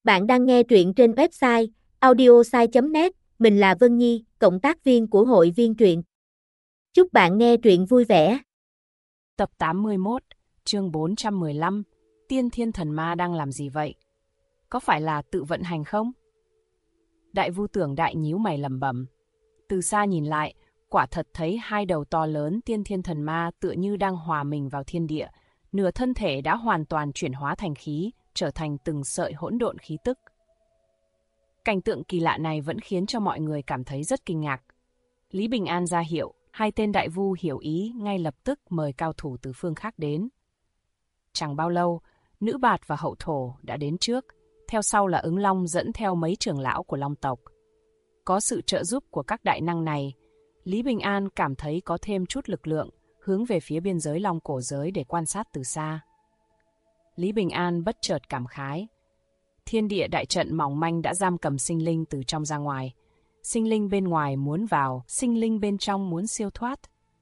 Bạn đang nghe truyện trên website audiosai.net, mình là Vân Nhi, cộng tác viên của hội viên truyện. Chúc bạn nghe truyện vui vẻ. Tập 81, chương 415, Tiên Thiên Thần Ma đang làm gì vậy? Có phải là tự vận hành không? Đại Vu Tưởng Đại nhíu mày lẩm bẩm. Từ xa nhìn lại, quả thật thấy hai đầu to lớn Tiên Thiên Thần Ma tựa như đang hòa mình vào thiên địa, nửa thân thể đã hoàn toàn chuyển hóa thành khí, trở thành từng sợi hỗn độn khí tức. Cảnh tượng kỳ lạ này vẫn khiến cho mọi người cảm thấy rất kinh ngạc. Lý Bình An ra hiệu, hai tên đại vu hiểu ý ngay lập tức mời cao thủ từ phương khác đến. Chẳng bao lâu, Nữ Bạt và Hậu Thổ đã đến trước, theo sau là Ứng Long dẫn theo mấy trưởng lão của Long tộc. Có sự trợ giúp của các đại năng này, Lý Bình An cảm thấy có thêm chút lực lượng, hướng về phía biên giới Long cổ giới để quan sát từ xa. Lý Bình An bất chợt cảm khái. Thiên địa đại trận mỏng manh đã giam cầm sinh linh từ trong ra ngoài. Sinh linh bên ngoài muốn vào, sinh linh bên trong muốn siêu thoát.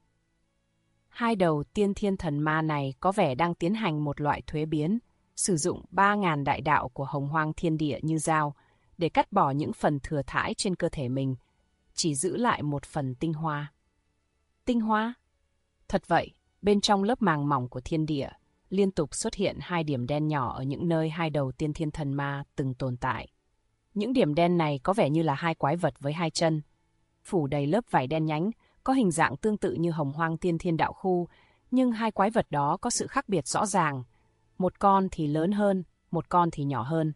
Hai đầu Tiên Thiên Thần Ma này có vẻ đang tiến hành một loại thuế biến, sử dụng 3.000 đại đạo của Hồng Hoang Thiên Địa như dao, để cắt bỏ những phần thừa thãi trên cơ thể mình, chỉ giữ lại một phần tinh hoa. Tinh hoa? Thật vậy, bên trong lớp màng mỏng của thiên địa, liên tục xuất hiện hai điểm đen nhỏ ở những nơi hai đầu Tiên Thiên Thần Ma từng tồn tại. Những điểm đen này có vẻ như là hai quái vật với hai chân, phủ đầy lớp vảy đen nhánh, có hình dạng tương tự như Hồng Hoang Tiên Thiên Đạo Khu, nhưng hai quái vật đó có sự khác biệt rõ ràng. Một con thì lớn hơn, một con thì nhỏ hơn.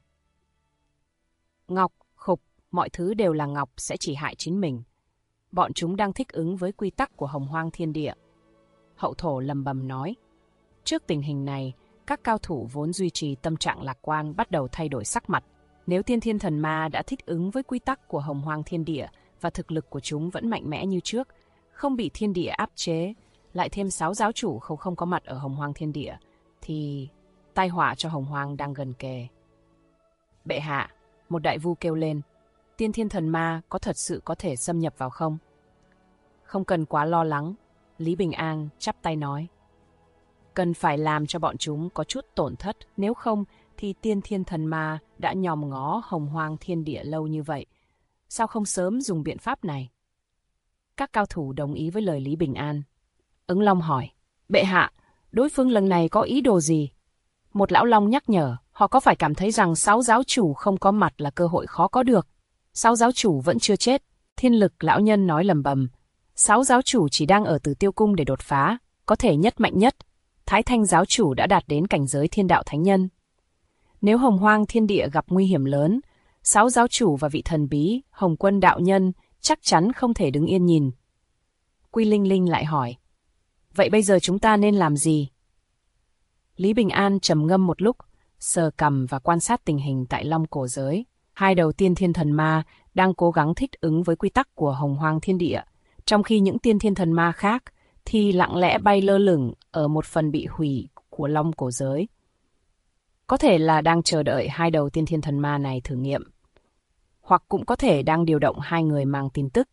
Ngọc, khục, mọi thứ đều là ngọc sẽ chỉ hại chính mình. Bọn chúng đang thích ứng với quy tắc của Hồng Hoang Thiên Địa. Hậu Thổ lầm bầm nói. Trước tình hình này, các cao thủ vốn duy trì tâm trạng lạc quan bắt đầu thay đổi sắc mặt. Nếu Tiên Thiên Thần Ma đã thích ứng với quy tắc của Hồng Hoang Thiên Địa và thực lực của chúng vẫn mạnh mẽ như trước, không bị thiên địa áp chế, lại thêm 6 giáo chủ không có mặt ở Hồng Hoang Thiên Địa, thì tai họa cho Hồng Hoang đang gần kề. Bệ hạ, một đại vu kêu lên, Tiên Thiên Thần Ma có thật sự có thể xâm nhập vào không? Không cần quá lo lắng, Lý Bình An chắp tay nói. Cần phải làm cho bọn chúng có chút tổn thất, nếu không thì Tiên Thiên Thần Ma đã nhòm ngó Hồng Hoang Thiên Địa lâu như vậy. Sao không sớm dùng biện pháp này? Các cao thủ đồng ý với lời Lý Bình An. Ứng Long hỏi, bệ hạ, đối phương lần này có ý đồ gì? Một lão long nhắc nhở, họ có phải cảm thấy rằng 6 giáo chủ không có mặt là cơ hội khó có được? 6 giáo chủ vẫn chưa chết. Thiên Lực lão nhân nói lầm bầm. 6 giáo chủ chỉ đang ở Tử Tiêu Cung để đột phá, có thể nhất mạnh nhất. Thái Thanh giáo chủ đã đạt đến cảnh giới thiên đạo thánh nhân. Nếu Hồng Hoang Thiên Địa gặp nguy hiểm lớn, 6 giáo chủ và vị thần bí, Hồng Quân đạo nhân chắc chắn không thể đứng yên nhìn. Quy Linh Linh lại hỏi, vậy bây giờ chúng ta nên làm gì? Lý Bình An trầm ngâm một lúc, sờ cằm và quan sát tình hình tại Long cổ giới. Hai đầu Tiên Thiên Thần Ma đang cố gắng thích ứng với quy tắc của Hồng Hoang Thiên Địa, trong khi những Tiên Thiên Thần Ma khác thì lặng lẽ bay lơ lửng ở một phần bị hủy của Long cổ giới. Có thể là đang chờ đợi hai đầu Tiên Thiên Thần Ma này thử nghiệm, hoặc cũng có thể đang điều động hai người mang tin tức.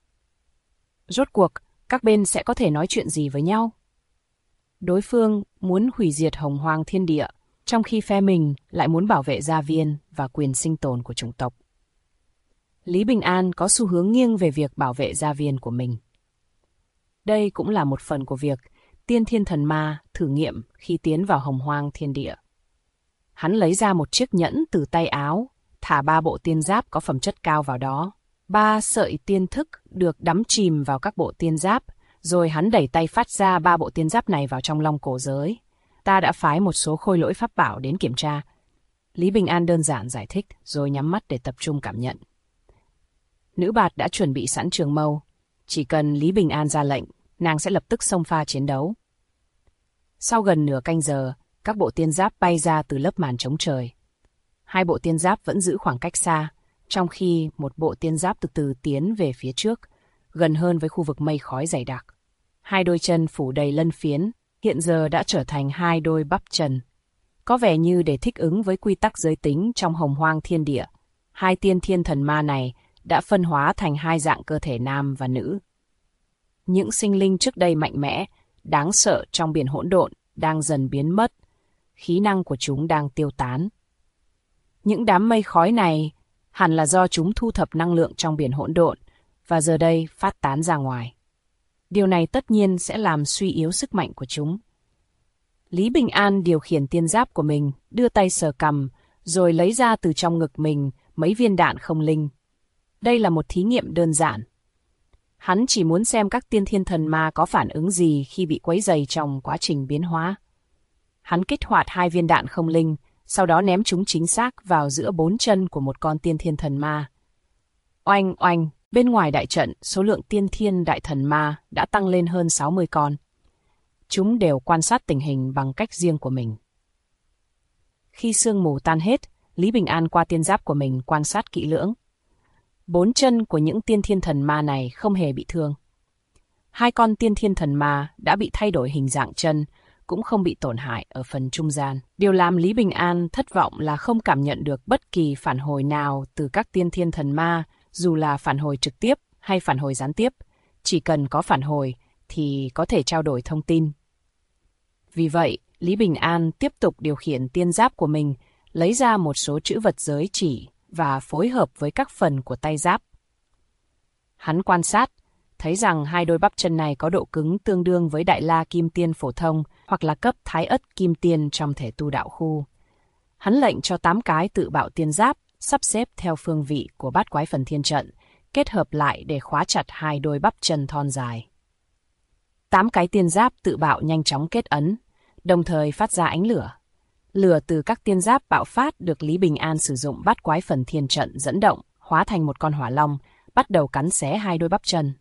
Rốt cuộc, các bên sẽ có thể nói chuyện gì với nhau? Đối phương muốn hủy diệt Hồng Hoang Thiên Địa, trong khi phe mình lại muốn bảo vệ gia viên và quyền sinh tồn của chủng tộc. Lý Bình An có xu hướng nghiêng về việc bảo vệ gia viên của mình. Đây cũng là một phần của việc Tiên Thiên Thần Ma thử nghiệm khi tiến vào Hồng Hoang Thiên Địa. Hắn lấy ra một chiếc nhẫn từ tay áo, thả 3 bộ tiên giáp có phẩm chất cao vào đó. 3 sợi tiên thức được đắm chìm vào các bộ tiên giáp, rồi hắn đẩy tay phát ra 3 bộ tiên giáp này vào trong Long cổ giới. Ta đã phái một số khôi lỗi pháp bảo đến kiểm tra. Lý Bình An đơn giản giải thích, rồi nhắm mắt để tập trung cảm nhận. Nữ Bạt đã chuẩn bị sẵn trường mâu. Chỉ cần Lý Bình An ra lệnh, nàng sẽ lập tức xông pha chiến đấu. Sau gần nửa canh giờ, các bộ tiên giáp bay ra từ lớp màn trống trời. 2 bộ tiên giáp vẫn giữ khoảng cách xa, trong khi một bộ tiên giáp từ từ tiến về phía trước, gần hơn với khu vực mây khói dày đặc. 2 đôi chân phủ đầy lân phiến, hiện giờ đã trở thành 2 đôi bắp chân. Có vẻ như để thích ứng với quy tắc giới tính trong Hồng Hoang Thiên Địa, 2 Tiên Thiên Thần Ma này đã phân hóa thành 2 dạng cơ thể nam và nữ. Những sinh linh trước đây mạnh mẽ, đáng sợ trong biển hỗn độn đang dần biến mất, khí năng của chúng đang tiêu tán. Những đám mây khói này hẳn là do chúng thu thập năng lượng trong biển hỗn độn và giờ đây phát tán ra ngoài. Điều này tất nhiên sẽ làm suy yếu sức mạnh của chúng. Lý Bình An điều khiển tiên giáp của mình, đưa tay sờ cằm, rồi lấy ra từ trong ngực mình mấy viên đạn không linh. Đây là một thí nghiệm đơn giản. Hắn chỉ muốn xem các tiên thiên thần ma có phản ứng gì khi bị quấy rầy trong quá trình biến hóa. Hắn kích hoạt 2 viên đạn không linh, sau đó ném chúng chính xác vào giữa 4 chân của một con tiên thiên thần ma. Oanh oanh, bên ngoài đại trận, số lượng tiên thiên đại thần ma đã tăng lên hơn 60 con. Chúng đều quan sát tình hình bằng cách riêng của mình. Khi sương mù tan hết, Lý Bình An qua tiên giáp của mình quan sát kỹ lưỡng. 4 chân của những tiên thiên thần ma này không hề bị thương. 2 con tiên thiên thần ma đã bị thay đổi hình dạng chân, cũng không bị tổn hại ở phần trung gian. Điều làm Lý Bình An thất vọng là không cảm nhận được bất kỳ phản hồi nào từ các tiên thiên thần ma, dù là phản hồi trực tiếp hay phản hồi gián tiếp. Chỉ cần có phản hồi thì có thể trao đổi thông tin. Vì vậy, Lý Bình An tiếp tục điều khiển tiên giáp của mình, lấy ra một số chữ vật giới chỉ và phối hợp với các phần của tay giáp. Hắn quan sát, thấy rằng 2 đôi bắp chân này có độ cứng tương đương với Đại La Kim Tiên phổ thông hoặc là cấp Thái Ất Kim Tiên trong thể tu đạo khu. Hắn lệnh cho 8 cái tự bạo tiên giáp sắp xếp theo phương vị của bát quái phần thiên trận, kết hợp lại để khóa chặt 2 đôi bắp chân thon dài. 8 cái tiên giáp tự bạo nhanh chóng kết ấn, đồng thời phát ra ánh lửa. Lửa từ các tiên giáp bạo phát được Lý Bình An sử dụng bát quái phần thiên trận dẫn động, hóa thành một con hỏa long, bắt đầu cắn xé 2 đôi bắp chân.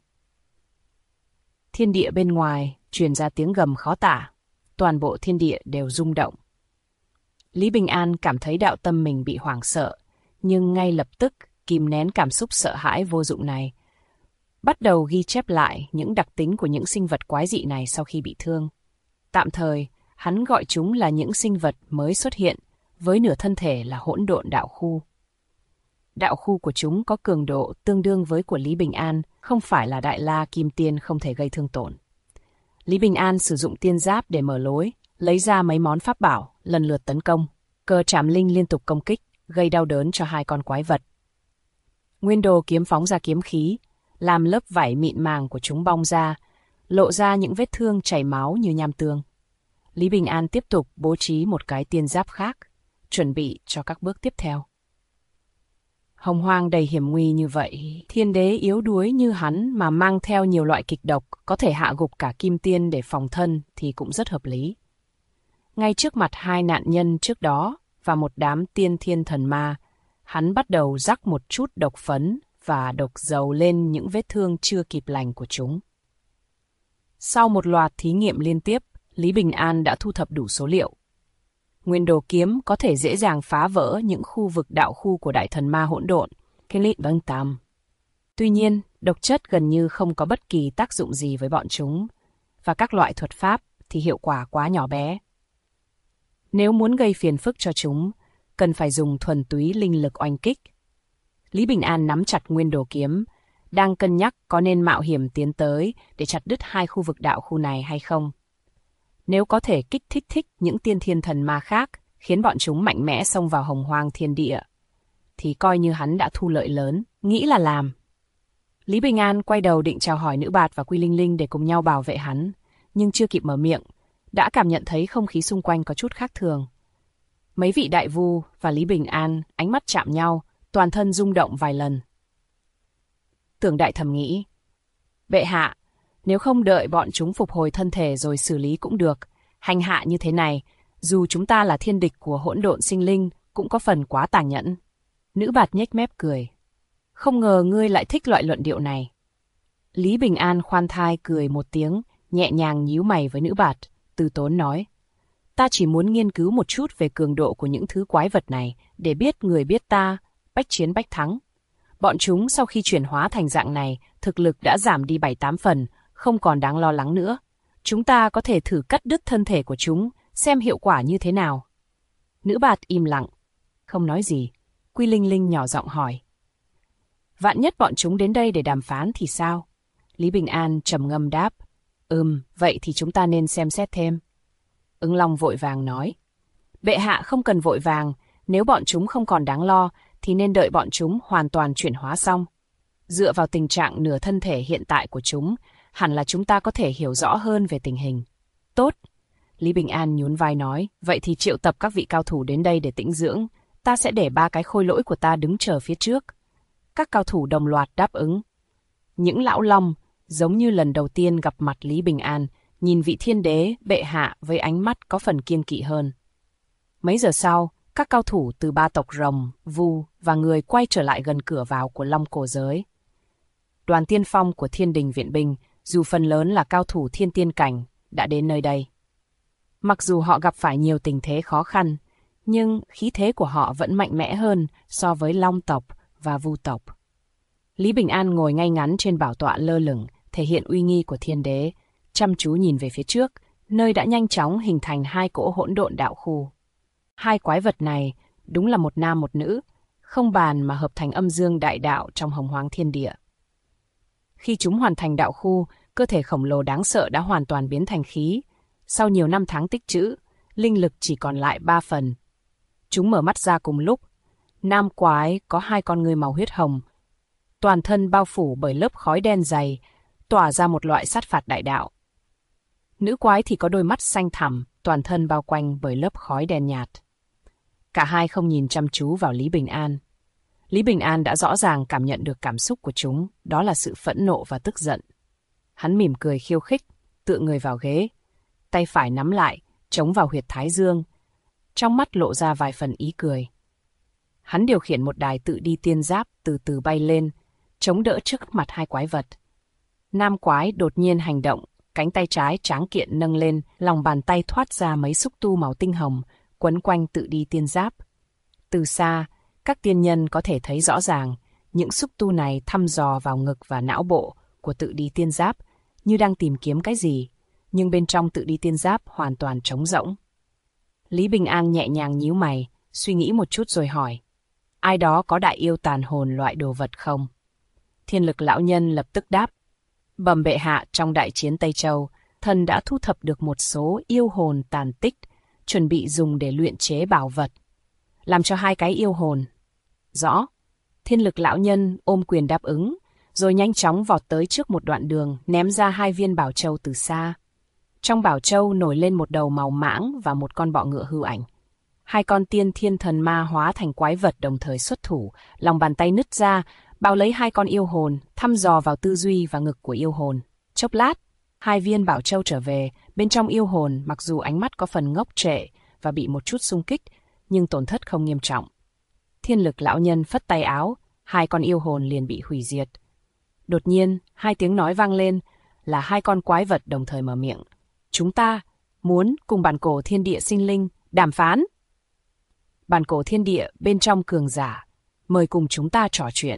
Thiên địa bên ngoài truyền ra tiếng gầm khó tả, toàn bộ thiên địa đều rung động. Lý Bình An cảm thấy đạo tâm mình bị hoảng sợ, nhưng ngay lập tức kìm nén cảm xúc sợ hãi vô dụng này. Bắt đầu ghi chép lại những đặc tính của những sinh vật quái dị này sau khi bị thương. Tạm thời, hắn gọi chúng là những sinh vật mới xuất hiện, với nửa thân thể là hỗn độn đạo khu. Đạo khu của chúng có cường độ tương đương với của Lý Bình An, không phải là Đại La Kim Tiên không thể gây thương tổn. Lý Bình An sử dụng tiên giáp để mở lối, lấy ra mấy món pháp bảo, lần lượt tấn công. Cờ trảm linh liên tục công kích, gây đau đớn cho 2 con quái vật. Nguyên đồ kiếm phóng ra kiếm khí, làm lớp vảy mịn màng của chúng bong ra, lộ ra những vết thương chảy máu như nham tương. Lý Bình An tiếp tục bố trí một cái tiên giáp khác, chuẩn bị cho các bước tiếp theo. Hồng hoang đầy hiểm nguy như vậy, thiên đế yếu đuối như hắn mà mang theo nhiều loại kịch độc có thể hạ gục cả kim tiên để phòng thân thì cũng rất hợp lý. Ngay trước mặt 2 nạn nhân trước đó và một đám tiên thiên thần ma, hắn bắt đầu rắc một chút độc phấn và độc dầu lên những vết thương chưa kịp lành của chúng. Sau một loạt thí nghiệm liên tiếp, Lý Bình An đã thu thập đủ số liệu. Nguyên đồ kiếm có thể dễ dàng phá vỡ những khu vực đạo khu của đại thần ma hỗn độn, Kelit Vâng Tam. Tuy nhiên, độc chất gần như không có bất kỳ tác dụng gì với bọn chúng, và các loại thuật pháp thì hiệu quả quá nhỏ bé. Nếu muốn gây phiền phức cho chúng, cần phải dùng thuần túy linh lực oanh kích. Lý Bình An nắm chặt nguyên đồ kiếm, đang cân nhắc có nên mạo hiểm tiến tới để chặt đứt 2 khu vực đạo khu này hay không. Nếu có thể kích thích những tiên thiên thần ma khác, khiến bọn chúng mạnh mẽ xông vào hồng hoang thiên địa, thì coi như hắn đã thu lợi lớn, nghĩ là làm. Lý Bình An quay đầu định chào hỏi Nữ Bạt và Quy Linh Linh để cùng nhau bảo vệ hắn, nhưng chưa kịp mở miệng, đã cảm nhận thấy không khí xung quanh có chút khác thường. Mấy vị đại vu và Lý Bình An ánh mắt chạm nhau, toàn thân rung động vài lần. Tưởng Đại thầm nghĩ, bệ hạ, nếu không đợi bọn chúng phục hồi thân thể rồi xử lý cũng được, hành hạ như thế này, dù chúng ta là thiên địch của hỗn độn sinh linh, cũng có phần quá tàn nhẫn. Nữ Bạt nhếch mép cười. Không ngờ ngươi lại thích loại luận điệu này. Lý Bình An khoan thai cười một tiếng, nhẹ nhàng nhíu mày với Nữ Bạt, từ tốn nói. Ta chỉ muốn nghiên cứu một chút về cường độ của những thứ quái vật này, để biết người biết ta, bách chiến bách thắng. Bọn chúng sau khi chuyển hóa thành dạng này, thực lực đã giảm đi 7-8 phần, không còn đáng lo lắng nữa. Chúng ta có thể thử cắt đứt thân thể của chúng, xem hiệu quả như thế nào. Nữ Bạt im lặng, không nói gì. Quy Linh Linh nhỏ giọng hỏi. Vạn nhất bọn chúng đến đây để đàm phán thì sao? Lý Bình An trầm ngâm đáp. Vậy thì chúng ta nên xem xét thêm. Ứng Long vội vàng nói. Bệ hạ không cần vội vàng, Nếu bọn chúng không còn đáng lo, thì nên đợi bọn chúng hoàn toàn chuyển hóa xong. Dựa vào tình trạng nửa thân thể hiện tại của chúng, hẳn là chúng ta có thể hiểu rõ hơn về tình hình. Tốt. Lý Bình An nhún vai nói, vậy thì triệu tập các vị cao thủ đến đây để tĩnh dưỡng. Ta sẽ để 3 cái khôi lỗi của ta đứng chờ phía trước. Các cao thủ đồng loạt đáp ứng. Những lão long, giống như lần đầu tiên gặp mặt Lý Bình An, nhìn vị thiên đế, bệ hạ với ánh mắt có phần kiêng kỵ hơn. Mấy giờ sau, các cao thủ từ 3 tộc rồng, vu và người quay trở lại gần cửa vào của Long Cổ giới. Đoàn tiên phong của Thiên Đình viện binh, dù phần lớn là cao thủ thiên tiên cảnh, đã đến nơi đây. Mặc dù họ gặp phải nhiều tình thế khó khăn, nhưng khí thế của họ vẫn mạnh mẽ hơn so với Long tộc và Vu tộc. Lý Bình An ngồi ngay ngắn trên bảo tọa lơ lửng, thể hiện uy nghi của thiên đế, chăm chú nhìn về phía trước, nơi đã nhanh chóng hình thành 2 cỗ hỗn độn đạo khu. 2 quái vật này đúng là một nam một nữ, không bàn mà hợp thành âm dương đại đạo trong Hồng Hoang thiên địa. Khi chúng hoàn thành đạo khu, cơ thể khổng lồ đáng sợ đã hoàn toàn biến thành khí. Sau nhiều năm tháng tích trữ, linh lực chỉ còn lại 3 phần. Chúng mở mắt ra cùng lúc. Nam quái có 2 con ngươi màu huyết hồng, toàn thân bao phủ bởi lớp khói đen dày, tỏa ra một loại sát phạt đại đạo. Nữ quái thì có đôi mắt xanh thẳm, toàn thân bao quanh bởi lớp khói đen nhạt. Cả hai không nhìn chăm chú vào Lý Bình An. Lý Bình An đã rõ ràng cảm nhận được cảm xúc của chúng, đó là sự phẫn nộ và tức giận. Hắn mỉm cười khiêu khích, tựa người vào ghế, tay phải nắm lại, chống vào huyệt thái dương. Trong mắt lộ ra vài phần ý cười. Hắn điều khiển một đài tự đi tiên giáp từ từ bay lên, chống đỡ trước mặt 2 quái vật. Nam quái đột nhiên hành động, cánh tay trái tráng kiện nâng lên, lòng bàn tay thoát ra mấy xúc tu màu tinh hồng, quấn quanh tự đi tiên giáp. Từ xa, các tiên nhân có thể thấy rõ ràng, những xúc tu này thăm dò vào ngực và não bộ của tự đi tiên giáp, như đang tìm kiếm cái gì, nhưng bên trong tự đi tiên giáp hoàn toàn trống rỗng. Lý Bình An nhẹ nhàng nhíu mày, suy nghĩ một chút rồi hỏi, ai đó có đại yêu tàn hồn loại đồ vật không? Thiên Lực lão nhân lập tức đáp, bẩm bệ hạ, trong đại chiến Tây Châu, thần đã thu thập được một số yêu hồn tàn tích, chuẩn bị dùng để luyện chế bảo vật. Làm cho 2 cái yêu hồn. Rõ. Thiên Lực lão nhân ôm quyền đáp ứng, rồi nhanh chóng vọt tới trước một đoạn đường, ném ra 2 viên bảo châu từ xa. Trong bảo châu nổi lên một đầu màu mãng và một con bọ ngựa hư ảnh. 2 con tiên thiên thần ma hóa thành quái vật đồng thời xuất thủ, lòng bàn tay nứt ra, bao lấy 2 con yêu hồn, thăm dò vào tư duy và ngực của yêu hồn. Chốc lát, 2 viên bảo châu trở về, bên trong yêu hồn mặc dù ánh mắt có phần ngốc trệ và bị một chút xung kích, nhưng tổn thất không nghiêm trọng. Thiên Lực lão nhân phất tay áo, 2 con yêu hồn liền bị hủy diệt. Đột nhiên, 2 tiếng nói vang lên, là 2 con quái vật đồng thời mở miệng. Chúng ta muốn cùng bản cổ thiên địa sinh linh đàm phán. Bản cổ thiên địa bên trong cường giả, mời cùng chúng ta trò chuyện.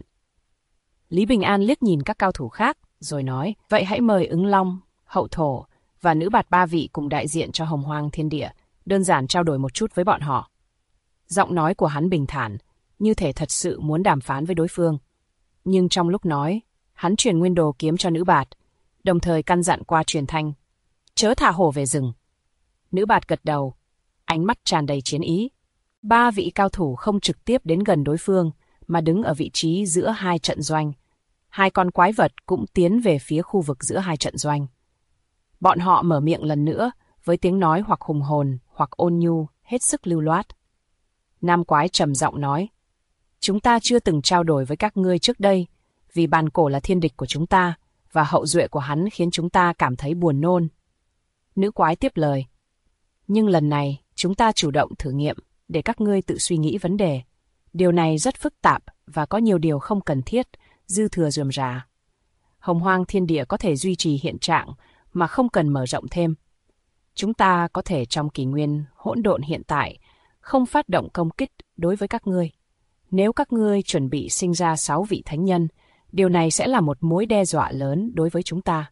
Lý Bình An liếc nhìn các cao thủ khác, rồi nói, vậy hãy mời Ứng Long, Hậu Thổ và Nữ Bạt 3 vị cùng đại diện cho Hồng Hoang thiên địa, đơn giản trao đổi một chút với bọn họ. Giọng nói của hắn bình thản, như thể thật sự muốn đàm phán với đối phương. Nhưng trong lúc nói, hắn truyền nguyên đồ kiếm cho Nữ Bạt, đồng thời căn dặn qua truyền thanh, chớ thả hổ về rừng. Nữ Bạt gật đầu, ánh mắt tràn đầy chiến ý. 3 vị cao thủ không trực tiếp đến gần đối phương, mà đứng ở vị trí giữa 2 trận doanh. 2 con quái vật cũng tiến về phía khu vực giữa 2 trận doanh. Bọn họ mở miệng lần nữa, với tiếng nói hoặc hùng hồn, hoặc ôn nhu, hết sức lưu loát. Nam quái trầm giọng nói, chúng ta chưa từng trao đổi với các ngươi trước đây, vì bàn cổ là thiên địch của chúng ta, và hậu duệ của hắn khiến chúng ta cảm thấy buồn nôn. Nữ quái tiếp lời, nhưng lần này chúng ta chủ động thử nghiệm, để các ngươi tự suy nghĩ vấn đề. Điều này rất phức tạp và có nhiều điều không cần thiết, dư thừa rườm rà. Hồng Hoang thiên địa có thể duy trì hiện trạng mà không cần mở rộng thêm. Chúng ta có thể trong kỷ nguyên hỗn độn hiện tại không phát động công kích đối với các ngươi. Nếu các ngươi chuẩn bị sinh ra 6 vị thánh nhân, điều này sẽ là một mối đe dọa lớn đối với chúng ta.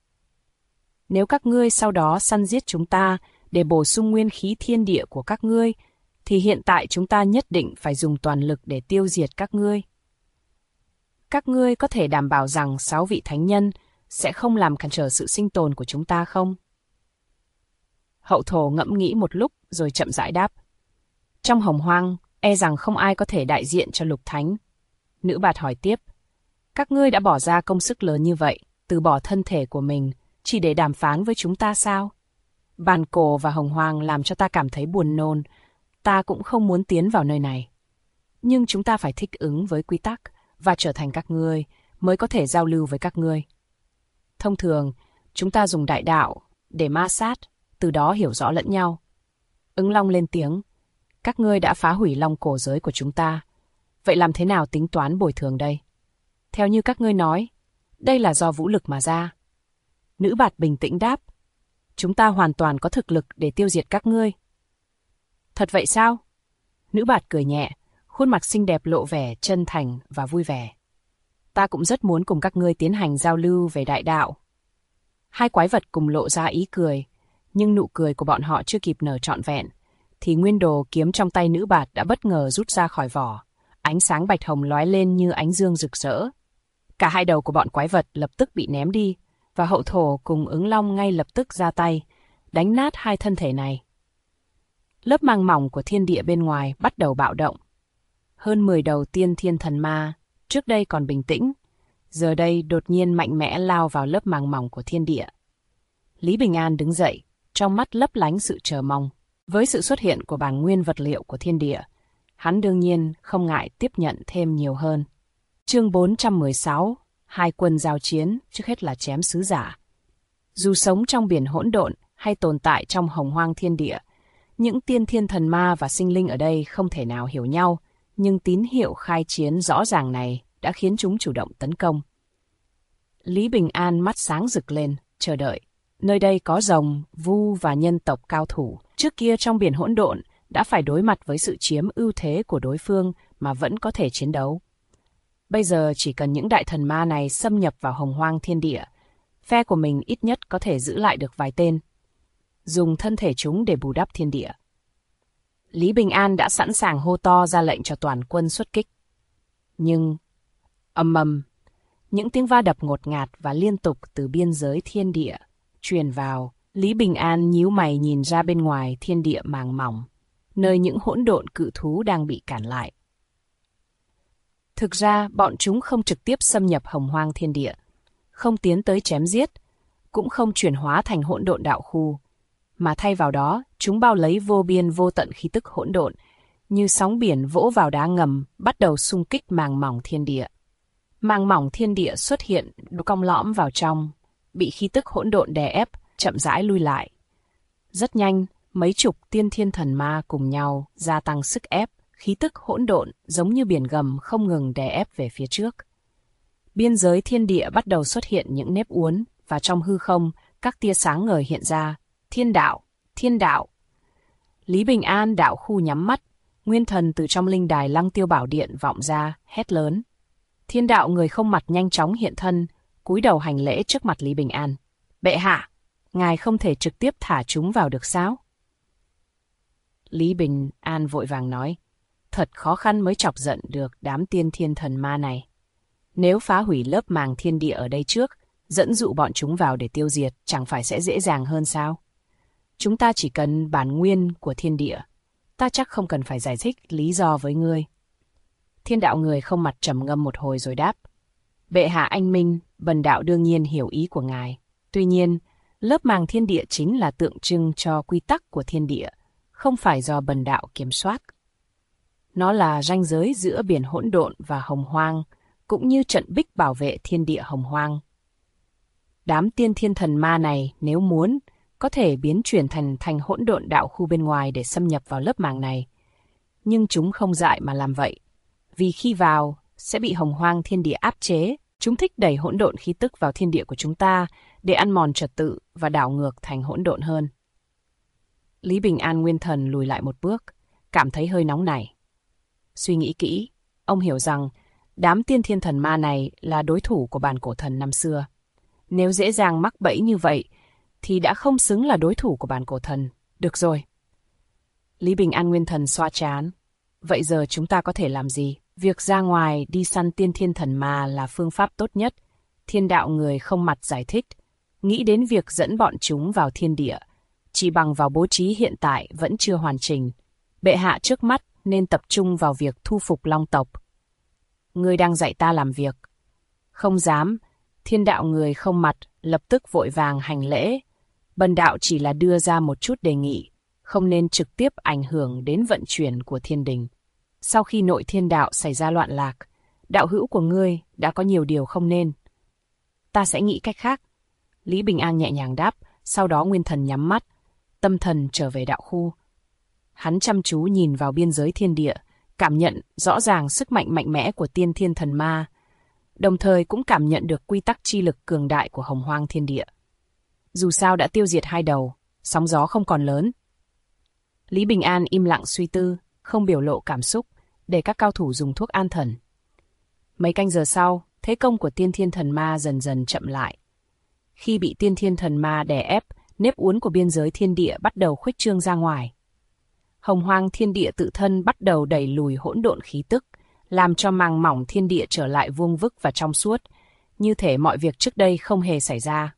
Nếu các ngươi sau đó săn giết chúng ta để bổ sung nguyên khí thiên địa của các ngươi, thì hiện tại chúng ta nhất định phải dùng toàn lực để tiêu diệt các ngươi. Các ngươi có thể đảm bảo rằng 6 vị thánh nhân sẽ không làm cản trở sự sinh tồn của chúng ta không? Hậu Thổ ngẫm nghĩ một lúc rồi chậm rãi đáp. Trong Hồng Hoang, E rằng không ai có thể đại diện cho Lục Thánh. Nữ bạt hỏi tiếp. Các ngươi đã bỏ ra công sức lớn như vậy, từ bỏ thân thể của mình, chỉ để đàm phán với chúng ta sao? Bàn cổ và hồng hoang làm cho ta cảm thấy buồn nôn. Ta cũng không muốn tiến vào nơi này. Nhưng chúng ta phải thích ứng với quy tắc và trở thành các ngươi mới có thể giao lưu với các ngươi. Thông thường, chúng ta dùng đại đạo để ma sát, từ đó hiểu rõ lẫn nhau. Ứng Long lên tiếng. Các ngươi đã phá hủy long cổ giới của chúng ta. Vậy làm thế nào tính toán bồi thường đây? Theo như các ngươi nói, đây là do vũ lực mà ra. Nữ bạt bình tĩnh đáp. Chúng ta hoàn toàn có thực lực để tiêu diệt các ngươi. Thật vậy sao? Nữ bạt cười nhẹ, khuôn mặt xinh đẹp lộ vẻ chân thành và vui vẻ. Ta cũng rất muốn cùng các ngươi tiến hành giao lưu về đại đạo. Hai quái vật cùng lộ ra ý cười, nhưng nụ cười của bọn họ chưa kịp nở trọn vẹn, thì nguyên đồ kiếm trong tay nữ bạt đã bất ngờ rút ra khỏi vỏ, ánh sáng bạch hồng lóe lên như ánh dương rực rỡ. Cả hai đầu của bọn quái vật lập tức bị ném đi, và hậu thổ cùng Ứng Long ngay lập tức ra tay, đánh nát hai thân thể này. Lớp màng mỏng của thiên địa bên ngoài bắt đầu bạo động. Hơn 10 đầu tiên thiên thần ma, trước đây còn bình tĩnh, giờ đây đột nhiên mạnh mẽ lao vào lớp màng mỏng của thiên địa. Lý Bình An đứng dậy, trong mắt lấp lánh sự chờ mong. Với sự xuất hiện của bản nguyên vật liệu của thiên địa, hắn đương nhiên không ngại tiếp nhận thêm nhiều hơn. Chương 416, hai quân giao chiến, trước hết là chém sứ giả. Dù sống trong biển hỗn độn hay tồn tại trong hồng hoang thiên địa, những tiên thiên thần ma và sinh linh ở đây không thể nào hiểu nhau, nhưng tín hiệu khai chiến rõ ràng này đã khiến chúng chủ động tấn công. Lý Bình An mắt sáng rực lên, chờ đợi. Nơi đây có rồng, vu và nhân tộc cao thủ. Trước kia trong biển hỗn độn đã phải đối mặt với sự chiếm ưu thế của đối phương mà vẫn có thể chiến đấu. Bây giờ chỉ cần những đại thần ma này xâm nhập vào hồng hoang thiên địa, phe của mình ít nhất có thể giữ lại được vài tên. Dùng thân thể chúng để bù đắp thiên địa. Lý Bình An đã sẵn sàng hô to ra lệnh cho toàn quân xuất kích. Nhưng, ầm ầm, những tiếng va đập ngột ngạt và liên tục từ biên giới thiên địa truyền vào. Lý Bình An nhíu mày nhìn ra bên ngoài thiên địa màng mỏng, nơi những hỗn độn cự thú đang bị cản lại. Thực ra, bọn chúng không trực tiếp xâm nhập hồng hoang thiên địa, không tiến tới chém giết, cũng không chuyển hóa thành hỗn độn đạo khu, mà thay vào đó, chúng bao lấy vô biên vô tận khí tức hỗn độn, như sóng biển vỗ vào đá ngầm, bắt đầu xung kích màng mỏng thiên địa. Màng mỏng thiên địa xuất hiện, cong lõm vào trong, bị khí tức hỗn độn đè ép, chậm rãi lui lại. Rất nhanh, mấy chục tiên thiên thần ma cùng nhau gia tăng sức ép, khí tức hỗn độn giống như biển gầm không ngừng đè ép về phía trước. Biên giới thiên địa bắt đầu xuất hiện những nếp uốn, và trong hư không, các tia sáng ngời hiện ra. Thiên đạo, thiên đạo. Lý Bình An đạo khu nhắm mắt, nguyên thần từ trong linh đài Lăng Tiêu Bảo Điện vọng ra, hét lớn. Thiên đạo người không mặt nhanh chóng hiện thân, cúi đầu hành lễ trước mặt Lý Bình An. Bệ hạ, ngài không thể trực tiếp thả chúng vào được sao? Lý Bình An vội vàng nói, thật khó khăn mới chọc giận được đám tiên thiên thần ma này. Nếu phá hủy lớp màng thiên địa ở đây trước, dẫn dụ bọn chúng vào để tiêu diệt, chẳng phải sẽ dễ dàng hơn sao? Chúng ta chỉ cần bản nguyên của thiên địa, ta chắc không cần phải giải thích lý do với ngươi. Thiên đạo người không mặt trầm ngâm một hồi rồi đáp. Bệ hạ anh minh, bần đạo đương nhiên hiểu ý của ngài. Tuy nhiên, lớp màng thiên địa chính là tượng trưng cho quy tắc của thiên địa, không phải do bần đạo kiểm soát. Nó là ranh giới giữa biển hỗn độn và hồng hoang, cũng như trận bích bảo vệ thiên địa hồng hoang. Đám tiên thiên thần ma này nếu muốn, có thể biến chuyển thành hỗn độn đạo khu bên ngoài để xâm nhập vào lớp màng này. Nhưng chúng không dại mà làm vậy, vì khi vào sẽ bị hồng hoang thiên địa áp chế. Chúng thích đẩy hỗn độn khí tức vào thiên địa của chúng ta để ăn mòn trật tự và đảo ngược thành hỗn độn hơn. Lý Bình An nguyên thần lùi lại một bước, cảm thấy hơi nóng nảy. Suy nghĩ kỹ, ông hiểu rằng đám tiên thiên thần ma này là đối thủ của bàn cổ thần năm xưa. Nếu dễ dàng mắc bẫy như vậy, thì đã không xứng là đối thủ của bàn cổ thần. Được rồi. Lý Bình An nguyên thần xoa trán. Vậy giờ chúng ta có thể làm gì? Việc ra ngoài đi săn tiên thiên thần ma là phương pháp tốt nhất. Thiên đạo người không mặt giải thích. Nghĩ đến việc dẫn bọn chúng vào thiên địa. Chỉ bằng vào bố trí hiện tại vẫn chưa hoàn chỉnh. Bệ hạ trước mắt nên tập trung vào việc thu phục Long tộc. Ngươi đang dạy ta làm việc. Không dám. Thiên đạo người không mặt lập tức vội vàng hành lễ. Bần đạo chỉ là đưa ra một chút đề nghị, không nên trực tiếp ảnh hưởng đến vận chuyển của thiên đình. Sau khi nội thiên đạo xảy ra loạn lạc, đạo hữu của ngươi đã có nhiều điều không nên. Ta sẽ nghĩ cách khác. Lý Bình An nhẹ nhàng đáp, sau đó nguyên thần nhắm mắt, tâm thần trở về đạo khu. Hắn chăm chú nhìn vào biên giới thiên địa, cảm nhận rõ ràng sức mạnh mạnh mẽ của tiên thiên thần ma, đồng thời cũng cảm nhận được quy tắc chi lực cường đại của hồng hoang thiên địa. Dù sao đã tiêu diệt hai đầu, sóng gió không còn lớn. Lý Bình An im lặng suy tư, không biểu lộ cảm xúc, để các cao thủ dùng thuốc an thần. Mấy canh giờ sau, thế công của tiên thiên thần ma dần dần chậm lại. Khi bị tiên thiên thần ma đè ép, nếp uốn của biên giới thiên địa bắt đầu khuếch trương ra ngoài. Hồng hoang thiên địa tự thân bắt đầu đẩy lùi hỗn độn khí tức, làm cho màng mỏng thiên địa trở lại vuông vức và trong suốt, như thể mọi việc trước đây không hề xảy ra.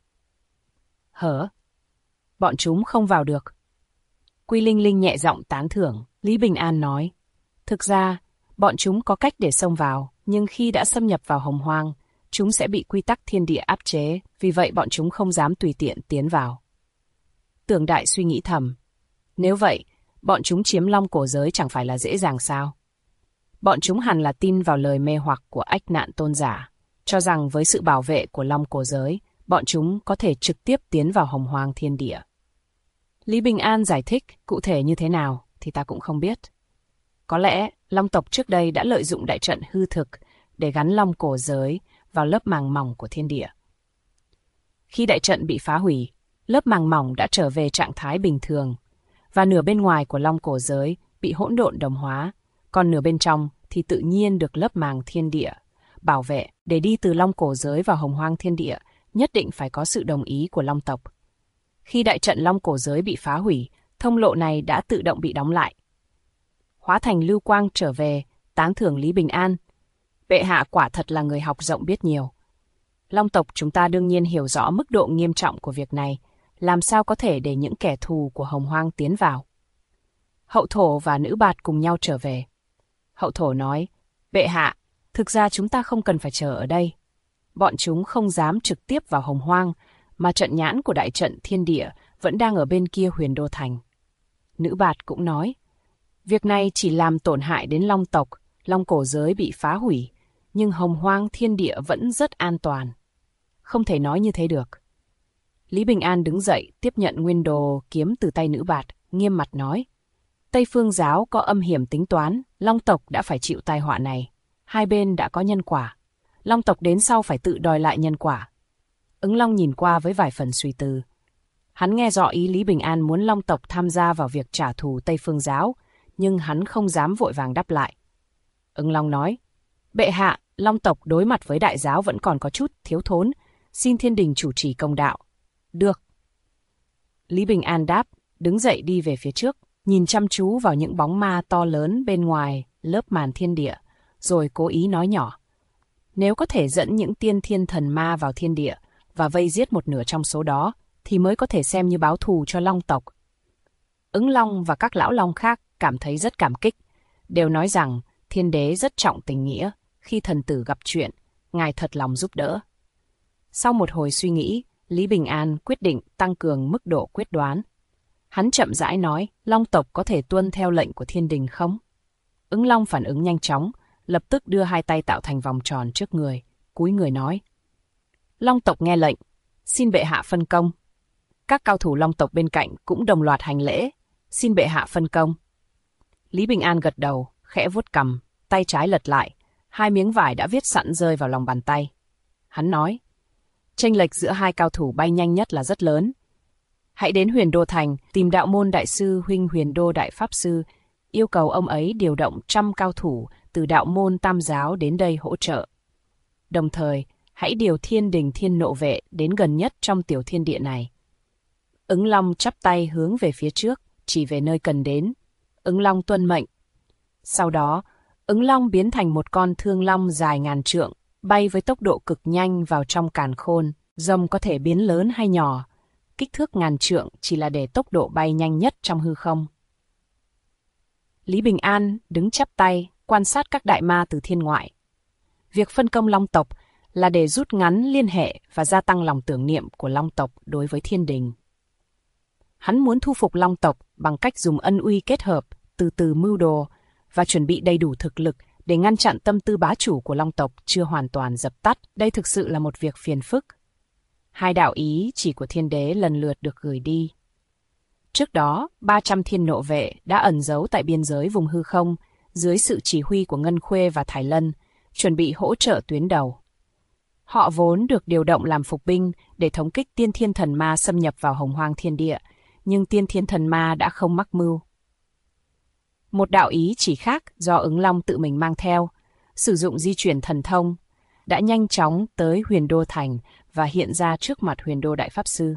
Hở? Bọn chúng không vào được. Quy Linh Linh nhẹ giọng tán thưởng, Lý Bình An nói. Thực ra, bọn chúng có cách để xông vào, nhưng khi đã xâm nhập vào hồng hoang, chúng sẽ bị quy tắc thiên địa áp chế, vì vậy bọn chúng không dám tùy tiện tiến vào. Tưởng Đại suy nghĩ thầm. Nếu vậy, bọn chúng chiếm long cổ giới chẳng phải là dễ dàng sao? Bọn chúng hẳn là tin vào lời mê hoặc của Ách Nạn tôn giả, cho rằng với sự bảo vệ của long cổ giới, bọn chúng có thể trực tiếp tiến vào hồng hoang thiên địa. Lý Bình An giải thích cụ thể như thế nào thì ta cũng không biết. Có lẽ long tộc trước đây đã lợi dụng đại trận hư thực để gắn long cổ giới vào lớp màng mỏng của thiên địa. Khi đại trận bị phá hủy, lớp màng mỏng đã trở về trạng thái bình thường, và nửa bên ngoài của long cổ giới bị hỗn độn đồng hóa, còn nửa bên trong thì tự nhiên được lớp màng thiên địa bảo vệ. Để đi từ long cổ giới vào hồng hoang thiên địa, nhất định phải có sự đồng ý của long tộc. Khi đại trận long cổ giới bị phá hủy, thông lộ này đã tự động bị đóng lại. Hóa thành lưu quang trở về, tán thưởng Lý Bình An. Bệ hạ quả thật là người học rộng biết nhiều. Long tộc chúng ta đương nhiên hiểu rõ mức độ nghiêm trọng của việc này, làm sao có thể để những kẻ thù của hồng hoang tiến vào. Hậu thổ và nữ bạt cùng nhau trở về. Hậu thổ nói, bệ hạ, thực ra chúng ta không cần phải chờ ở đây. Bọn chúng không dám trực tiếp vào hồng hoang, mà trận nhãn của đại trận thiên địa vẫn đang ở bên kia Huyền Đô Thành. Nữ bạt cũng nói, việc này chỉ làm tổn hại đến long tộc, long cổ giới bị phá hủy, nhưng hồng hoang thiên địa vẫn rất an toàn. Không thể nói như thế được. Lý Bình An đứng dậy tiếp nhận nguyên đồ kiếm từ tay nữ bạt, nghiêm mặt nói, Tây Phương giáo có âm hiểm tính toán, long tộc đã phải chịu tai họa này. Hai bên đã có nhân quả. Long tộc đến sau phải tự đòi lại nhân quả. Ứng Long nhìn qua với vài phần suy tư. Hắn nghe rõ ý Lý Bình An muốn long tộc tham gia vào việc trả thù Tây Phương giáo, nhưng hắn không dám vội vàng đáp lại. Ứng Long nói, bệ hạ, long tộc đối mặt với đại giáo vẫn còn có chút thiếu thốn, xin thiên đình chủ trì công đạo. Được. Lý Bình An đáp, đứng dậy đi về phía trước, nhìn chăm chú vào những bóng ma to lớn bên ngoài lớp màn thiên địa, rồi cố ý nói nhỏ. Nếu có thể dẫn những tiên thiên thần ma vào thiên địa và vây giết một nửa trong số đó, thì mới có thể xem như báo thù cho long tộc. Ứng Long và các lão long khác cảm thấy rất cảm kích, đều nói rằng thiên đế rất trọng tình nghĩa, khi thần tử gặp chuyện, ngài thật lòng giúp đỡ. Sau một hồi suy nghĩ, Lý Bình An quyết định tăng cường mức độ quyết đoán. Hắn chậm rãi nói, long tộc có thể tuân theo lệnh của thiên đình không? Ứng Long phản ứng nhanh chóng, lập tức đưa hai tay tạo thành vòng tròn trước người, cúi người nói. Long tộc nghe lệnh, xin bệ hạ phân công. Các cao thủ long tộc bên cạnh cũng đồng loạt hành lễ, xin bệ hạ phân công. Lý Bình An gật đầu, khẽ vuốt cằm, tay trái lật lại, hai miếng vải đã viết sẵn rơi vào lòng bàn tay. Hắn nói, chênh lệch giữa hai cao thủ bay nhanh nhất là rất lớn. Hãy đến Huyền Đô Thành tìm đạo môn đại sư huynh Huyền Đô Đại Pháp Sư, yêu cầu ông ấy điều động 100 cao thủ từ đạo môn Tam giáo đến đây hỗ trợ. Đồng thời, hãy điều thiên đình thiên nộ vệ đến gần nhất trong tiểu thiên địa này. Ứng Long chắp tay hướng về phía trước, chỉ về nơi cần đến. Ứng Long tuân mệnh. Sau đó, Ứng Long biến thành một con thương long dài ngàn trượng, bay với tốc độ cực nhanh vào trong càn khôn. Rồng có thể biến lớn hay nhỏ, kích thước ngàn trượng chỉ là để tốc độ bay nhanh nhất trong hư không. Lý Bình An đứng chắp tay, quan sát các đại ma từ thiên ngoại. Việc phân công Long tộc là để rút ngắn liên hệ và gia tăng lòng tưởng niệm của Long tộc đối với thiên đình. Hắn muốn thu phục Long tộc bằng cách dùng ân uy kết hợp, từ từ mưu đồ và chuẩn bị đầy đủ thực lực để ngăn chặn tâm tư bá chủ của Long tộc chưa hoàn toàn dập tắt. Đây thực sự là một việc phiền phức. 2 đạo ý chỉ của thiên đế lần lượt được gửi đi. Trước đó, 300 thiên nộ vệ đã ẩn giấu tại biên giới vùng hư không dưới sự chỉ huy của Ngân Khuê và Thái Lân, chuẩn bị hỗ trợ tuyến đầu. Họ vốn được điều động làm phục binh để thống kích Tiên Thiên Thần Ma xâm nhập vào Hồng Hoang Thiên Địa, nhưng Tiên Thiên Thần Ma đã không mắc mưu. Một đạo ý chỉ khác do Ứng Long tự mình mang theo, sử dụng di chuyển thần thông, đã nhanh chóng tới Huyền Đô Thành và hiện ra trước mặt Huyền Đô Đại Pháp Sư.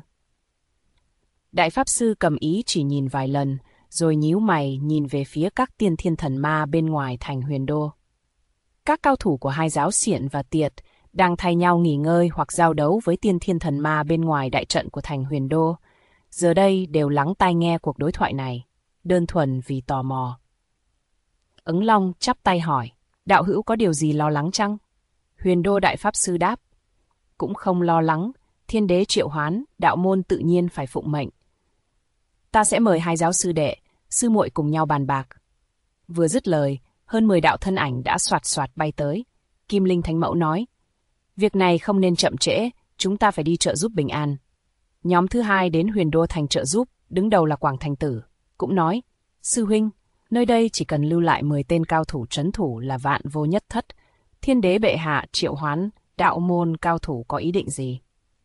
Đại Pháp Sư cầm ý chỉ nhìn vài lần, rồi nhíu mày nhìn về phía các Tiên Thiên Thần Ma bên ngoài thành Huyền Đô. Các cao thủ của 2 giáo Xiển và Tiệt đang thay nhau nghỉ ngơi hoặc giao đấu với Tiên Thiên Thần Ma bên ngoài đại trận của thành Huyền Đô, giờ đây đều lắng tai nghe cuộc đối thoại này, đơn thuần vì tò mò. Ứng Long chắp tay hỏi, đạo hữu có điều gì lo lắng chăng? Huyền Đô Đại Pháp Sư đáp, cũng không lo lắng, thiên đế triệu hoán, đạo môn tự nhiên phải phụng mệnh. Ta sẽ mời 2 giáo sư đệ, sư muội cùng nhau bàn bạc. Vừa dứt lời, hơn 10 đạo thân ảnh đã xoạt xoạt bay tới. Kim Linh Thánh Mẫu nói, việc này không nên chậm trễ, chúng ta phải đi trợ giúp Bình An. Nhóm thứ 2 đến Huyền Đô Thành trợ giúp, đứng đầu là Quảng Thành Tử, cũng nói, sư huynh, nơi đây chỉ cần lưu lại 10 tên cao thủ trấn thủ là vạn vô nhất thất. Thiên đế bệ hạ triệu hoán, đạo môn cao thủ có ý định gì?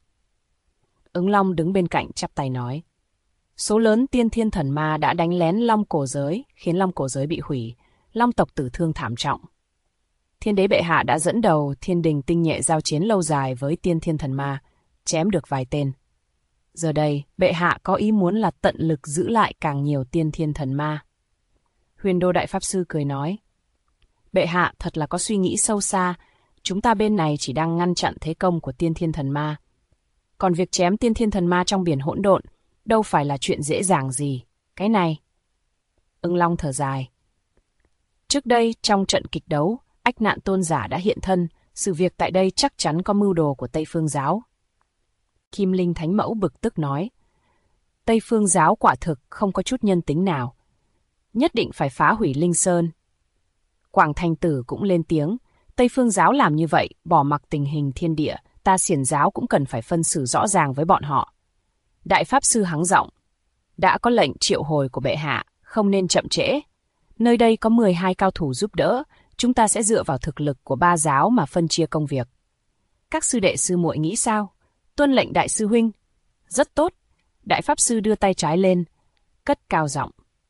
Ứng Long đứng bên cạnh chắp tay nói, số lớn Tiên Thiên Thần Ma đã đánh lén Long Cổ Giới, khiến Long Cổ Giới bị hủy, Long tộc tử thương thảm trọng. Thiên đế bệ hạ đã dẫn đầu thiên đình tinh nhuệ giao chiến lâu dài với Tiên Thiên Thần Ma, chém được vài tên. Giờ đây, bệ hạ có ý muốn là tận lực giữ lại càng nhiều Tiên Thiên Thần Ma. Huyền Đô Đại Pháp Sư cười nói, bệ hạ thật là có suy nghĩ sâu xa, chúng ta bên này chỉ đang ngăn chặn thế công của Tiên Thiên Thần Ma. Còn việc chém Tiên Thiên Thần Ma trong biển hỗn độn, đâu phải là chuyện dễ dàng gì, cái này. Ứng Long thở dài. Trước đây, trong trận kịch đấu, Ách Nạn Tôn Giả đã hiện thân, sự việc tại đây chắc chắn có mưu đồ của Tây Phương Giáo. Kim Linh Thánh Mẫu bực tức nói, Tây Phương Giáo quả thực không có chút nhân tính nào, nhất định phải phá hủy Linh Sơn. Quảng Thành Tử cũng lên tiếng, Tây Phương Giáo làm như vậy, bỏ mặc tình hình thiên địa, ta Xiển Giáo cũng cần phải phân xử rõ ràng với bọn họ. Đại Pháp Sư hắng giọng, đã có lệnh triệu hồi của bệ hạ, không nên chậm trễ. Nơi đây có 12 cao thủ giúp đỡ, chúng ta sẽ dựa vào thực lực của 3 giáo mà phân chia công việc. Các sư đệ sư muội nghĩ sao? Tuân lệnh đại sư huynh. Rất tốt. Đại Pháp Sư đưa tay trái lên, cất cao giọng.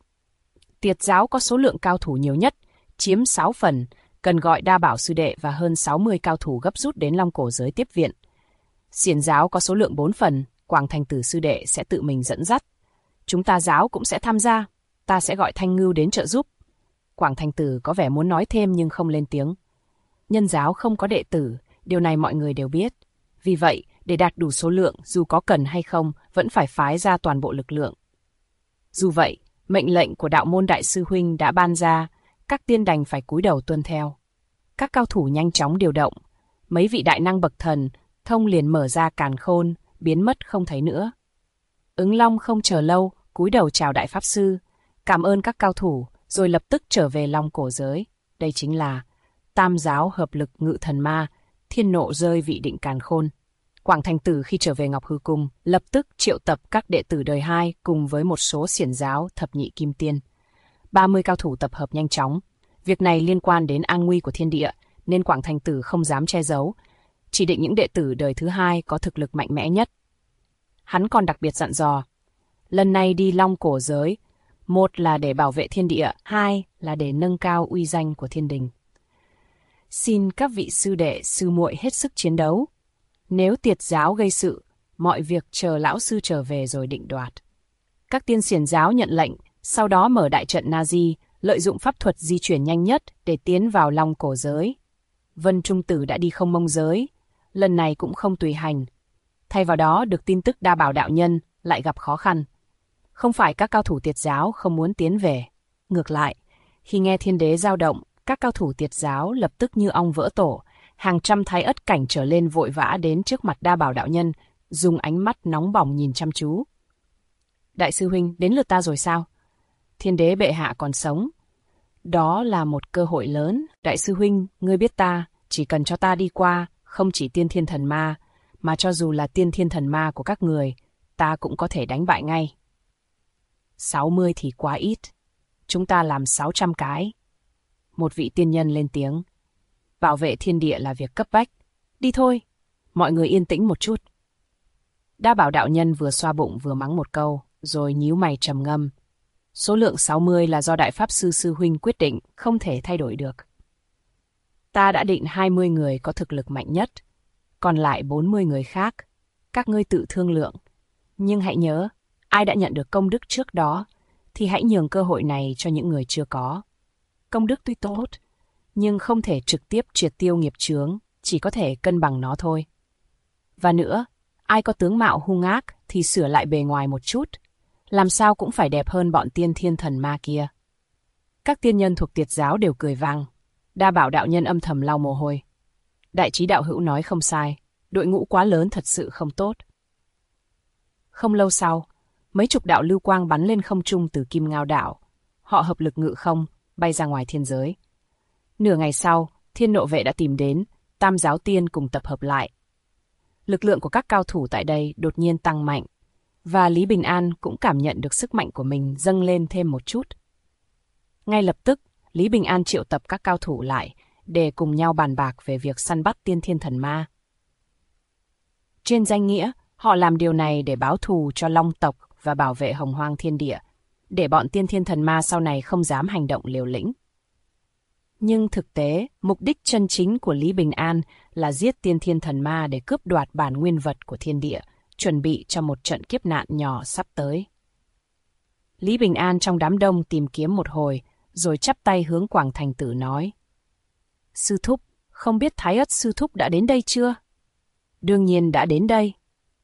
Tiệt giáo có số lượng cao thủ nhiều nhất, chiếm 6 phần, cần gọi Đa Bảo sư đệ và hơn 60 cao thủ gấp rút đến Long Cổ Giới tiếp viện. Xiển giáo có số lượng 4 phần, Quảng Thành Tử sư đệ sẽ tự mình dẫn dắt. Chúng ta giáo cũng sẽ tham gia, ta sẽ gọi Thanh Ngưu đến trợ giúp. Quảng Thành Tử có vẻ muốn nói thêm nhưng không lên tiếng. Nhân giáo không có đệ tử, điều này mọi người đều biết. Vì vậy, để đạt đủ số lượng, dù có cần hay không, vẫn phải phái ra toàn bộ lực lượng. Dù vậy, mệnh lệnh của đạo môn đại sư huynh đã ban ra, các tiên đành phải cúi đầu tuân theo. Các cao thủ nhanh chóng điều động, mấy vị đại năng bậc thần, thông liền mở ra càn khôn, biến mất không thấy nữa. Ứng Long không chờ lâu, cúi đầu chào Đại Pháp Sư, cảm ơn các cao thủ, rồi lập tức trở về Long Cổ Giới. Đây chính là Tam giáo hợp lực ngự thần ma, thiên nộ rơi vị định càn khôn. Quảng Thành Tử khi trở về Ngọc Hư Cung, lập tức triệu tập các đệ tử đời 2 cùng với một số xiển giáo thập nhị kim tiên. 30 cao thủ tập hợp nhanh chóng. Việc này liên quan đến an nguy của thiên địa, nên Quảng Thành Tử không dám che giấu, chỉ định những đệ tử đời thứ 2 có thực lực mạnh mẽ nhất. Hắn còn đặc biệt dặn dò, lần này đi Long Cổ Giới, 1 là để bảo vệ thiên địa, 2 là để nâng cao uy danh của thiên đình. Xin các vị sư đệ sư muội hết sức chiến đấu. Nếu tiệt giáo gây sự, mọi việc chờ lão sư trở về rồi định đoạt. Các tiên xiển giáo nhận lệnh, sau đó mở đại trận Na-di, lợi dụng pháp thuật di chuyển nhanh nhất để tiến vào Long Cổ Giới. Vân Trung Tử đã đi Không Mông Giới, lần này cũng không tùy hành. Thay vào đó được tin tức Đa Bảo đạo nhân lại gặp khó khăn. Không phải các cao thủ tiệt giáo không muốn tiến về. Ngược lại, Khi nghe thiên đế dao động, các cao thủ Tiệt giáo lập tức như ong vỡ tổ, hàng trăm thái ất cảnh trở lên vội vã đến trước mặt Đa Bảo đạo nhân, dùng ánh mắt nóng bỏng nhìn chăm chú. Đại sư huynh, đến lượt ta rồi sao? Thiên đế bệ hạ còn sống. Đó là một cơ hội lớn. Đại sư huynh, ngươi biết ta, chỉ cần cho ta đi qua, không chỉ tiên thiên thần ma, mà cho dù là tiên thiên thần ma của các người, ta cũng có thể đánh bại ngay. 60 thì quá ít. Chúng ta làm 600 cái. Một vị tiên nhân lên tiếng. Bảo vệ thiên địa là việc cấp bách. Đi thôi, mọi người yên tĩnh một chút. Đa Bảo đạo nhân vừa xoa bụng vừa mắng một câu, rồi nhíu mày trầm ngâm. Số lượng 60 là do Đại Pháp Sư Sư Huynh quyết định, không thể thay đổi được. Ta đã định 20 người có thực lực mạnh nhất, còn lại 40 người khác. Các ngươi tự thương lượng. Nhưng hãy nhớ, ai đã nhận được công đức trước đó, thì hãy nhường cơ hội này cho những người chưa có. Công đức tuy tốt, nhưng không thể trực tiếp triệt tiêu nghiệp chướng, chỉ có thể cân bằng nó thôi. Và nữa, ai có tướng mạo hung ác thì sửa lại bề ngoài một chút, làm sao cũng phải đẹp hơn bọn tiên thiên thần ma kia. Các tiên nhân thuộc Tiệt giáo đều cười vang. Đa Bảo đạo nhân âm thầm lau mồ hôi. Đại trí đạo hữu nói không sai, đội ngũ quá lớn thật sự không tốt. Không lâu sau, mấy chục đạo lưu quang bắn lên không trung từ Kim Ngao đảo. Họ hợp lực ngự không, bay ra ngoài thiên giới. Nửa ngày sau, Thiên Nộ Vệ đã tìm đến, Tam Giáo Tiên cùng tập hợp lại. Lực lượng của các cao thủ tại đây đột nhiên tăng mạnh, và Lý Bình An cũng cảm nhận được sức mạnh của mình dâng lên thêm một chút. Ngay lập tức, Lý Bình An triệu tập các cao thủ lại để cùng nhau bàn bạc về việc săn bắt tiên thiên thần ma. Trên danh nghĩa, họ làm điều này để báo thù cho Long tộc và bảo vệ hồng hoang thiên địa, để bọn tiên thiên thần ma sau này không dám hành động liều lĩnh. Nhưng thực tế, mục đích chân chính của Lý Bình An là giết tiên thiên thần ma để cướp đoạt bản nguyên vật của thiên địa, chuẩn bị cho một trận kiếp nạn nhỏ sắp tới. Lý Bình An trong đám đông tìm kiếm một hồi, rồi chắp tay hướng Quảng Thành Tử nói. Sư thúc, không biết Thái Ất sư thúc đã đến đây chưa? Đương nhiên đã đến đây.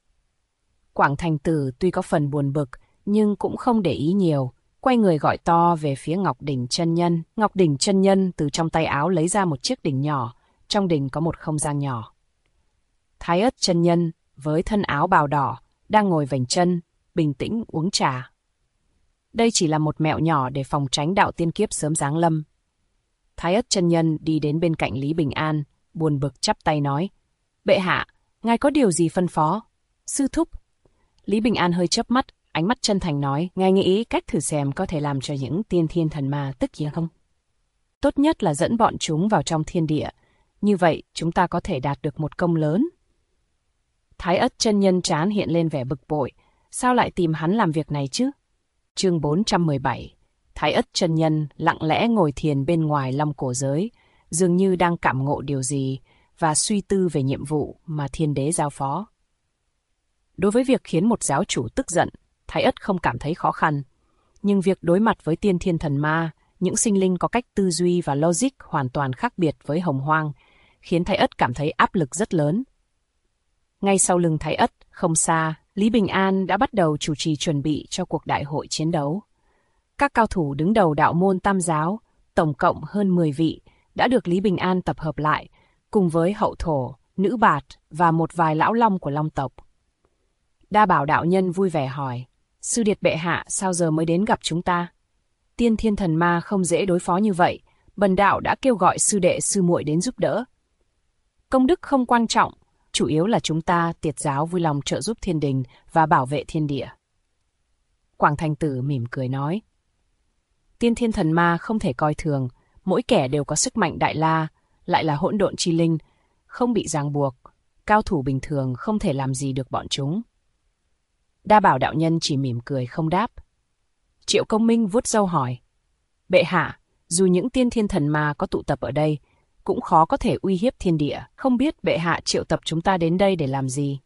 Quảng Thành Tử tuy có phần buồn bực, nhưng cũng không để ý nhiều, quay người gọi to về phía Ngọc Đỉnh chân nhân. Ngọc Đỉnh chân nhân từ trong tay áo lấy ra một chiếc đỉnh nhỏ, trong đỉnh có một không gian nhỏ. Thái Ất chân nhân với thân áo bào đỏ đang ngồi vành chân, bình tĩnh uống trà. Đây chỉ là một mẹo nhỏ để phòng tránh đạo tiên kiếp sớm giáng lâm. Thái Ất chân nhân đi đến bên cạnh Lý Bình An, buồn bực chắp tay nói: Bệ hạ, ngài có điều gì phân phó? Sư thúc. Lý Bình An hơi chớp mắt, ánh mắt chân thành nói: Ngài nghĩ cách thử xem có thể làm cho những tiên thiên thần ma tức giận không? Tốt nhất là dẫn bọn chúng vào trong thiên địa, như vậy chúng ta có thể đạt được một công lớn. Thái Ất chân nhân trán hiện lên vẻ bực bội, sao lại tìm hắn làm việc này chứ? Chương 417. Thái Ất chân nhân lặng lẽ ngồi thiền bên ngoài Long cổ giới, dường như đang cảm ngộ điều gì và suy tư về nhiệm vụ mà thiên đế giao phó. Đối với việc khiến một giáo chủ tức giận, Thái Ất không cảm thấy khó khăn, nhưng việc đối mặt với tiên thiên thần ma, những sinh linh có cách tư duy và logic hoàn toàn khác biệt với hồng hoang, khiến Thái Ất cảm thấy áp lực rất lớn. Ngay sau lưng Thái Ất, không xa, Lý Bình An đã bắt đầu chủ trì chuẩn bị cho cuộc đại hội chiến đấu. Các cao thủ đứng đầu đạo môn Tam giáo, tổng cộng hơn 10 vị, đã được Lý Bình An tập hợp lại, cùng với hậu thổ, nữ bạt và một vài lão long của Long tộc. Đa Bảo đạo nhân vui vẻ hỏi: Sư điệt bệ hạ sao giờ mới đến gặp chúng ta? Tiên thiên thần ma không dễ đối phó như vậy, bần đạo đã kêu gọi sư đệ sư muội đến giúp đỡ. Công đức không quan trọng, chủ yếu là chúng ta Tiệt giáo vui lòng trợ giúp thiên đình và bảo vệ thiên địa. Quảng Thành Tử mỉm cười nói: Tiên thiên thần ma không thể coi thường, mỗi kẻ đều có sức mạnh đại la, lại là hỗn độn chi linh, không bị ràng buộc, cao thủ bình thường không thể làm gì được bọn chúng. Đa Bảo đạo nhân chỉ mỉm cười không đáp. Triệu Công Minh vuốt râu hỏi: Bệ hạ, dù những tiên thiên thần ma có tụ tập ở đây, cũng khó có thể uy hiếp thiên địa, không biết bệ hạ triệu tập chúng ta đến đây để làm gì?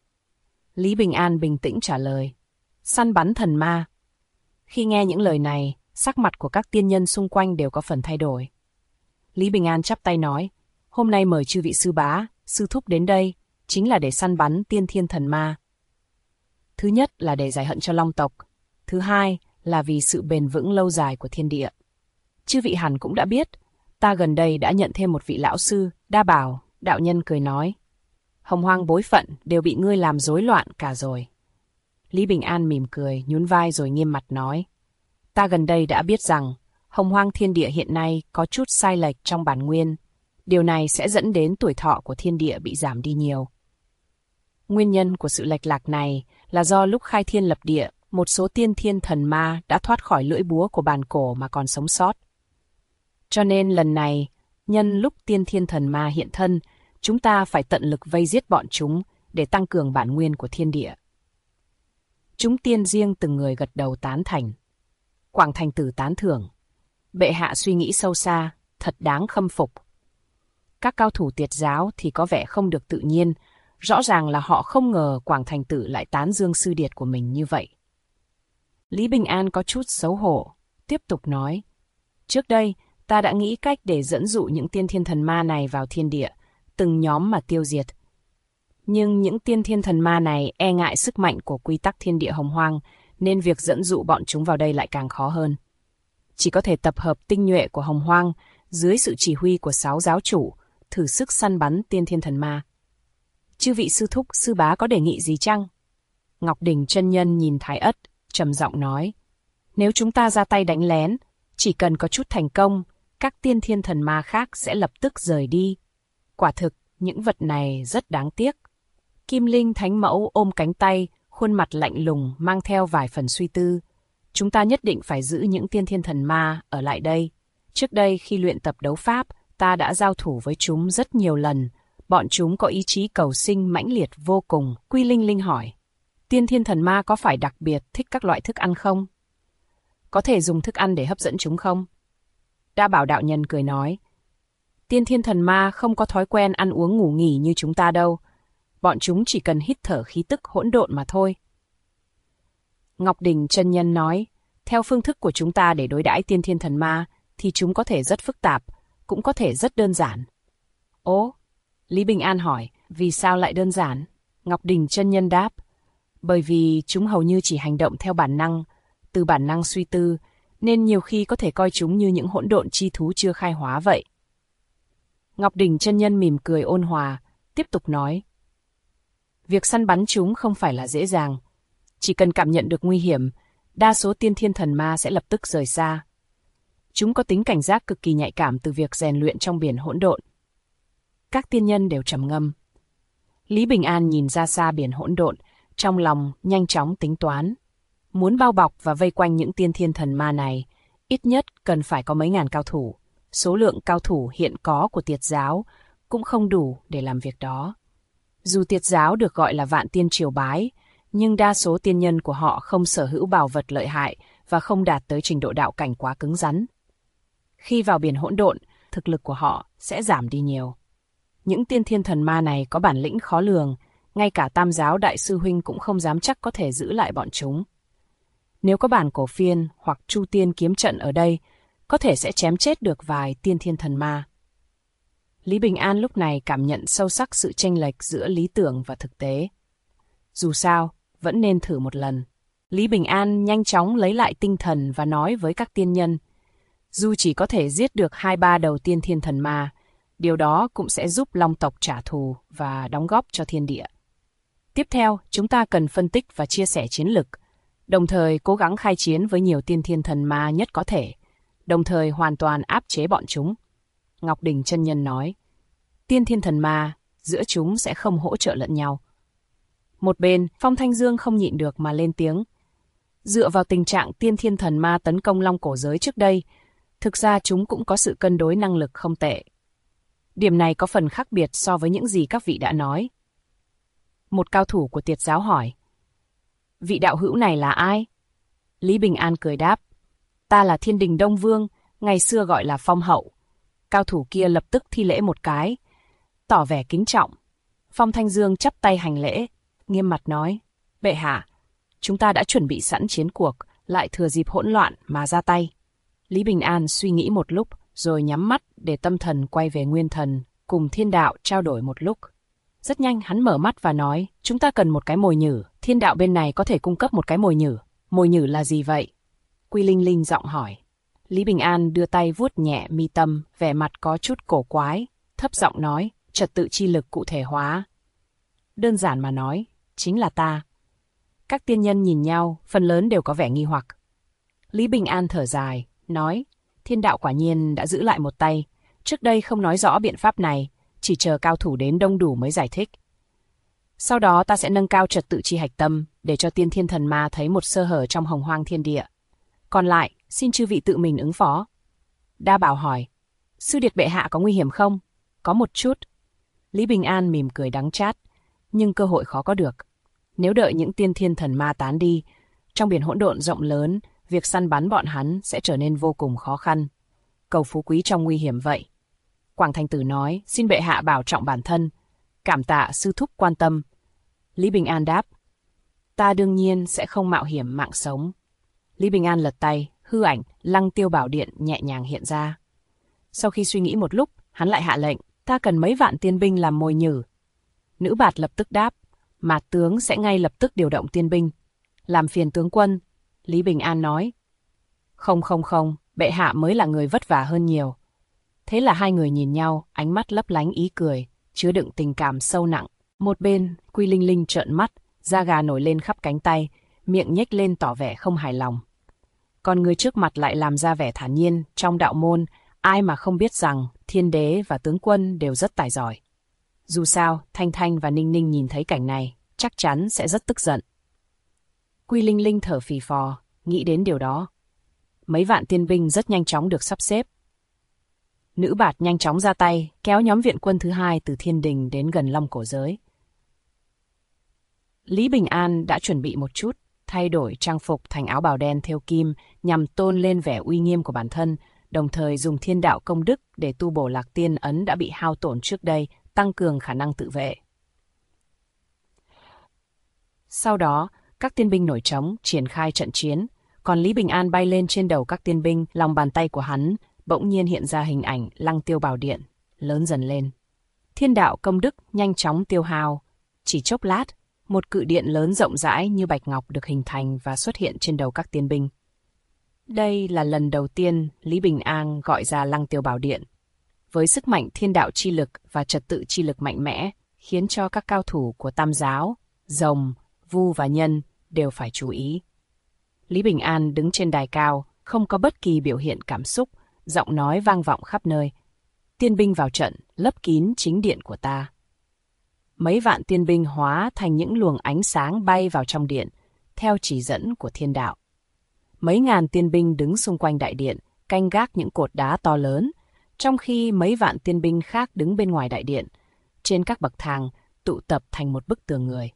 Lý Bình An bình tĩnh trả lời: Săn bắn thần ma. Khi nghe những lời này, sắc mặt của các tiên nhân xung quanh đều có phần thay đổi. Lý Bình An chắp tay nói: Hôm nay mời chư vị sư bá, sư thúc đến đây, chính là để săn bắn tiên thiên thần ma. Thứ nhất là để giải hận cho Long tộc, thứ hai là vì sự bền vững lâu dài của thiên địa. Chư vị hẳn cũng đã biết, ta gần đây đã nhận thêm một vị lão sư, Đa Bảo. Đạo nhân cười nói, hồng hoang bối phận đều bị ngươi làm rối loạn cả rồi. Lý Bình An mỉm cười, nhún vai rồi nghiêm mặt nói, ta gần đây đã biết rằng hồng hoang thiên địa hiện nay có chút sai lệch trong bản nguyên. Điều này sẽ dẫn đến tuổi thọ của thiên địa bị giảm đi nhiều. Nguyên nhân của sự lệch lạc này là do lúc khai thiên lập địa, một số tiên thiên thần ma đã thoát khỏi lưỡi búa của bàn cổ mà còn sống sót. Cho nên lần này, nhân lúc tiên thiên thần ma hiện thân, chúng ta phải tận lực vây giết bọn chúng để tăng cường bản nguyên của thiên địa. Chúng tiên riêng từng người gật đầu tán thành. Quảng Thành Tử tán thưởng. Bệ hạ suy nghĩ sâu xa, thật đáng khâm phục. Các cao thủ Tiệt giáo thì có vẻ không được tự nhiên, rõ ràng là họ không ngờ Quảng Thành Tử lại tán dương sư điệt của mình như vậy. Lý Bình An có chút xấu hổ, tiếp tục nói, trước đây ta đã nghĩ cách để dẫn dụ những tiên thiên thần ma này vào thiên địa, từng nhóm mà tiêu diệt. Nhưng những tiên thiên thần ma này e ngại sức mạnh của quy tắc thiên địa hồng hoang, nên việc dẫn dụ bọn chúng vào đây lại càng khó hơn. Chỉ có thể tập hợp tinh nhuệ của hồng hoang dưới sự chỉ huy của 6 giáo chủ, thử sức săn bắn tiên thiên thần ma. Chư vị sư thúc, sư bá có đề nghị gì chăng? Ngọc Đỉnh chân nhân nhìn Thái Ất, trầm giọng nói, nếu chúng ta ra tay đánh lén, chỉ cần có chút thành công, các tiên thiên thần ma khác sẽ lập tức rời đi. Quả thực, những vật này rất đáng tiếc. Kim Linh Thánh Mẫu ôm cánh tay, khuôn mặt lạnh lùng mang theo vài phần suy tư. Chúng ta nhất định phải giữ những tiên thiên thần ma ở lại đây. Trước đây khi luyện tập đấu pháp, ta đã giao thủ với chúng rất nhiều lần. Bọn chúng có ý chí cầu sinh mãnh liệt vô cùng. Quy Linh Linh hỏi, tiên thiên thần ma có phải đặc biệt thích các loại thức ăn không? Có thể dùng thức ăn để hấp dẫn chúng không? Đa Bảo đạo nhân cười nói, tiên thiên thần ma không có thói quen ăn uống ngủ nghỉ như chúng ta đâu. Bọn chúng chỉ cần hít thở khí tức hỗn độn mà thôi. Ngọc Đỉnh chân nhân nói, theo phương thức của chúng ta để đối đãi tiên thiên thần ma, thì chúng có thể rất phức tạp, cũng có thể rất đơn giản. Ố, Lý Bình An hỏi, vì sao lại đơn giản? Ngọc Đỉnh chân nhân đáp, bởi vì chúng hầu như chỉ hành động theo bản năng, từ bản năng suy tư, nên nhiều khi có thể coi chúng như những hỗn độn chi thú chưa khai hóa vậy. Ngọc Đỉnh chân nhân mỉm cười ôn hòa, tiếp tục nói, việc săn bắn chúng không phải là dễ dàng. Chỉ cần cảm nhận được nguy hiểm, đa số tiên thiên thần ma sẽ lập tức rời xa. Chúng có tính cảnh giác cực kỳ nhạy cảm từ việc rèn luyện trong biển hỗn độn. Các tiên nhân đều trầm ngâm. Lý Bình An nhìn ra xa biển hỗn độn, trong lòng nhanh chóng tính toán. Muốn bao bọc và vây quanh những tiên thiên thần ma này, ít nhất cần phải có mấy ngàn cao thủ. Số lượng cao thủ hiện có của Tiệt giáo cũng không đủ để làm việc đó. Dù Tiệt giáo được gọi là vạn tiên triều bái, nhưng đa số tiên nhân của họ không sở hữu bảo vật lợi hại và không đạt tới trình độ đạo cảnh quá cứng rắn. Khi vào biển hỗn độn, thực lực của họ sẽ giảm đi nhiều. Những tiên thiên thần ma này có bản lĩnh khó lường, ngay cả Tam giáo đại sư huynh cũng không dám chắc có thể giữ lại bọn chúng. Nếu có bản cổ phiên hoặc Chu Tiên kiếm trận ở đây, có thể sẽ chém chết được vài tiên thiên thần ma. Lý Bình An lúc này cảm nhận sâu sắc sự chênh lệch giữa lý tưởng và thực tế. Dù sao, vẫn nên thử một lần. Lý Bình An nhanh chóng lấy lại tinh thần và nói với các tiên nhân, dù chỉ có thể giết được 2-3 đầu tiên thiên thần ma, điều đó cũng sẽ giúp Long tộc trả thù và đóng góp cho thiên địa. Tiếp theo, chúng ta cần phân tích và chia sẻ chiến lực, đồng thời cố gắng khai chiến với nhiều tiên thiên thần ma nhất có thể, đồng thời hoàn toàn áp chế bọn chúng. Ngọc Đỉnh chân nhân nói, tiên thiên thần ma, giữa chúng sẽ không hỗ trợ lẫn nhau. Một bên, Phong Thanh Dương không nhịn được mà lên tiếng. Dựa vào tình trạng tiên thiên thần ma tấn công Long cổ giới trước đây, thực ra chúng cũng có sự cân đối năng lực không tệ. Điểm này có phần khác biệt so với những gì các vị đã nói. Một cao thủ của Tiệt giáo hỏi, vị đạo hữu này là ai? Lý Bình An cười đáp, ta là Thiên Đình Đông Vương, ngày xưa gọi là Phong Hậu. Cao thủ kia lập tức thi lễ một cái, tỏ vẻ kính trọng. Phong Thanh Dương chắp tay hành lễ, nghiêm mặt nói, bệ hạ, chúng ta đã chuẩn bị sẵn chiến cuộc, lại thừa dịp hỗn loạn mà ra tay. Lý Bình An suy nghĩ một lúc, rồi nhắm mắt để tâm thần quay về nguyên thần, cùng thiên đạo trao đổi một lúc. Rất nhanh hắn mở mắt và nói, chúng ta cần một cái mồi nhử, thiên đạo bên này có thể cung cấp một cái mồi nhử. Mồi nhử là gì vậy? Quy Linh Linh giọng hỏi. Lý Bình An đưa tay vuốt nhẹ mi tâm, vẻ mặt có chút cổ quái, thấp giọng nói, trật tự chi lực cụ thể hóa. Đơn giản mà nói, chính là ta. Các tiên nhân nhìn nhau, phần lớn đều có vẻ nghi hoặc. Lý Bình An thở dài, nói, thiên đạo quả nhiên đã giữ lại một tay, trước đây không nói rõ biện pháp này, chỉ chờ cao thủ đến đông đủ mới giải thích. Sau đó ta sẽ nâng cao trật tự chi hạch tâm, để cho tiên thiên thần ma thấy một sơ hở trong hồng hoang thiên địa. Còn lại, xin chư vị tự mình ứng phó. Đa Bảo hỏi, sư điệt bệ hạ có nguy hiểm không? Có một chút. Lý Bình An mỉm cười đắng chát, nhưng cơ hội khó có được. Nếu đợi những tiên thiên thần ma tán đi, trong biển hỗn độn rộng lớn, việc săn bắn bọn hắn sẽ trở nên vô cùng khó khăn. Cầu phú quý trong nguy hiểm vậy. Quảng Thành Tử nói, xin bệ hạ bảo trọng bản thân, cảm tạ sư thúc quan tâm. Lý Bình An đáp, ta đương nhiên sẽ không mạo hiểm mạng sống. Lý Bình An lật tay, hư ảnh, Lăng Tiêu Bảo Điện nhẹ nhàng hiện ra. Sau khi suy nghĩ một lúc, hắn lại hạ lệnh, ta cần mấy vạn tiên binh làm mồi nhử. Nữ Bạt lập tức đáp, Mạt tướng sẽ ngay lập tức điều động tiên binh. Làm phiền tướng quân. Lý Bình An nói, không, bệ hạ mới là người vất vả hơn nhiều. Thế là hai người nhìn nhau, ánh mắt lấp lánh ý cười, chứa đựng tình cảm sâu nặng. Một bên, Quy Linh Linh trợn mắt, da gà nổi lên khắp cánh tay, miệng nhếch lên tỏ vẻ không hài lòng. Còn người trước mặt lại làm ra vẻ thản nhiên, trong đạo môn, ai mà không biết rằng thiên đế và tướng quân đều rất tài giỏi. Dù sao, Thanh Thanh và Ninh Ninh nhìn thấy cảnh này, chắc chắn sẽ rất tức giận. Quy Linh Linh thở phì phò, nghĩ đến điều đó. Mấy vạn tiên binh rất nhanh chóng được sắp xếp. Nữ Bạt nhanh chóng ra tay, kéo nhóm viện quân thứ hai từ thiên đình đến gần Long Cổ Giới. Lý Bình An đã chuẩn bị một chút, thay đổi trang phục thành áo bào đen thêu kim nhằm tôn lên vẻ uy nghiêm của bản thân, đồng thời dùng thiên đạo công đức để tu bổ lạc tiên ấn đã bị hao tổn trước đây, tăng cường khả năng tự vệ. Sau đó, các tiên binh nổi trống, triển khai trận chiến, còn Lý Bình An bay lên trên đầu các tiên binh, lòng bàn tay của hắn bỗng nhiên hiện ra hình ảnh Lăng Tiêu Bảo Điện, lớn dần lên. Thiên đạo công đức nhanh chóng tiêu hao, chỉ chốc lát, một cự điện lớn rộng rãi như bạch ngọc được hình thành và xuất hiện trên đầu các tiên binh. Đây là lần đầu tiên Lý Bình An gọi ra Lăng Tiêu Bảo Điện. Với sức mạnh thiên đạo chi lực và trật tự chi lực mạnh mẽ, khiến cho các cao thủ của Tam giáo, Rồng, Vu và Nhân đều phải chú ý. Lý Bình An đứng trên đài cao, không có bất kỳ biểu hiện cảm xúc, giọng nói vang vọng khắp nơi. Tiên binh vào trận, lấp kín chính điện của ta. Mấy vạn tiên binh hóa thành những luồng ánh sáng bay vào trong điện, theo chỉ dẫn của thiên đạo. Mấy ngàn tiên binh đứng xung quanh đại điện, canh gác những cột đá to lớn, trong khi mấy vạn tiên binh khác đứng bên ngoài đại điện, trên các bậc thang, tụ tập thành một bức tường người.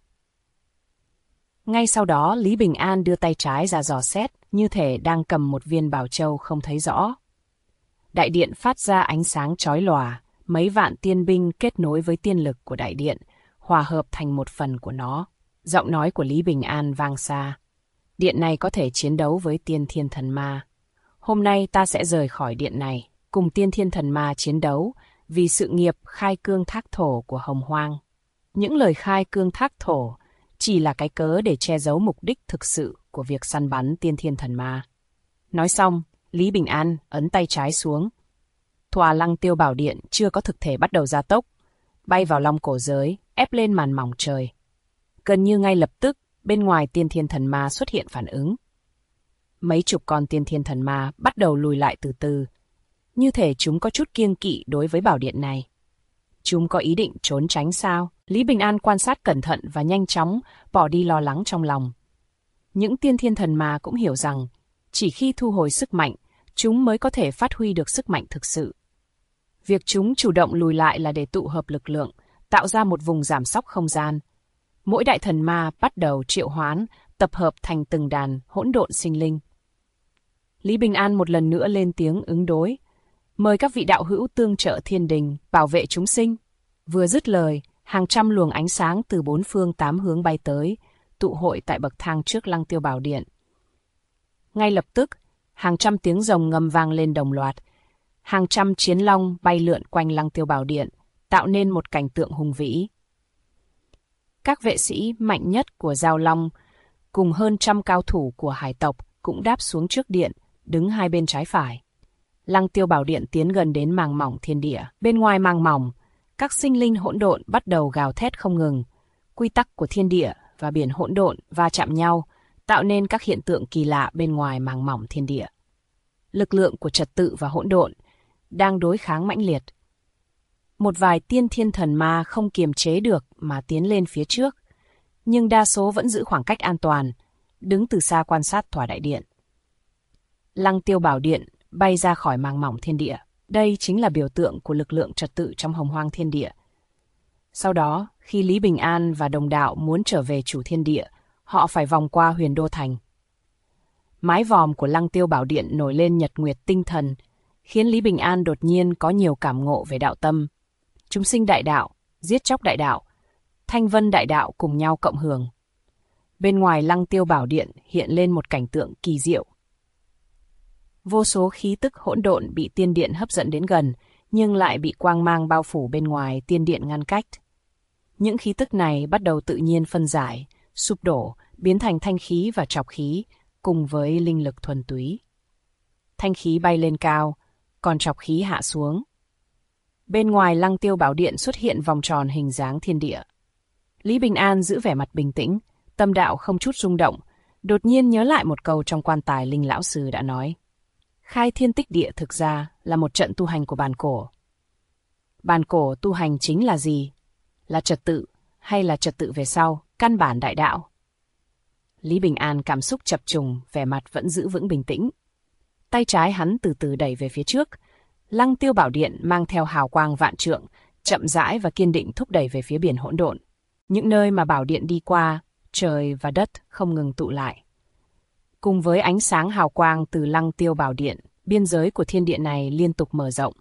Ngay sau đó, Lý Bình An đưa tay trái ra dò xét, như thể đang cầm một viên bảo châu không thấy rõ. Đại điện phát ra ánh sáng chói lòa, mấy vạn tiên binh kết nối với tiên lực của đại điện, hòa hợp thành một phần của nó. Giọng nói của Lý Bình An vang xa. Điện này có thể chiến đấu với tiên thiên thần ma. Hôm nay ta sẽ rời khỏi điện này, cùng tiên thiên thần ma chiến đấu, vì sự nghiệp khai cương thác thổ của Hồng Hoang. Những lời khai cương thác thổ chỉ là cái cớ để che giấu mục đích thực sự của việc săn bắn tiên thiên thần ma. Nói xong, Lý Bình An ấn tay trái xuống. Tòa Lăng Tiêu Bảo Điện chưa có thực thể bắt đầu gia tốc, bay vào Long Cổ Giới, ép lên màn mỏng trời. Gần như ngay lập tức, bên ngoài tiên thiên thần ma xuất hiện phản ứng. Mấy chục con tiên thiên thần ma bắt đầu lùi lại từ từ, như thể chúng có chút kiêng kỵ đối với bảo điện này. Chúng có ý định trốn tránh sao? Lý Bình An quan sát cẩn thận và nhanh chóng bỏ đi lo lắng trong lòng. Những tiên thiên thần ma cũng hiểu rằng, chỉ khi thu hồi sức mạnh, chúng mới có thể phát huy được sức mạnh thực sự. Việc chúng chủ động lùi lại là để tụ hợp lực lượng, tạo ra một vùng giảm sóc không gian. Mỗi đại thần ma bắt đầu triệu hoán, tập hợp thành từng đàn hỗn độn sinh linh. Lý Bình An một lần nữa lên tiếng ứng đối. Mời các vị đạo hữu tương trợ thiên đình, bảo vệ chúng sinh. Vừa dứt lời, hàng trăm luồng ánh sáng từ bốn phương tám hướng bay tới, tụ hội tại bậc thang trước Lăng Tiêu Bảo Điện. Ngay lập tức, hàng trăm tiếng rồng ngâm vang lên đồng loạt. Hàng trăm chiến long bay lượn quanh Lăng Tiêu Bảo Điện, tạo nên một cảnh tượng hùng vĩ. Các vệ sĩ mạnh nhất của Giao Long, cùng hơn trăm cao thủ của hải tộc cũng đáp xuống trước điện, đứng hai bên trái phải. Lăng Tiêu Bảo Điện tiến gần đến màng mỏng thiên địa. Bên ngoài màng mỏng, các sinh linh hỗn độn bắt đầu gào thét không ngừng. Quy tắc của thiên địa và biển hỗn độn va chạm nhau, tạo nên các hiện tượng kỳ lạ bên ngoài màng mỏng thiên địa. Lực lượng của trật tự và hỗn độn đang đối kháng mãnh liệt. Một vài tiên thiên thần ma không kiềm chế được mà tiến lên phía trước, nhưng đa số vẫn giữ khoảng cách an toàn, đứng từ xa quan sát tòa đại điện. Lăng Tiêu Bảo Điện bay ra khỏi màng mỏng thiên địa. Đây chính là biểu tượng của lực lượng trật tự trong hồng hoang thiên địa. Sau đó, khi Lý Bình An và đồng đạo muốn trở về chủ thiên địa, họ phải vòng qua Huyền Đô Thành. Mái vòm của Lăng Tiêu Bảo Điện nổi lên nhật nguyệt tinh thần, khiến Lý Bình An đột nhiên có nhiều cảm ngộ về đạo tâm. Chúng sinh đại đạo, giết chóc đại đạo, thanh vân đại đạo cùng nhau cộng hưởng. Bên ngoài Lăng Tiêu Bảo Điện hiện lên một cảnh tượng kỳ diệu. Vô số khí tức hỗn độn bị tiên điện hấp dẫn đến gần, nhưng lại bị quang mang bao phủ bên ngoài tiên điện ngăn cách. Những khí tức này bắt đầu tự nhiên phân giải, sụp đổ, biến thành thanh khí và trọc khí, cùng với linh lực thuần túy. Thanh khí bay lên cao, còn trọc khí hạ xuống. Bên ngoài Lăng Tiêu Bảo Điện xuất hiện vòng tròn hình dáng thiên địa. Lý Bình An giữ vẻ mặt bình tĩnh, tâm đạo không chút rung động, đột nhiên nhớ lại một câu trong quan tài Linh Lão Sư đã nói. Khai thiên tích địa thực ra là một trận tu hành của bàn cổ. Bàn cổ tu hành chính là gì? Là trật tự, hay là trật tự về sau, căn bản đại đạo? Lý Bình An cảm xúc chập trùng, vẻ mặt vẫn giữ vững bình tĩnh. Tay trái hắn từ từ đẩy về phía trước. Lăng Tiêu Bảo Điện mang theo hào quang vạn trượng, chậm rãi và kiên định thúc đẩy về phía biển hỗn độn. Những nơi mà Bảo Điện đi qua, trời và đất không ngừng tụ lại. Cùng với ánh sáng hào quang từ Lăng Tiêu Bảo Điện, biên giới của thiên địa này liên tục mở rộng.